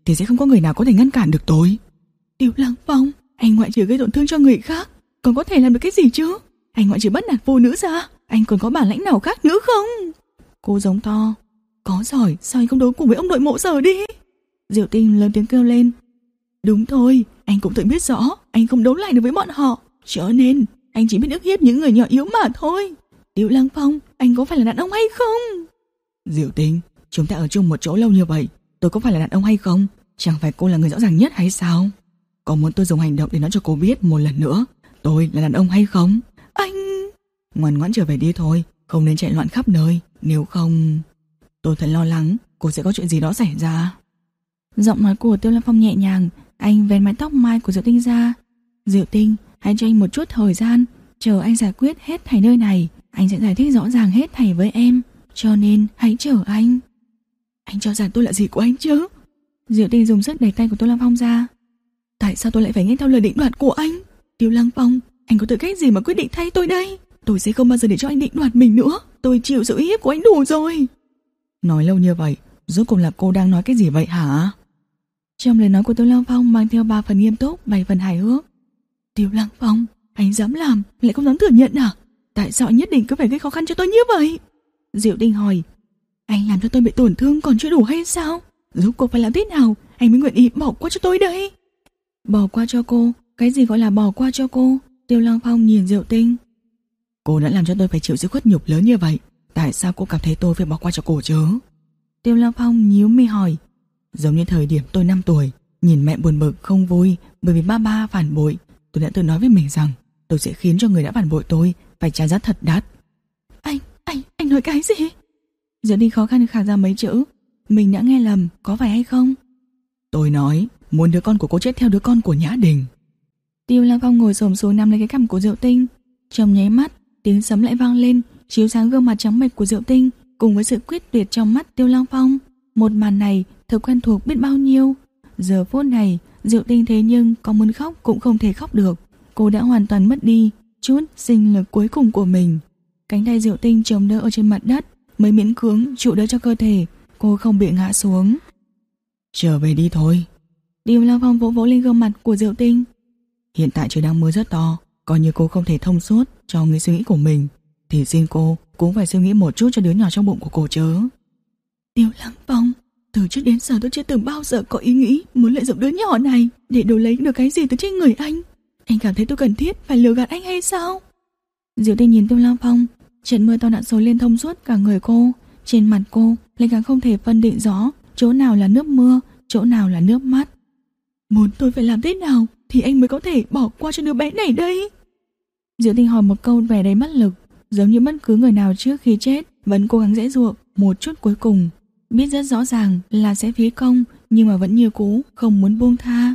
[SPEAKER 2] thì sẽ không có người nào có thể ngăn cản được tôi.
[SPEAKER 1] Tiêu Lăng Phong, anh ngoại trừ gây tổn thương cho người khác, còn có thể làm được cái gì chứ? Anh ngoại trừ bắt nạt phụ nữ ra, anh còn có bản lãnh nào khác nữa không? Cô giống to. Có giỏi, sao anh không đấu cùng với ông nội mộ Sở đi? Diệu Tinh lớn tiếng kêu lên. Đúng thôi, anh cũng tự biết rõ anh không đấu lại được với bọn họ, cho nên anh chỉ biết ức hiếp những người nhỏ yếu mà thôi. Tiêu Lăng Phong, anh có phải là đàn ông hay không?
[SPEAKER 2] Diệu Tinh, chúng ta ở chung một chỗ lâu như vậy, tôi có phải là đàn ông hay không? Chẳng phải cô là người rõ ràng nhất hay sao? Có muốn tôi dùng hành động để nói cho cô biết một lần nữa tôi là đàn ông hay không?
[SPEAKER 1] Anh...
[SPEAKER 2] Ngoan ngoãn trở về đi thôi, không nên chạy loạn khắp nơi, nếu không... Tôi thật lo lắng cô sẽ có chuyện gì đó xảy ra.
[SPEAKER 1] Giọng nói của Tiêu Lăng Phong nhẹ nhàng. Anh vén mái tóc mai của Diệu Tinh ra. Diệu Tinh, hãy cho anh một chút thời gian, chờ anh giải quyết hết thảy nơi này, anh sẽ giải thích rõ ràng hết thảy với em. Cho nên hãy chờ anh. Anh cho rằng tôi là gì của anh chứ? Diệu Tinh dùng sức đẩy tay của Tiêu Lăng Phong ra. Tại sao tôi lại phải nghe theo lời định đoạt của anh? Tiêu Lăng Phong, anh có tư cách gì mà quyết định thay tôi đây? Tôi sẽ không bao giờ để cho anh định đoạt mình nữa. Tôi chịu sự uy hiếp của anh đủ rồi.
[SPEAKER 2] Nói lâu như vậy, rốt cuộc là cô đang nói cái gì vậy hả?
[SPEAKER 1] Trong lời nói của Tiêu Lăng Phong mang theo ba phần nghiêm túc, bảy phần hài hước. Tiêu Lăng Phong, anh dám làm, lại không dám thừa nhận à? Tại sao anh nhất định cứ phải gây khó khăn cho tôi như vậy? Diệu Tinh hỏi. Anh làm cho tôi bị tổn thương còn chưa đủ hay sao? Rốt cuộc phải làm thế nào anh mới nguyện ý bỏ qua cho tôi đây? Bỏ qua cho cô? Cái gì gọi là bỏ qua cho cô? Tiêu Lăng Phong nhìn Diệu Tinh.
[SPEAKER 2] Cô đã làm cho tôi phải chịu sự khuất nhục lớn như vậy, tại sao cô cảm thấy tôi phải bỏ qua cho cô chứ?
[SPEAKER 1] Tiêu Lăng Phong nhíu mi hỏi.
[SPEAKER 2] Giống như thời điểm tôi năm tuổi, nhìn mẹ buồn bực không vui bởi vì ba ba phản bội, tôi đã tự nói với mình rằng tôi sẽ khiến cho người đã phản bội tôi phải trả giá thật đắt.
[SPEAKER 1] Anh, anh, anh nói cái gì? Diệu Tinh khó khăn khạc ra mấy chữ. Mình đã nghe lầm, có phải hay không?
[SPEAKER 2] Tôi nói muốn đứa con của cô chết theo đứa con của Nhã Đình.
[SPEAKER 1] Tiêu Lăng Phong ngồi xổm xuống nắm lấy cái cằm của Diệu Tinh. Trong nháy mắt, tiếng sấm lại vang lên, chiếu sáng gương mặt trắng bệch của Diệu Tinh cùng với sự quyết tuyệt trong mắt Tiêu Lăng Phong. Một màn này thật quen thuộc biết bao nhiêu. Giờ phút này, Diệu Tinh thế nhưng có muốn khóc cũng không thể khóc được. Cô đã hoàn toàn mất đi chút sinh lực cuối cùng của mình. Cánh tay Diệu Tinh chống đỡ ở trên mặt đất mới miễn cưỡng trụ đỡ cho cơ thể cô không bị ngã xuống.
[SPEAKER 2] Trở về đi thôi.
[SPEAKER 1] Tiêu Lăng Phong vỗ vỗ lên gương mặt của Diệu Tinh.
[SPEAKER 2] Hiện tại trời đang mưa rất to, coi như cô không thể thông suốt cho người suy nghĩ của mình, thì xin cô cũng phải suy nghĩ một chút cho đứa nhỏ trong bụng của cô chứ.
[SPEAKER 1] Tiêu Lăng Phong, từ trước đến giờ tôi chưa từng bao giờ có ý nghĩ muốn lợi dụng đứa nhỏ này để đổi lấy được cái gì từ trên người anh. Anh cảm thấy tôi cần thiết phải lừa gạt anh hay sao? Diệu Tinh nhìn Tiêu Lăng Phong, trận mưa to đã xối lên thông suốt cả người cô. Trên mặt cô lại càng không thể phân định rõ chỗ nào là nước mưa, chỗ nào là nước mắt. Muốn tôi phải làm thế nào thì anh mới có thể bỏ qua cho đứa bé này đây? Diệu Tinh hỏi một câu vẻ đầy bất lực, giống như bất cứ người nào trước khi chết vẫn cố gắng giãy giụa một chút cuối cùng, biết rất rõ ràng là sẽ phí công nhưng mà vẫn như cũ không muốn buông tha.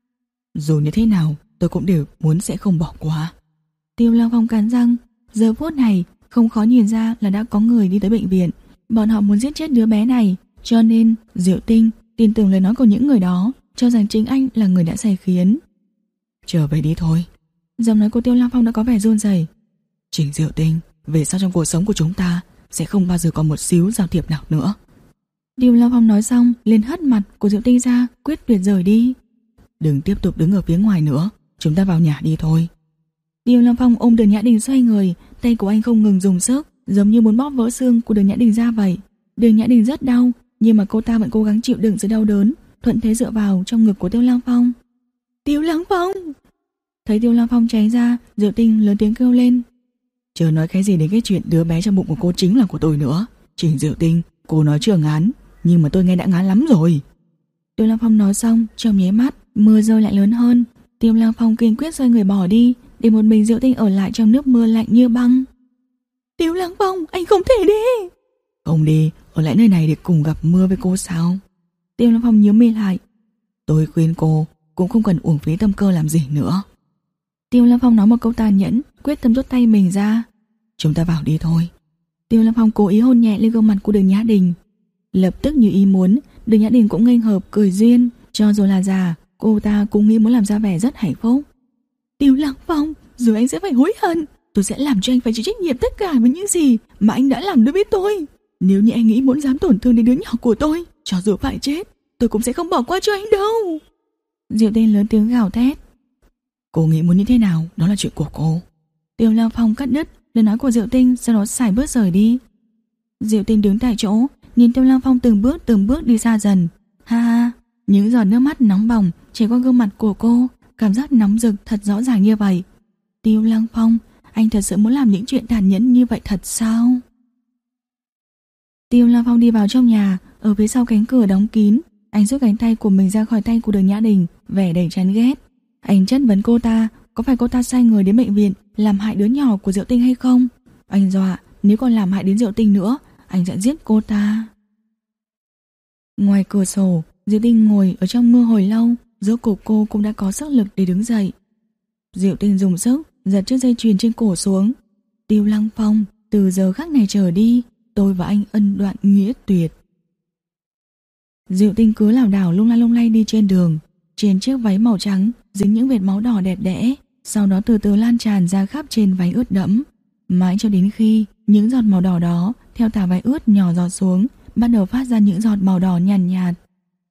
[SPEAKER 2] Dù như thế nào tôi cũng đều muốn sẽ không bỏ qua.
[SPEAKER 1] Tiêu Lăng Phong cắn răng. Giờ phút này không khó nhìn ra là đã có người đi tới bệnh viện. Bọn họ muốn giết chết đứa bé này, cho nên Diệu Tinh tin tưởng lời nói của những người đó, cho rằng chính anh là người đã sai khiến.
[SPEAKER 2] Trở về đi thôi.
[SPEAKER 1] Giọng nói của Tiêu Lăng Phong đã có vẻ run rẩy.
[SPEAKER 2] Trình Diệu Tinh, về sau trong cuộc sống của chúng ta sẽ không bao giờ có một xíu giao thiệp nào nữa.
[SPEAKER 1] Tiêu Lăng Phong nói xong liền hất mặt của Diệu Tinh ra, quyết tuyệt rời đi.
[SPEAKER 2] Đừng tiếp tục đứng ở phía ngoài nữa, chúng ta vào nhà đi thôi.
[SPEAKER 1] Tiêu Lăng Phong ôm Đường Nhã Đình xoay người, tay của anh không ngừng dùng sức, giống như muốn bóp vỡ xương của Đường Nhã Đình ra vậy. Đường Nhã Đình rất đau, nhưng mà cô ta vẫn cố gắng chịu đựng sự đau đớn, thuận thế dựa vào trong ngực của Tiêu Lăng Phong. Tiêu Lăng Phong! Thấy Tiêu Lăng Phong tránh ra, Diệu Tinh lớn tiếng kêu lên.
[SPEAKER 2] Chờ nói cái gì đến cái chuyện đứa bé trong bụng của cô chính là của tôi nữa. Trình Diệu Tinh, cô nói chưa ngán, nhưng mà tôi nghe đã ngán lắm rồi.
[SPEAKER 1] Tiêu Lăng Phong nói xong, trong nháy mắt mưa rơi lại lớn hơn. Tiêu Lăng Phong kiên quyết xoay người bỏ đi, để một mình Diệu Tinh ở lại trong nước mưa lạnh như băng. Tiêu Lăng Phong, anh không thể đi.
[SPEAKER 2] Không đi, ở lại nơi này để cùng gặp mưa với cô sao?
[SPEAKER 1] Tiêu Lăng Phong nhíu mi lại.
[SPEAKER 2] Tôi khuyên cô cũng không cần uổng phí tâm cơ làm gì nữa.
[SPEAKER 1] Tiêu Lăng Phong nói một câu tàn nhẫn, quyết tâm rút tay mình ra.
[SPEAKER 2] Chúng ta vào đi thôi.
[SPEAKER 1] Tiêu Lăng Phong cố ý hôn nhẹ lên gương mặt của Đường Nhã Đình. Lập tức như ý muốn, Đường Nhã Đình cũng nghênh hợp cười duyên. Cho dù là già, cô ta cũng nghĩ muốn làm ra vẻ rất hạnh phúc. Tiêu Lăng Phong, rồi anh sẽ phải hối hận. Tôi sẽ làm cho anh phải chịu trách nhiệm tất cả với những gì mà anh đã làm đối với tôi. Nếu như anh nghĩ muốn dám tổn thương đến đứa nhỏ của tôi, cho dù phải chết,
[SPEAKER 2] tôi cũng sẽ không bỏ qua cho anh đâu.
[SPEAKER 1] Diệu Tinh lớn tiếng gào thét.
[SPEAKER 2] Cô nghĩ muốn như thế nào, đó là chuyện của cô.
[SPEAKER 1] Tiêu Lăng Phong cắt đứt lời nói của Diệu Tinh, sau đó sải bước rời đi. Diệu Tinh đứng tại chỗ, nhìn Tiêu Lăng Phong từng bước từng bước đi xa dần. Ha ha, những giọt nước mắt nóng bỏng chảy qua gương mặt của cô, cảm giác nóng rực thật rõ ràng như vậy. Tiêu Lăng Phong, anh thật sự muốn làm những chuyện tàn nhẫn như vậy thật sao? Tiêu Lăng Phong đi vào trong nhà, ở phía sau cánh cửa đóng kín, anh rút cánh tay của mình ra khỏi tay của Đường Nhã Đình, vẻ đầy chán ghét. Anh chất vấn cô ta, có phải cô ta sai người đến bệnh viện làm hại đứa nhỏ của Diệu Tinh hay không? Anh dọa, nếu còn làm hại đến Diệu Tinh nữa, anh sẽ giết cô ta. Ngoài cửa sổ, Diệu Tinh ngồi ở trong mưa hồi lâu, rốt cuộc cô cũng đã có sức lực để đứng dậy. Diệu Tinh dùng sức giật chiếc dây chuyền trên cổ xuống. Tiêu Lăng Phong, từ giờ khắc này trở đi, tôi và anh ân đoạn nghĩa tuyệt. Diệu Tinh cứ lảo đảo lung lay lung lay đi trên đường. Trên chiếc váy màu trắng dính những vệt máu đỏ đẹp đẽ, sau đó từ từ lan tràn ra khắp trên váy ướt đẫm. Mãi cho đến khi những giọt màu đỏ đó theo tà váy ướt nhỏ giọt xuống, bắt đầu phát ra những giọt màu đỏ nhàn nhạt, nhạt.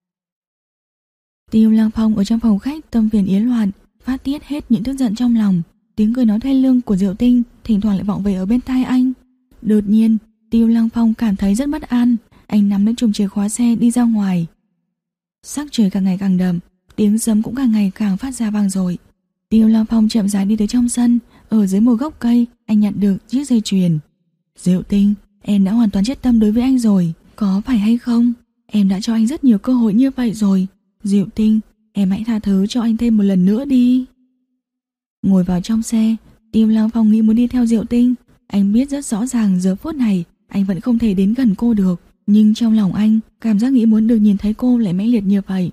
[SPEAKER 1] Tiêu Lăng Phong ở trong phòng khách tâm phiền yến loạn, phát tiết hết những tức giận trong lòng. Tiếng cười nói thê lương của Diệu Tinh thỉnh thoảng lại vọng về ở bên tai anh. Đột nhiên, Tiêu Lăng Phong cảm thấy rất bất an. Anh nắm lấy chùm chìa khóa xe đi ra ngoài. Sắc trời càng ngày càng đậm, tiếng sấm cũng càng ngày càng phát ra vang dội. Tiêu Lăng Phong chậm rãi đi tới trong sân. Ở dưới một gốc cây, anh nhặt được chiếc dây chuyền. Diệu Tinh, em đã hoàn toàn chết tâm đối với anh rồi, có phải hay không? Em đã cho anh rất nhiều cơ hội như vậy rồi. Diệu Tinh, em hãy tha thứ cho anh thêm một lần nữa đi. Ngồi vào trong xe, Tiêu Lăng Phong nghĩ muốn đi theo Diệu Tinh. Anh biết rất rõ ràng giờ phút này anh vẫn không thể đến gần cô được, nhưng trong lòng anh cảm giác nghĩ muốn được nhìn thấy cô lại mãnh liệt như vậy.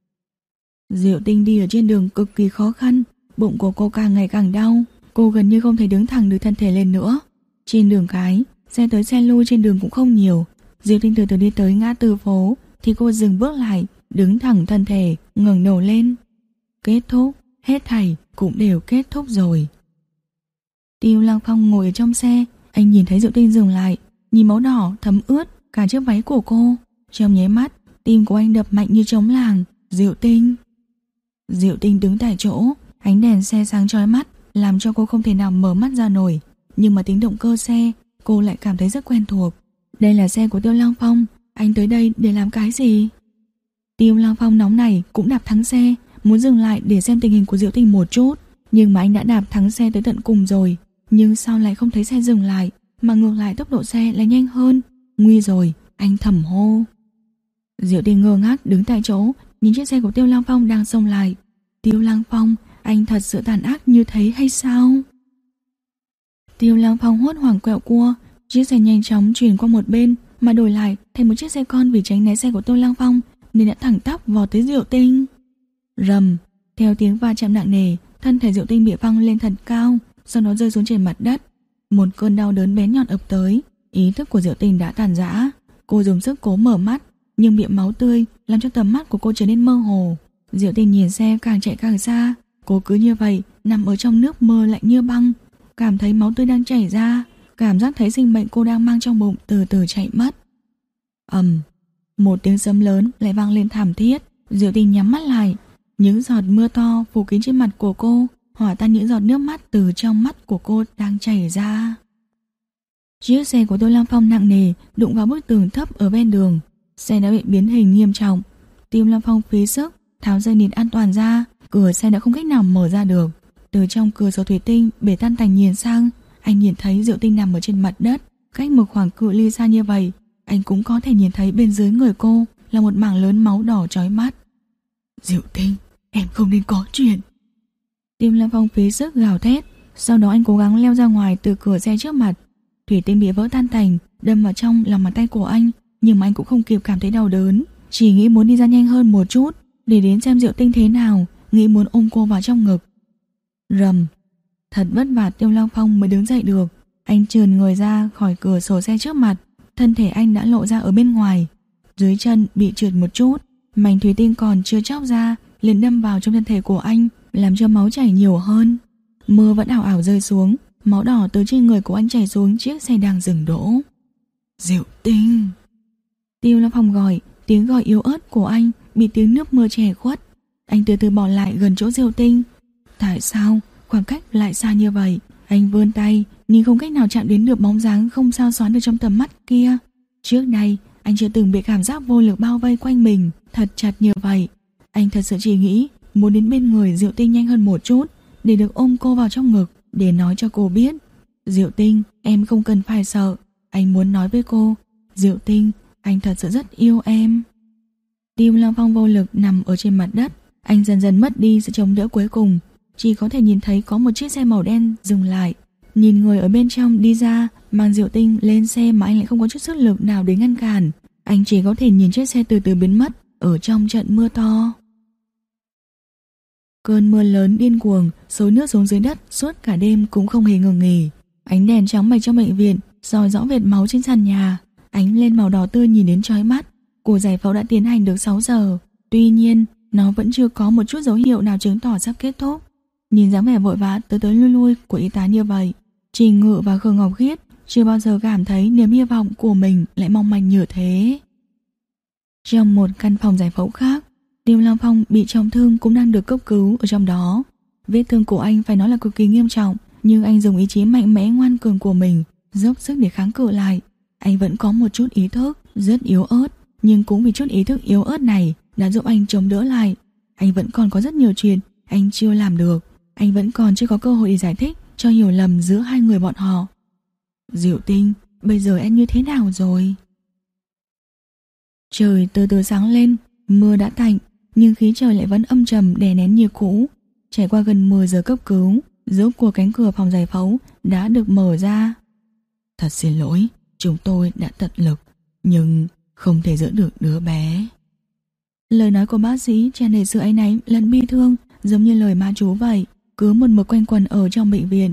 [SPEAKER 1] Diệu Tinh đi ở trên đường cực kỳ khó khăn, bụng của cô càng ngày càng đau, cô gần như không thể đứng thẳng được thân thể lên nữa. Trên đường cái, xe tới xe lui trên đường cũng không nhiều. Diệu Tinh từ từ đi tới ngã tư phố thì cô dừng bước lại, đứng thẳng thân thể, ngẩng đầu lên. Kết thúc, hết thảy cũng đều kết thúc rồi. Tiêu Lăng Phong ngồi ở trong xe, anh nhìn thấy Diệu Tinh dừng lại, nhìn máu đỏ thấm ướt cả chiếc váy của cô. Trong nháy mắt, tim của anh đập mạnh như trống làng. Diệu Tinh. Diệu Tinh đứng tại chỗ, ánh đèn xe sáng chói mắt, làm cho cô không thể nào mở mắt ra nổi. Nhưng mà tiếng động cơ xe, cô lại cảm thấy rất quen thuộc. Đây là xe của Tiêu Lăng Phong, anh tới đây để làm cái gì? Tiêu Lăng Phong nóng này cũng đạp thắng xe, muốn dừng lại để xem tình hình của Diệu Tinh một chút. Nhưng mà anh đã đạp thắng xe tới tận cùng rồi. Nhưng sao lại không thấy xe dừng lại, mà ngược lại tốc độ xe lại nhanh hơn? Nguy rồi, anh thầm hô. Diệu Tinh ngơ ngác đứng tại chỗ, nhìn chiếc xe của Tiêu Lăng Phong đang xông lại. Tiêu Lăng Phong, anh thật sự tàn ác như thế hay sao? Tiêu Lăng Phong hốt hoảng quẹo cua, chiếc xe nhanh chóng chuyển qua một bên, mà đổi lại thành một chiếc xe con vì tránh né xe của Tiêu Lăng Phong nên đã thẳng tắp vò tới Diệu Tinh. Rầm, theo tiếng va chạm nặng nề, thân thể Diệu Tinh bị văng lên thật cao, sau đó rơi xuống trên mặt đất. Một cơn đau đớn bén nhọn ập tới, ý thức của Diệu Tinh đã tàn rã. Cô dùng sức cố mở mắt, nhưng miệng máu tươi làm cho tầm mắt của cô trở nên mơ hồ. Diệu Tinh nhìn xe càng chạy càng xa, cô cứ như vậy nằm ở trong nước mơ lạnh như băng, cảm thấy máu tươi đang chảy ra, cảm giác thấy sinh mệnh cô đang mang trong bụng từ từ chạy mất. Ầm, một tiếng sấm lớn lại vang lên thảm thiết. Diệu Tinh nhắm mắt lại, những giọt mưa to phủ kín trên mặt của cô, hòa tan những giọt nước mắt từ trong mắt của cô đang chảy ra. Chiếc xe của Tiêu Lăng Phong nặng nề đụng vào bức tường thấp ở ven đường, xe đã bị biến hình nghiêm trọng. Tiêu Lăng Phong phí sức tháo dây nịt an toàn ra, cửa xe đã không cách nào mở ra được. Từ trong cửa sổ thủy tinh bể tan tành nhìn sang, anh nhìn thấy Diệu Tinh nằm ở trên mặt đất, cách một khoảng cự ly xa như vậy, anh cũng có thể nhìn thấy bên dưới người cô là một mảng lớn máu đỏ chói mắt. Diệu Tinh, em không nên có chuyện. Tiêu Lăng Phong phí sức gào thét, sau đó anh cố gắng leo ra ngoài từ cửa xe trước mặt. Thủy tinh bị vỡ tan tành, đâm vào trong lòng bàn tay của anh, nhưng mà anh cũng không kịp cảm thấy đau đớn, chỉ nghĩ muốn đi ra nhanh hơn một chút để đến xem Diệu Tinh thế nào, nghĩ muốn ôm cô vào trong ngực. Rầm, thật vất vả Tiêu Lăng Phong mới đứng dậy được. Anh trườn người ra khỏi cửa sổ xe trước mặt, thân thể anh đã lộ ra ở bên ngoài, dưới chân bị trượt một chút, mảnh thủy tinh còn chưa chóc ra liền đâm vào trong thân thể của anh, làm cho máu chảy nhiều hơn. Mưa vẫn ảo ảo rơi xuống, máu đỏ từ trên người của anh chảy xuống chiếc xe đang dừng đỗ. Diệu Tinh. Tiêu Lăng Phong gọi, Tiếng gọi yếu ớt của anh bị tiếng nước mưa che khuất. Anh từ từ bỏ lại gần chỗ Diệu Tinh. Tại sao khoảng cách lại xa như vậy? Anh vươn tay nhưng không cách nào chạm đến được bóng dáng không sao xoán được trong tầm mắt kia. Trước đây anh chưa từng bị cảm giác vô lực bao vây quanh mình thật chặt như vậy. Anh thật sự chỉ nghĩ muốn đến bên người Diệu Tinh nhanh hơn một chút, để được ôm cô vào trong ngực, để nói cho cô biết: Diệu Tinh, em không cần phải sợ. Anh muốn nói với cô: Diệu Tinh, anh thật sự rất yêu em. Tim Lăng Phong vô lực nằm ở trên mặt đất. Anh dần dần mất đi sự chống đỡ cuối cùng. Chỉ có thể nhìn thấy có một chiếc xe màu đen dừng lại. Nhìn người ở bên trong đi ra, mang Diệu Tinh lên xe mà anh lại không có chút sức lực nào để ngăn cản. Anh chỉ có thể nhìn chiếc xe từ từ biến mất ở trong trận mưa to. Cơn mưa lớn điên cuồng xối nước xuống dưới đất suốt cả đêm cũng không hề ngừng nghỉ. Ánh đèn chóng mạch trong bệnh viện soi rõ vệt máu trên sàn nhà, ánh lên màu đỏ tươi nhìn đến chói mắt. Cuộc giải phẫu đã tiến hành được sáu giờ, tuy nhiên nó vẫn chưa có một chút dấu hiệu nào chứng tỏ sắp kết thúc. Nhìn dáng vẻ vội vã tới tới lui lui của y tá như vậy, Trình Ngự và Khương Ngọc Khiết chưa bao giờ cảm thấy niềm hy vọng của mình lại mong manh như thế. Trong một căn phòng giải phẫu khác, Tiêu Lăng Phong bị trọng thương cũng đang được cấp cứu ở trong đó. Vết thương của anh phải nói là cực kỳ nghiêm trọng, nhưng anh dùng ý chí mạnh mẽ ngoan cường của mình dốc sức để kháng cự lại. Anh vẫn có một chút ý thức rất yếu ớt, nhưng cũng vì chút ý thức yếu ớt này đã giúp anh chống đỡ lại. Anh vẫn còn có rất nhiều chuyện anh chưa làm được. Anh vẫn còn chưa có cơ hội để giải thích cho hiểu lầm giữa hai người bọn họ. Diệu Tinh, bây giờ em như thế nào rồi? Trời từ từ sáng lên, mưa đã tạnh, nhưng khí trời lại vẫn âm trầm đè nén như cũ. Trải qua gần mười giờ cấp cứu, rốt cuộc cánh cửa phòng giải phẫu đã được mở ra. Thật xin lỗi, chúng tôi đã tận lực, nhưng không thể giữ được đứa bé. Lời nói của bác sĩ tràn đầy sự áy náy lẫn bi thương, giống như lời ma chú vậy, cứ một mực quanh quẩn ở trong bệnh viện.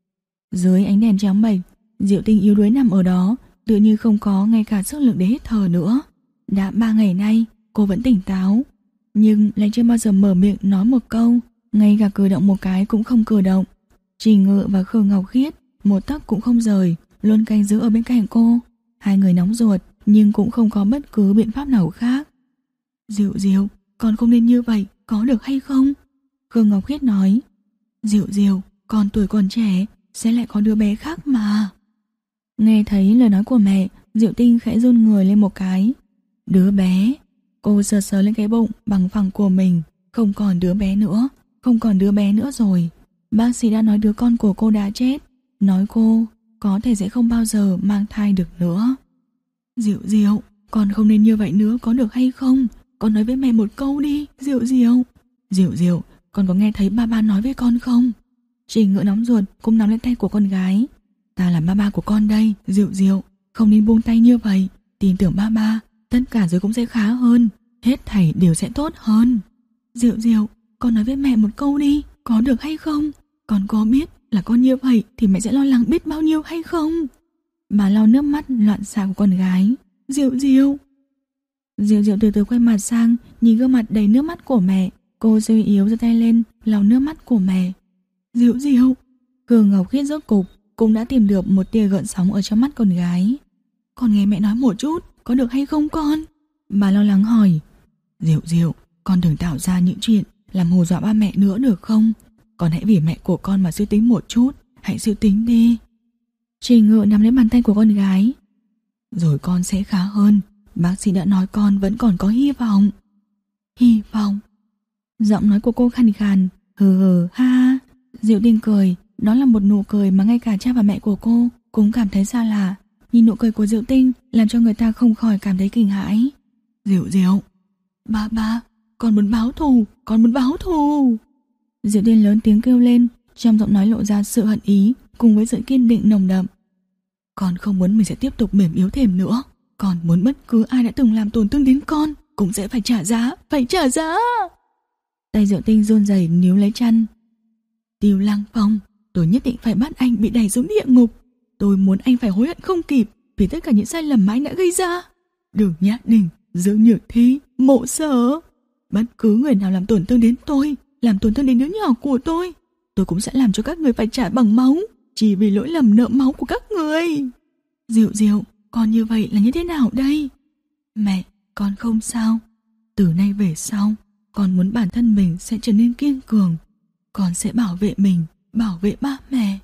[SPEAKER 1] Dưới ánh đèn trắng bệch, Diệu Tinh yếu đuối nằm ở đó, tựa như không có ngay cả sức lực để hít thở nữa. Đã ba ngày nay, cô vẫn tỉnh táo, nhưng lại chưa bao giờ mở miệng nói một câu, ngay cả cử động một cái cũng không cử động. Trình Ngự và Khương Ngọc Khiết một tấc cũng không rời, luôn canh giữ ở bên cạnh cô. Hai người nóng ruột, nhưng cũng không có bất cứ biện pháp nào khác. Diệu Diệu, con không nên như vậy, có được hay không? Khương Ngọc Khiết nói. Diệu Diệu, con tuổi còn trẻ, sẽ lại có đứa bé khác mà. Nghe thấy lời nói của mẹ, Diệu Tinh khẽ run người lên một cái. Đứa bé? Cô sờ sờ lên cái bụng bằng phẳng của mình. Không còn đứa bé nữa, không còn đứa bé nữa rồi. Bác sĩ đã nói đứa con của cô đã chết, nói cô có thể sẽ không bao giờ mang thai được nữa. Diệu Diệu, con không nên như vậy nữa, có được hay không? Con nói với mẹ một câu đi, Diệu Diệu. Diệu Diệu, con có nghe thấy ba ba nói với con không? Trình Ngự nóng ruột cũng nắm lên tay của con gái. Ta là ba ba của con đây, Diệu Diệu, không nên buông tay như vậy. Tin tưởng ba ba, tất cả rồi cũng sẽ khá hơn, hết thảy đều sẽ tốt hơn. Diệu Diệu, con nói với mẹ một câu đi, có được hay không? Con có biết là con như vậy thì mẹ sẽ lo lắng biết bao nhiêu hay không? Bà lau nước mắt loạn xạ của con gái. Diệu Diệu. Diệu Diệu từ từ quay mặt sang, nhìn gương mặt đầy nước mắt của mẹ. Cô suy yếu giơ tay lên lau nước mắt của mẹ. Diệu Diệu. Khương Ngọc Khiết rốt cục cũng đã tìm được một tia gợn sóng ở trong mắt con gái. Con nghe mẹ nói một chút, có được hay không con? Bà lo lắng hỏi. Diệu Diệu, con đừng tạo ra những chuyện làm hù dọa ba mẹ nữa được không? Con hãy vì mẹ của con mà suy tính một chút, hãy suy tính đi. Trình Ngự nắm lấy bàn tay của con gái. Rồi con sẽ khá hơn, bác sĩ đã nói con vẫn còn có hy vọng. Hy vọng. Giọng nói của cô khàn khàn. Hừ hừ ha ha. Diệu Tinh cười, đó là một nụ cười mà ngay cả cha và mẹ của cô cũng cảm thấy xa lạ. Nhìn nụ cười của Diệu Tinh làm cho người ta không khỏi cảm thấy kinh hãi. Diệu Diệu, ba ba, con muốn báo thù, con muốn báo thù. Diệu Tinh lớn tiếng kêu lên, trong giọng nói lộ ra sự hận ý cùng với sự kiên định nồng đậm. Con không muốn mình sẽ tiếp tục mềm yếu thêm nữa. Con muốn bất cứ ai đã từng làm tổn thương đến con cũng sẽ phải trả giá, phải trả giá. Tay Diệu Tinh run rẩy níu lấy chăn. Tiêu Lăng Phong, tôi nhất định phải bắt anh bị đẩy xuống địa ngục. Tôi muốn anh phải hối hận không kịp vì tất cả những sai lầm mà anh đã gây ra. Đường Nhã Đình, Dương Nhược Thi, Mộ Sở, bất cứ người nào làm tổn thương đến tôi, làm tổn thương đến đứa nhỏ của tôi, tôi cũng sẽ làm cho các người phải trả bằng máu, chỉ vì lỗi lầm nợ máu của các người. Diệu Diệu, con như vậy là như thế nào đây? Mẹ,
[SPEAKER 2] con không sao. Từ nay về sau, con muốn bản thân mình sẽ trở nên kiên cường. Con sẽ bảo vệ mình, bảo vệ ba mẹ.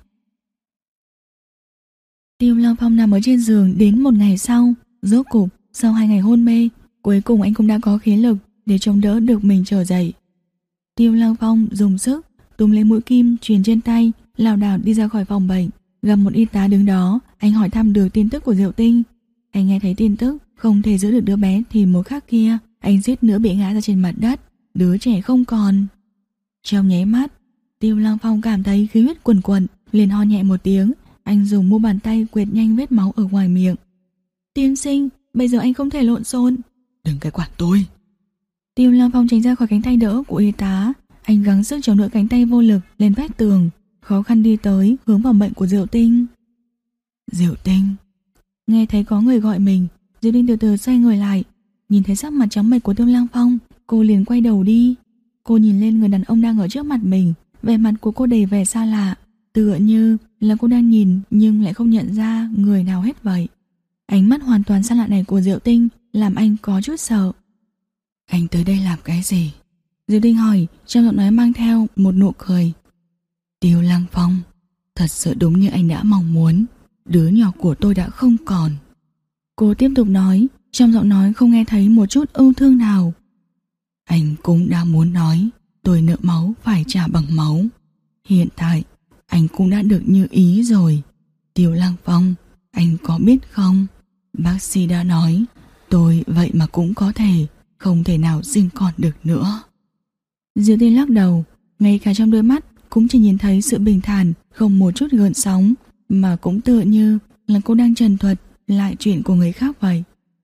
[SPEAKER 1] Tiêu Lăng Phong nằm ở trên giường đến một ngày sau. Rốt cục, sau hai ngày hôn mê, cuối cùng anh cũng đã có khí lực để chống đỡ được mình trở dậy. Tiêu Lăng Phong dùng sức túm lấy mũi kim truyền trên tay, lảo đảo đi ra khỏi phòng bệnh. Gặp một y tá đứng đó, anh hỏi thăm được tin tức của Diệu Tinh. Anh nghe thấy tin tức không thể giữ được đứa bé thì một khắc kia, anh suýt nữa bị ngã ra trên mặt đất. Đứa trẻ không còn. Trong nháy mắt, Tiêu Lăng Phong cảm thấy khí huyết quần quần, liền ho nhẹ một tiếng. Anh dùng mu bàn tay quệt nhanh vết máu ở ngoài miệng. Tiên sinh, bây giờ anh không thể lộn xộn.
[SPEAKER 2] Đừng cái quản tôi.
[SPEAKER 1] Tiêu Lăng Phong tránh ra khỏi cánh tay đỡ của y tá. Anh gắng sức chống đỡ cánh tay vô lực lên vách tường, khó khăn đi tới hướng vào bệnh của Diệu Tinh.
[SPEAKER 2] Diệu Tinh.
[SPEAKER 1] Nghe thấy có người gọi mình, Diệu Tinh từ từ xoay người lại. Nhìn thấy sắc mặt trắng bệch của Tiêu Lăng Phong, cô liền quay đầu đi. Cô nhìn lên người đàn ông đang ở trước mặt mình, vẻ mặt của cô đầy vẻ xa lạ, tựa như là cô đang nhìn nhưng lại không nhận ra người nào hết vậy. Ánh mắt hoàn toàn xa lạ này của Diệu Tinh làm anh có chút sợ.
[SPEAKER 2] Anh tới đây làm cái gì?
[SPEAKER 1] Diệu Tinh hỏi, trong giọng nói mang theo một nụ cười.
[SPEAKER 2] Tiêu Lăng Phong, thật sự đúng như anh đã mong muốn, đứa nhỏ của tôi đã không còn.
[SPEAKER 1] Cô tiếp tục nói, trong giọng nói không nghe thấy một chút ưu thương nào.
[SPEAKER 2] Anh cũng đã muốn nói, tôi nợ máu phải trả bằng máu. Hiện tại, anh cũng đã được như ý rồi. Tiêu Lăng Phong, anh có biết không? Bác sĩ đã nói, tôi vậy mà cũng có thể, không thể nào sinh con được nữa.
[SPEAKER 1] Diệu Tinh lắc đầu, ngay cả trong đôi mắt cũng chỉ nhìn thấy sự bình thản, không một chút gợn sóng, mà cũng tựa như là cô đang trần thuật lại chuyện của người khác vậy.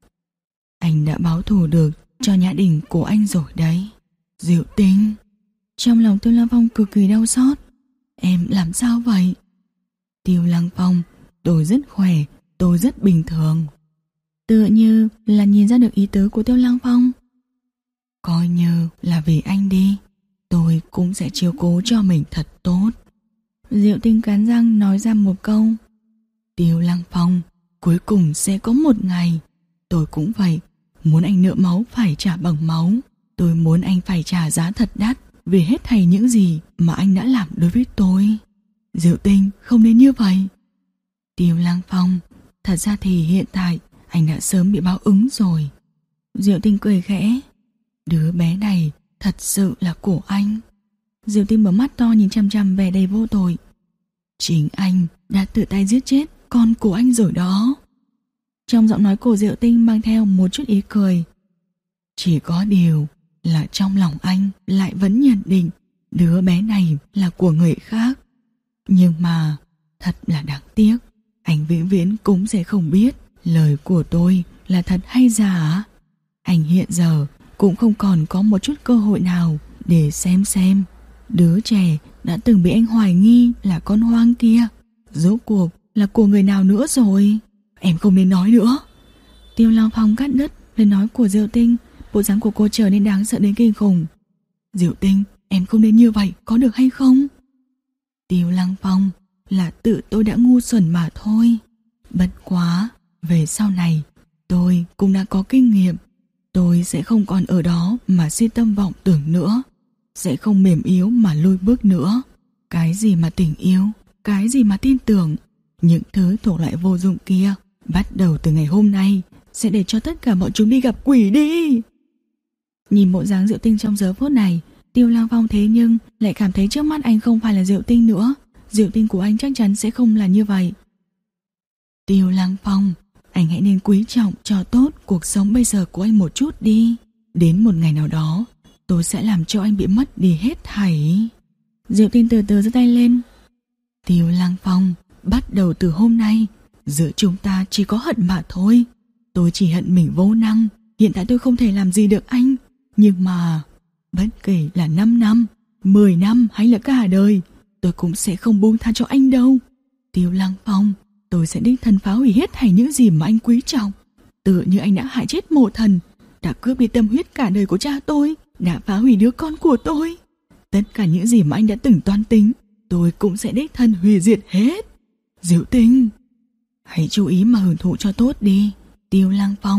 [SPEAKER 2] Anh đã báo thù được cho nhà đình của anh rồi đấy. Diệu Tinh.
[SPEAKER 1] Trong lòng Tiêu Lăng Phong cực kỳ đau xót.
[SPEAKER 2] Em làm sao vậy? Tiêu Lăng Phong, tôi rất khỏe, tôi rất bình thường.
[SPEAKER 1] Tựa như là nhìn ra được ý tứ của Tiêu Lăng Phong.
[SPEAKER 2] Coi như là vì anh đi, tôi cũng sẽ chiếu cố cho mình thật tốt.
[SPEAKER 1] Diệu Tinh cắn răng nói ra một câu.
[SPEAKER 2] Tiêu Lăng Phong, cuối cùng sẽ có một ngày, tôi cũng vậy, muốn anh nợ máu phải trả bằng máu. Tôi muốn anh phải trả giá thật đắt vì hết thảy những gì mà anh đã làm đối với tôi. Diệu Tinh, không nên như vậy. Tiêu Lăng Phong, thật ra thì hiện tại anh đã sớm bị báo ứng rồi.
[SPEAKER 1] Diệu Tinh cười khẽ.
[SPEAKER 2] Đứa bé này thật sự là của anh.
[SPEAKER 1] Diệu Tinh mở mắt to nhìn chằm chằm vẻ đầy vô tội.
[SPEAKER 2] Chính anh đã tự tay giết chết con của anh rồi đó.
[SPEAKER 1] Trong giọng nói của Diệu Tinh mang theo một chút ý cười.
[SPEAKER 2] Chỉ có điều là trong lòng anh lại vẫn nhận định đứa bé này là của người khác. Nhưng mà thật là đáng tiếc, anh vĩnh viễn cũng sẽ không biết lời của tôi là thật hay giả. Anh hiện giờ cũng không còn có một chút cơ hội nào để xem xem đứa trẻ đã từng bị anh hoài nghi là con hoang kia rốt cuộc là của người nào nữa rồi. Em không nên nói nữa.
[SPEAKER 1] Tiêu Lăng Phong cắt đứt lời nói của Diệu Tinh. Bộ dáng của cô trở nên đáng sợ đến kinh khủng.
[SPEAKER 2] Diệu Tinh, em không nên như vậy, có được hay không? Tiêu Lăng Phong, là tự tôi đã ngu xuẩn mà thôi. Bất quá, về sau này tôi cũng đã có kinh nghiệm. Tôi sẽ không còn ở đó mà si tâm vọng tưởng nữa, sẽ không mềm yếu mà lùi bước nữa. Cái gì mà tình yêu, cái gì mà tin tưởng, những thứ thuộc loại vô dụng kia, bắt đầu từ ngày hôm nay sẽ để cho tất cả bọn chúng đi gặp quỷ đi.
[SPEAKER 1] Nhìn bộ dáng Diệu Tinh trong giờ phút này, Tiêu Lăng Phong thế nhưng lại cảm thấy trước mắt anh không phải là Diệu Tinh nữa. Diệu Tinh của anh chắc chắn sẽ không là như vậy.
[SPEAKER 2] Tiêu Lăng Phong, anh hãy nên quý trọng cho tốt cuộc sống bây giờ của anh một chút đi. Đến một ngày nào đó, tôi sẽ làm cho anh bị mất đi hết thảy.
[SPEAKER 1] Diệu Tinh từ từ giơ tay lên.
[SPEAKER 2] Tiêu Lăng Phong, bắt đầu từ hôm nay, giữa chúng ta chỉ có hận mà thôi. Tôi chỉ hận mình vô năng. Hiện tại tôi không thể làm gì được anh. Nhưng mà bất kể là năm năm, mười năm hay là cả đời, tôi cũng sẽ không buông tha cho anh đâu. Tiêu Lăng Phong, tôi sẽ đích thân phá hủy hết thảy những gì mà anh quý trọng. Tựa như anh đã hại chết mộ thần, đã cướp đi tâm huyết cả đời của cha tôi, đã phá hủy đứa con của tôi. Tất cả những gì mà anh đã từng toan tính, tôi cũng sẽ đích thân hủy diệt hết. Diệu Tinh, hãy chú ý mà hưởng thụ cho tốt đi. Tiêu Lăng Phong,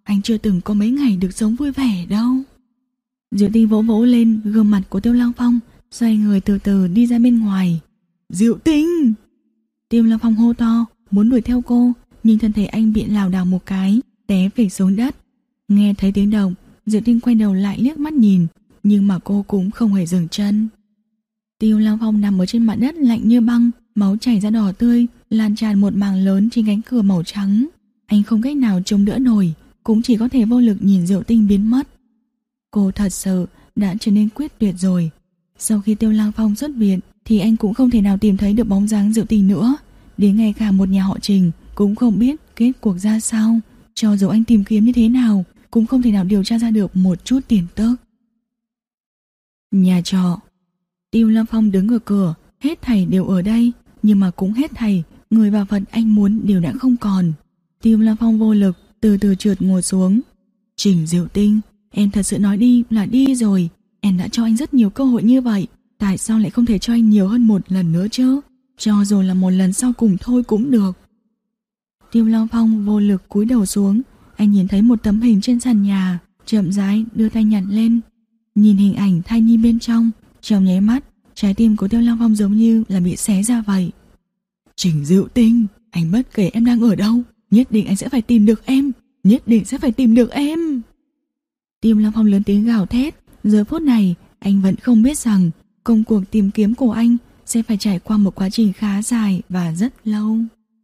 [SPEAKER 2] anh chưa từng có mấy ngày được sống vui vẻ đâu. Diệu Tinh vỗ vỗ lên gương mặt của Tiêu Lăng Phong, xoay người từ từ đi ra bên ngoài. Diệu Tinh! Tiêu Lăng Phong hô to, muốn đuổi theo cô, nhưng thân thể anh bị lảo đảo một cái, té phịch xuống đất. Nghe thấy tiếng động, Diệu Tinh quay đầu lại liếc mắt nhìn, nhưng mà cô cũng không hề dừng chân. Tiêu Lăng Phong nằm ở trên mặt đất lạnh như băng, máu chảy ra đỏ tươi, lan tràn một mảng lớn trên cánh cửa màu trắng. Anh không cách nào chống đỡ nổi, cũng chỉ có thể vô lực nhìn Diệu Tinh biến mất. Cô thật sự đã trở nên quyết tuyệt rồi. Sau khi Tiêu Lăng Phong xuất viện thì anh cũng không thể nào tìm thấy được bóng dáng Diệu Tinh nữa. Đến ngay cả một nhà họ Trình cũng không biết kết cuộc ra sao. Cho dù anh tìm kiếm như thế nào cũng không thể nào điều tra ra được một chút tin tức. Nhà trọ. Tiêu Lăng Phong đứng ở cửa, hết thảy đều ở đây, nhưng mà cũng hết thảy người và vật anh muốn đều đã không còn. Tiêu Lăng Phong vô lực từ từ trượt ngồi xuống. Trình Diệu Tinh, em thật sự nói đi là đi rồi. Em đã cho anh rất nhiều cơ hội như vậy, tại sao lại không thể cho anh nhiều hơn một lần nữa chứ? Cho dù là một lần sau cùng thôi cũng được. Tiêu Lăng Phong vô lực cúi đầu xuống. Anh nhìn thấy một tấm hình trên sàn nhà, chậm rãi đưa tay nhặt lên. Nhìn hình ảnh thai nhi bên trong, trong nháy mắt trái tim của Tiêu Lăng Phong giống như là bị xé ra vậy. Trình Diệu Tinh, anh bất kể em đang ở đâu, nhất định anh sẽ phải tìm được em, nhất định sẽ phải tìm được em. Tiêu Lăng Phong lớn tiếng gào thét. Giờ phút này anh vẫn không biết rằng công cuộc tìm kiếm của anh sẽ phải trải qua một quá trình khá dài và rất lâu.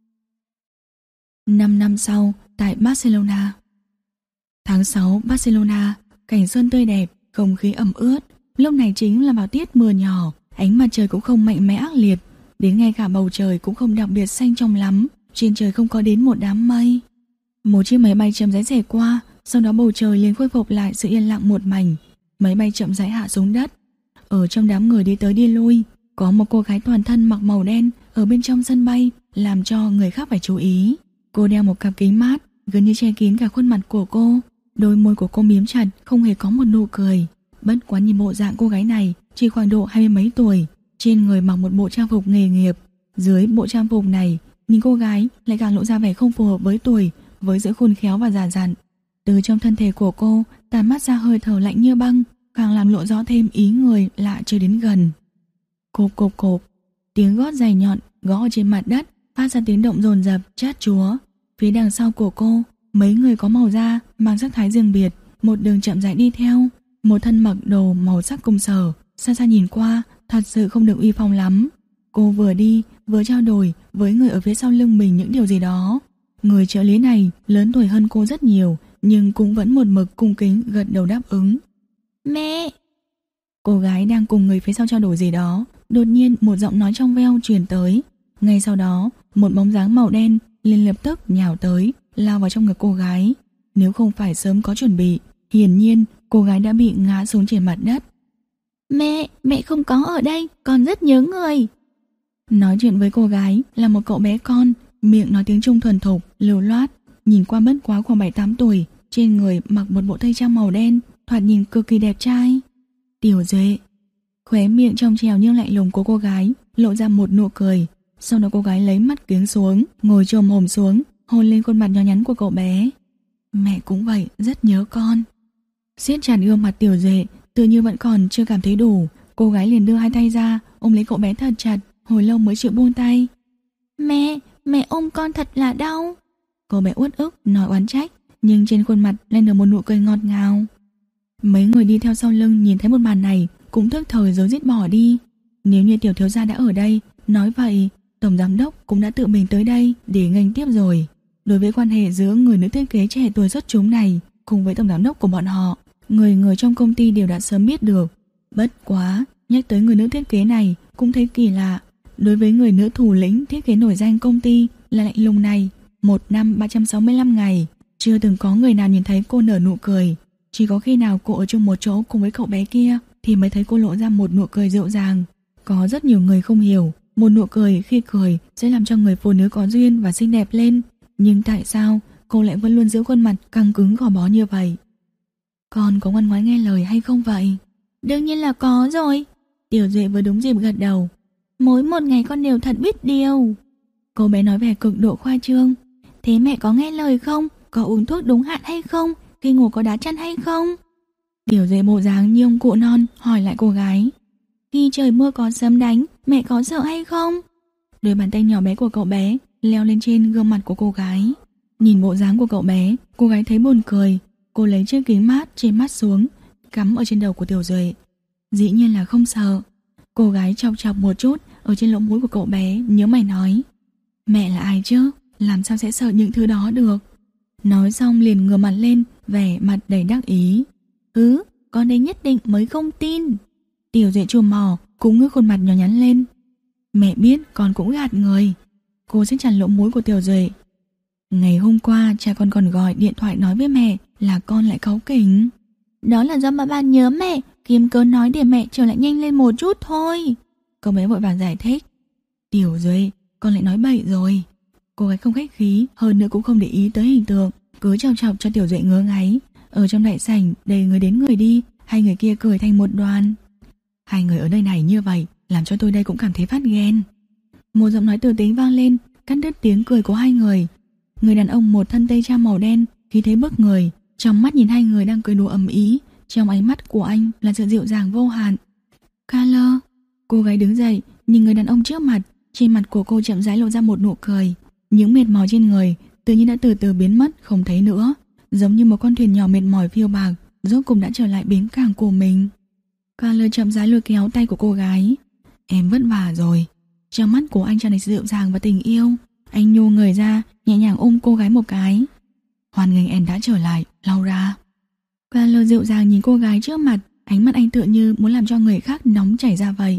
[SPEAKER 2] Năm năm sau, tại Barcelona. Tháng sáu, Barcelona, cảnh xuân tươi đẹp, không khí ẩm ướt. Lúc này chính là vào tiết mưa nhỏ, ánh mặt trời cũng không mạnh mẽ ác liệt, đến ngay cả bầu trời cũng không đặc biệt xanh trong lắm, trên trời không có đến một đám mây. Một chiếc máy bay chậm rãi rẽ qua, sau đó bầu trời liền khôi phục lại sự yên lặng một mảnh. Máy bay chậm rãi hạ xuống đất. Ở trong đám người đi tới đi lui, có một cô gái toàn thân mặc màu đen ở bên trong sân bay, làm cho người khác phải chú ý. Cô đeo một cặp kính mát, gần như che kín cả khuôn mặt của cô. Đôi môi của cô mím chặt, không hề có một nụ cười. Bất quá nhìn bộ dạng cô gái này chỉ khoảng độ hai mươi mấy tuổi, trên người mặc một bộ trang phục nghề nghiệp. Dưới bộ trang phục này, nhìn cô gái lại càng lộ ra vẻ không phù hợp với tuổi, với sự khôn khéo và già dặn. Từ trong thân thể của cô tàn mát ra hơi thở lạnh như băng, càng làm lộ rõ thêm ý người lạ chưa đến gần. Cộp cộp cộp, tiếng gót dài nhọn gõ trên mặt đất phát ra tiếng động dồn dập chát chúa. Phía đằng sau của cô, mấy người có màu da mang sắc thái riêng biệt, một đường chậm rãi đi theo. Một thân mặc đồ màu sắc cùng sở, xa xa nhìn qua thật sự không được uy phong lắm. Cô vừa đi vừa trao đổi với người ở phía sau lưng mình những điều gì đó. Người trợ lý này lớn tuổi hơn cô rất nhiều, nhưng cũng vẫn một mực cung kính gật đầu đáp ứng. Mẹ! Cô gái đang cùng người phía sau trao đổi gì đó, đột nhiên một giọng nói trong veo truyền tới. Ngay sau đó, một bóng dáng màu đen liền lập tức nhào tới, lao vào trong ngực cô gái. Nếu không phải sớm có chuẩn bị, hiển nhiên cô gái đã bị ngã xuống trên mặt đất. Mẹ, mẹ không có ở đây, con rất nhớ người. Nói chuyện với cô gái là một cậu bé con, miệng nói tiếng Trung thuần thục, lưu loát, nhìn qua bất quá khoảng bảy tám tuổi, trên người mặc một bộ tây trang màu đen, thoạt nhìn cực kỳ đẹp trai. Tiểu Duệ. Khóe miệng trong trèo nhưng lạnh lùng của cô gái lộ ra một nụ cười. Sau đó cô gái lấy mắt kiếng xuống, ngồi chồm hổm xuống, hôn lên khuôn mặt nhỏ nhắn của cậu bé. Mẹ cũng vậy, rất nhớ con. Siết chặt gương mặt Tiểu Duệ, tự như vẫn còn chưa cảm thấy đủ, cô gái liền đưa hai tay ra ôm lấy cậu bé thật chặt, hồi lâu mới chịu buông tay. Mẹ, mẹ ôm con thật là đau. Cô bé uất ức nói oán trách, nhưng trên khuôn mặt lên được một nụ cười ngọt ngào. Mấy người đi theo sau lưng nhìn thấy một màn này cũng tức thời rối rít bỏ đi. Nếu như tiểu thiếu gia đã ở đây, nói vậy tổng giám đốc cũng đã tự mình tới đây để nghênh tiếp rồi. Đối với quan hệ giữa người nữ thiết kế trẻ tuổi xuất chúng này cùng với tổng giám đốc của bọn họ, người người trong công ty đều đã sớm biết được. Bất quá, nhắc tới người nữ thiết kế này cũng thấy kỳ lạ. Đối với người nữ thủ lĩnh thiết kế nổi danh công ty là lạnh lùng này, một năm ba trăm sáu mươi lăm ngày, chưa từng có người nào nhìn thấy cô nở nụ cười. Chỉ có khi nào cô ở chung một chỗ cùng với cậu bé kia thì mới thấy cô lộ ra một nụ cười dịu dàng. Có rất nhiều người không hiểu, một nụ cười khi cười sẽ làm cho người phụ nữ có duyên và xinh đẹp lên. Nhưng tại sao cô lại vẫn luôn giữ khuôn mặt căng cứng gò bó như vậy? Con có ngoan ngoãn nghe lời hay không vậy? Đương nhiên là có rồi. Tiểu Duệ vừa đúng dịp gật đầu. Mỗi một ngày con đều thật biết điều. Cô bé nói vẻ cực độ khoa trương. Thế mẹ có nghe lời không?
[SPEAKER 1] có uống thuốc đúng hạn hay không? Khi ngủ có đá chăn hay không? Tiểu Duệ bộ dáng như ông cụ non hỏi lại cô gái. Khi trời mưa có sấm đánh, mẹ có sợ hay không? Đôi bàn tay nhỏ bé của cậu bé leo lên trên gương mặt của cô gái. Nhìn bộ dáng của cậu bé, cô gái thấy buồn cười. Cô lấy chiếc kính mát trên mắt xuống, cắm ở trên đầu của Tiểu Duệ. Dĩ nhiên là không sợ. Cô gái chọc chọc một chút ở trên lỗ mũi của cậu bé, nhớ mày nói. Mẹ là ai chứ? Làm sao sẽ sợ những thứ đó được? Nói xong liền ngửa mặt lên, vẻ mặt đầy đắc ý. Ừ, con đây nhất định mới không tin. Tiểu Duệ chùm mò, cũng ngước khuôn mặt nhỏ nhắn lên. Mẹ biết con cũng gạt người. Cô sẽ chặt lỗ mũi của Tiểu Duệ. Ngày hôm qua cha con còn gọi điện thoại nói với mẹ là con lại cáu kỉnh. Đó là do bà bà nhớ mẹ, kiếm cớ nói để mẹ trở lại nhanh lên một chút thôi. Cậu bé vội vàng giải thích. Tiểu Duệ, con lại nói bậy rồi. Cô gái không khách khí, hơn nữa cũng không để ý tới hình tượng, cứ chọc chọc cho Tiểu Duệ ngứa ngáy. Ở trong đại sảnh đầy người đến người đi, hai người kia cười thành một đoàn. Hai người ở nơi này như vậy làm cho tôi đây cũng cảm thấy phát ghen. Một giọng nói từ tính vang lên, cắt đứt tiếng cười của hai người. Người đàn ông một thân tây trang màu đen, khí thế bức người, trong mắt nhìn hai người đang cười đùa ầm ĩ, trong ánh mắt của anh là sự dịu dàng vô hạn. Carla, cô gái đứng dậy, nhìn người đàn ông trước mặt, trên mặt của cô chậm rãi lộ ra một nụ cười, những mệt mỏi trên người tự nhiên đã từ từ biến mất không thấy nữa, giống như một con thuyền nhỏ mệt mỏi phiêu bạc, rốt cùng đã trở lại bến cảng của mình. Carla chậm rãi lôi kéo tay của cô gái. Em vất vả rồi. Trong mắt của anh tràn đầy dịu dàng và tình yêu. Anh nhô người ra, nhẹ nhàng ôm cô gái một cái. Hoan nghênh em đã trở lại, Laura. Carla dịu dàng nhìn cô gái trước mặt, ánh mắt anh tựa như muốn làm cho người khác nóng chảy ra vậy.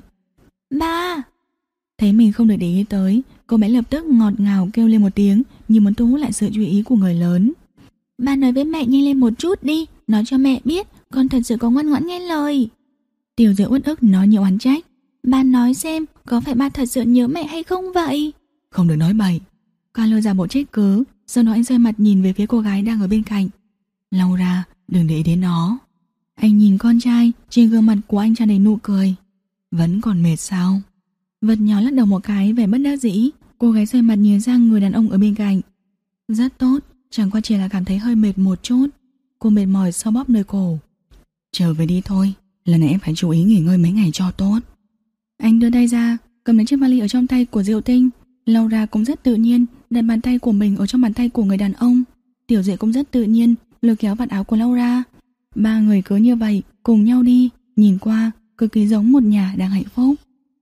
[SPEAKER 1] Ba! Thấy mình không được để ý tới, cô bé lập tức ngọt ngào kêu lên một tiếng, như muốn thu hút lại sự chú ý của người lớn. Ba nói với mẹ nhanh lên một chút đi, nói cho mẹ biết con thật sự có ngoan ngoãn nghe lời. Tiểu Duệ uất ức nói nhiều oán trách. Ba nói xem, có phải ba thật sự nhớ mẹ hay không vậy?
[SPEAKER 2] Không được nói bậy. Carla giả bộ trách cứ, sau đó anh xoay mặt nhìn về phía cô gái đang ở bên cạnh. Laura, đừng để ý đến nó. Anh nhìn con trai, trên gương mặt của anh tràn đầy nụ cười. Vẫn còn mệt sao? Vật nhỏ lắc đầu một cái vẻ bất đắc dĩ. Cô gái xoay mặt nhìn sang người đàn ông ở bên cạnh. Rất tốt, chẳng qua chỉ là cảm thấy hơi mệt một chút. Cô mệt mỏi sau bóp nơi cổ. Trở về đi thôi, lần này em phải chú ý nghỉ ngơi mấy ngày cho tốt. Anh đưa tay ra, cầm lấy chiếc vali ở trong tay của Diệu Tinh. Laura cũng rất tự nhiên đặt bàn tay của mình ở trong bàn tay của người đàn ông. Tiểu Duệ cũng rất tự nhiên lôi kéo vạt áo của Laura. Ba người cứ như vậy cùng nhau đi, nhìn qua cực kỳ giống một nhà đang hạnh phúc.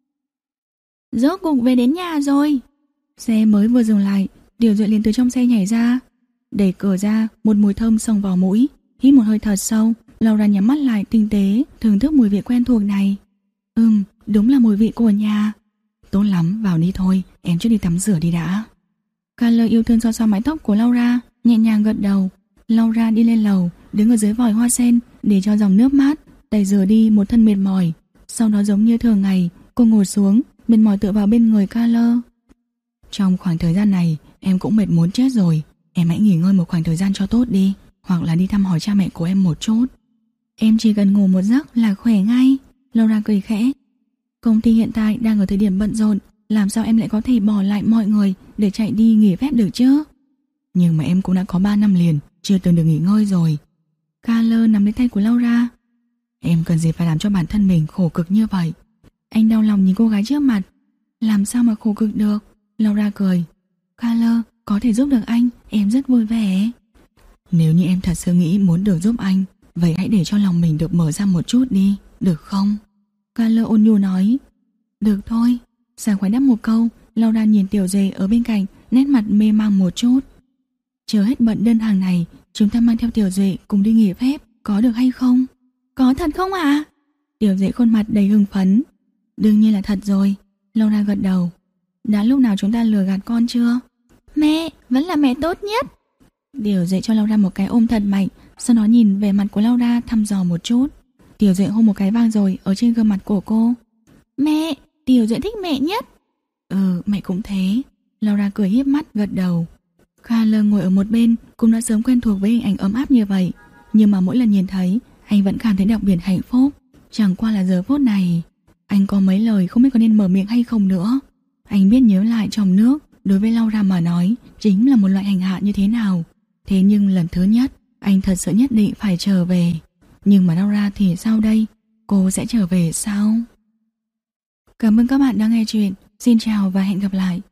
[SPEAKER 1] Rốt cuộc về đến nhà rồi.
[SPEAKER 2] Xe mới vừa dừng lại, Tiểu Duệ liền từ trong xe nhảy ra, đẩy cửa ra, một mùi thơm xông vào mũi. Hít một hơi thật sâu, Laura nhắm mắt lại tinh tế thưởng thức mùi vị quen thuộc này. Ừm, đúng là mùi vị của nhà. Tốt lắm, vào đi thôi, em trước đi tắm rửa đi đã. Carla yêu thương xoa xoa mái tóc của Laura, nhẹ nhàng gật đầu. Laura đi lên lầu, đứng ở dưới vòi hoa sen để cho dòng nước mát tẩy rửa đi một thân mệt mỏi. Sau đó giống như thường ngày, cô ngồi xuống, mệt mỏi tựa vào bên người Carla. Trong khoảng thời gian này, em cũng mệt muốn chết rồi. Em hãy nghỉ ngơi một khoảng thời gian cho tốt đi, hoặc là đi thăm hỏi cha mẹ của em một chút. Em chỉ cần ngủ một giấc là khỏe ngay. Laura cười khẽ. Công ty hiện tại đang ở thời điểm bận rộn, làm sao em lại có thể bỏ lại mọi người để chạy đi nghỉ phép được chứ? Nhưng mà em cũng đã có ba năm liền chưa từng được nghỉ ngơi rồi. Carla nắm lấy tay của Laura. Em cần gì phải làm cho bản thân mình khổ cực như vậy? Anh đau lòng nhìn cô gái trước mặt. Làm sao mà khổ cực được? Laura cười. Carla, có thể giúp được anh, em rất vui vẻ. Nếu như em thật sự nghĩ muốn được giúp anh, vậy hãy để cho lòng mình được mở ra một chút đi, được không? Carla ôn nhu nói. Được thôi. Sảng khoái đáp một câu, Laura nhìn Tiểu Duệ ở bên cạnh, nét mặt mê mang một chút. Chờ hết bận đơn hàng này, chúng ta mang theo Tiểu Duệ cùng đi nghỉ phép, có được hay không? Có thật không ạ? À? Tiểu Duệ khuôn mặt đầy hưng phấn. Đương nhiên là thật rồi. Laura gật đầu. Đã lúc nào chúng ta lừa gạt con chưa? Mẹ, vẫn là mẹ tốt nhất. Tiểu Duệ cho Laura một cái ôm thật mạnh, sau đó nhìn về mặt của Laura thăm dò một chút. Tiểu Duệ hôn một cái vang rồi ở trên gương mặt của cô. Mẹ, Tiểu Duệ thích mẹ nhất. Ừ, mẹ cũng thế. Laura cười híp mắt gật đầu. Carla ngồi ở một bên cũng đã sớm quen thuộc với hình ảnh ấm áp như vậy, nhưng mà mỗi lần nhìn thấy anh vẫn cảm thấy đặc biệt hạnh phúc. Chẳng qua là giờ phút này anh có mấy lời không biết có nên mở miệng hay không nữa. Anh biết nhớ lại trong nước đối với Laura mà nói chính là một loại hành hạ như thế nào.
[SPEAKER 1] Thế nhưng lần thứ nhất, anh thật sự nhất định phải trở về. Nhưng mà Laura thì sao đây? Cô sẽ trở về sao? Cảm ơn các bạn đã nghe chuyện. Xin chào và hẹn gặp lại.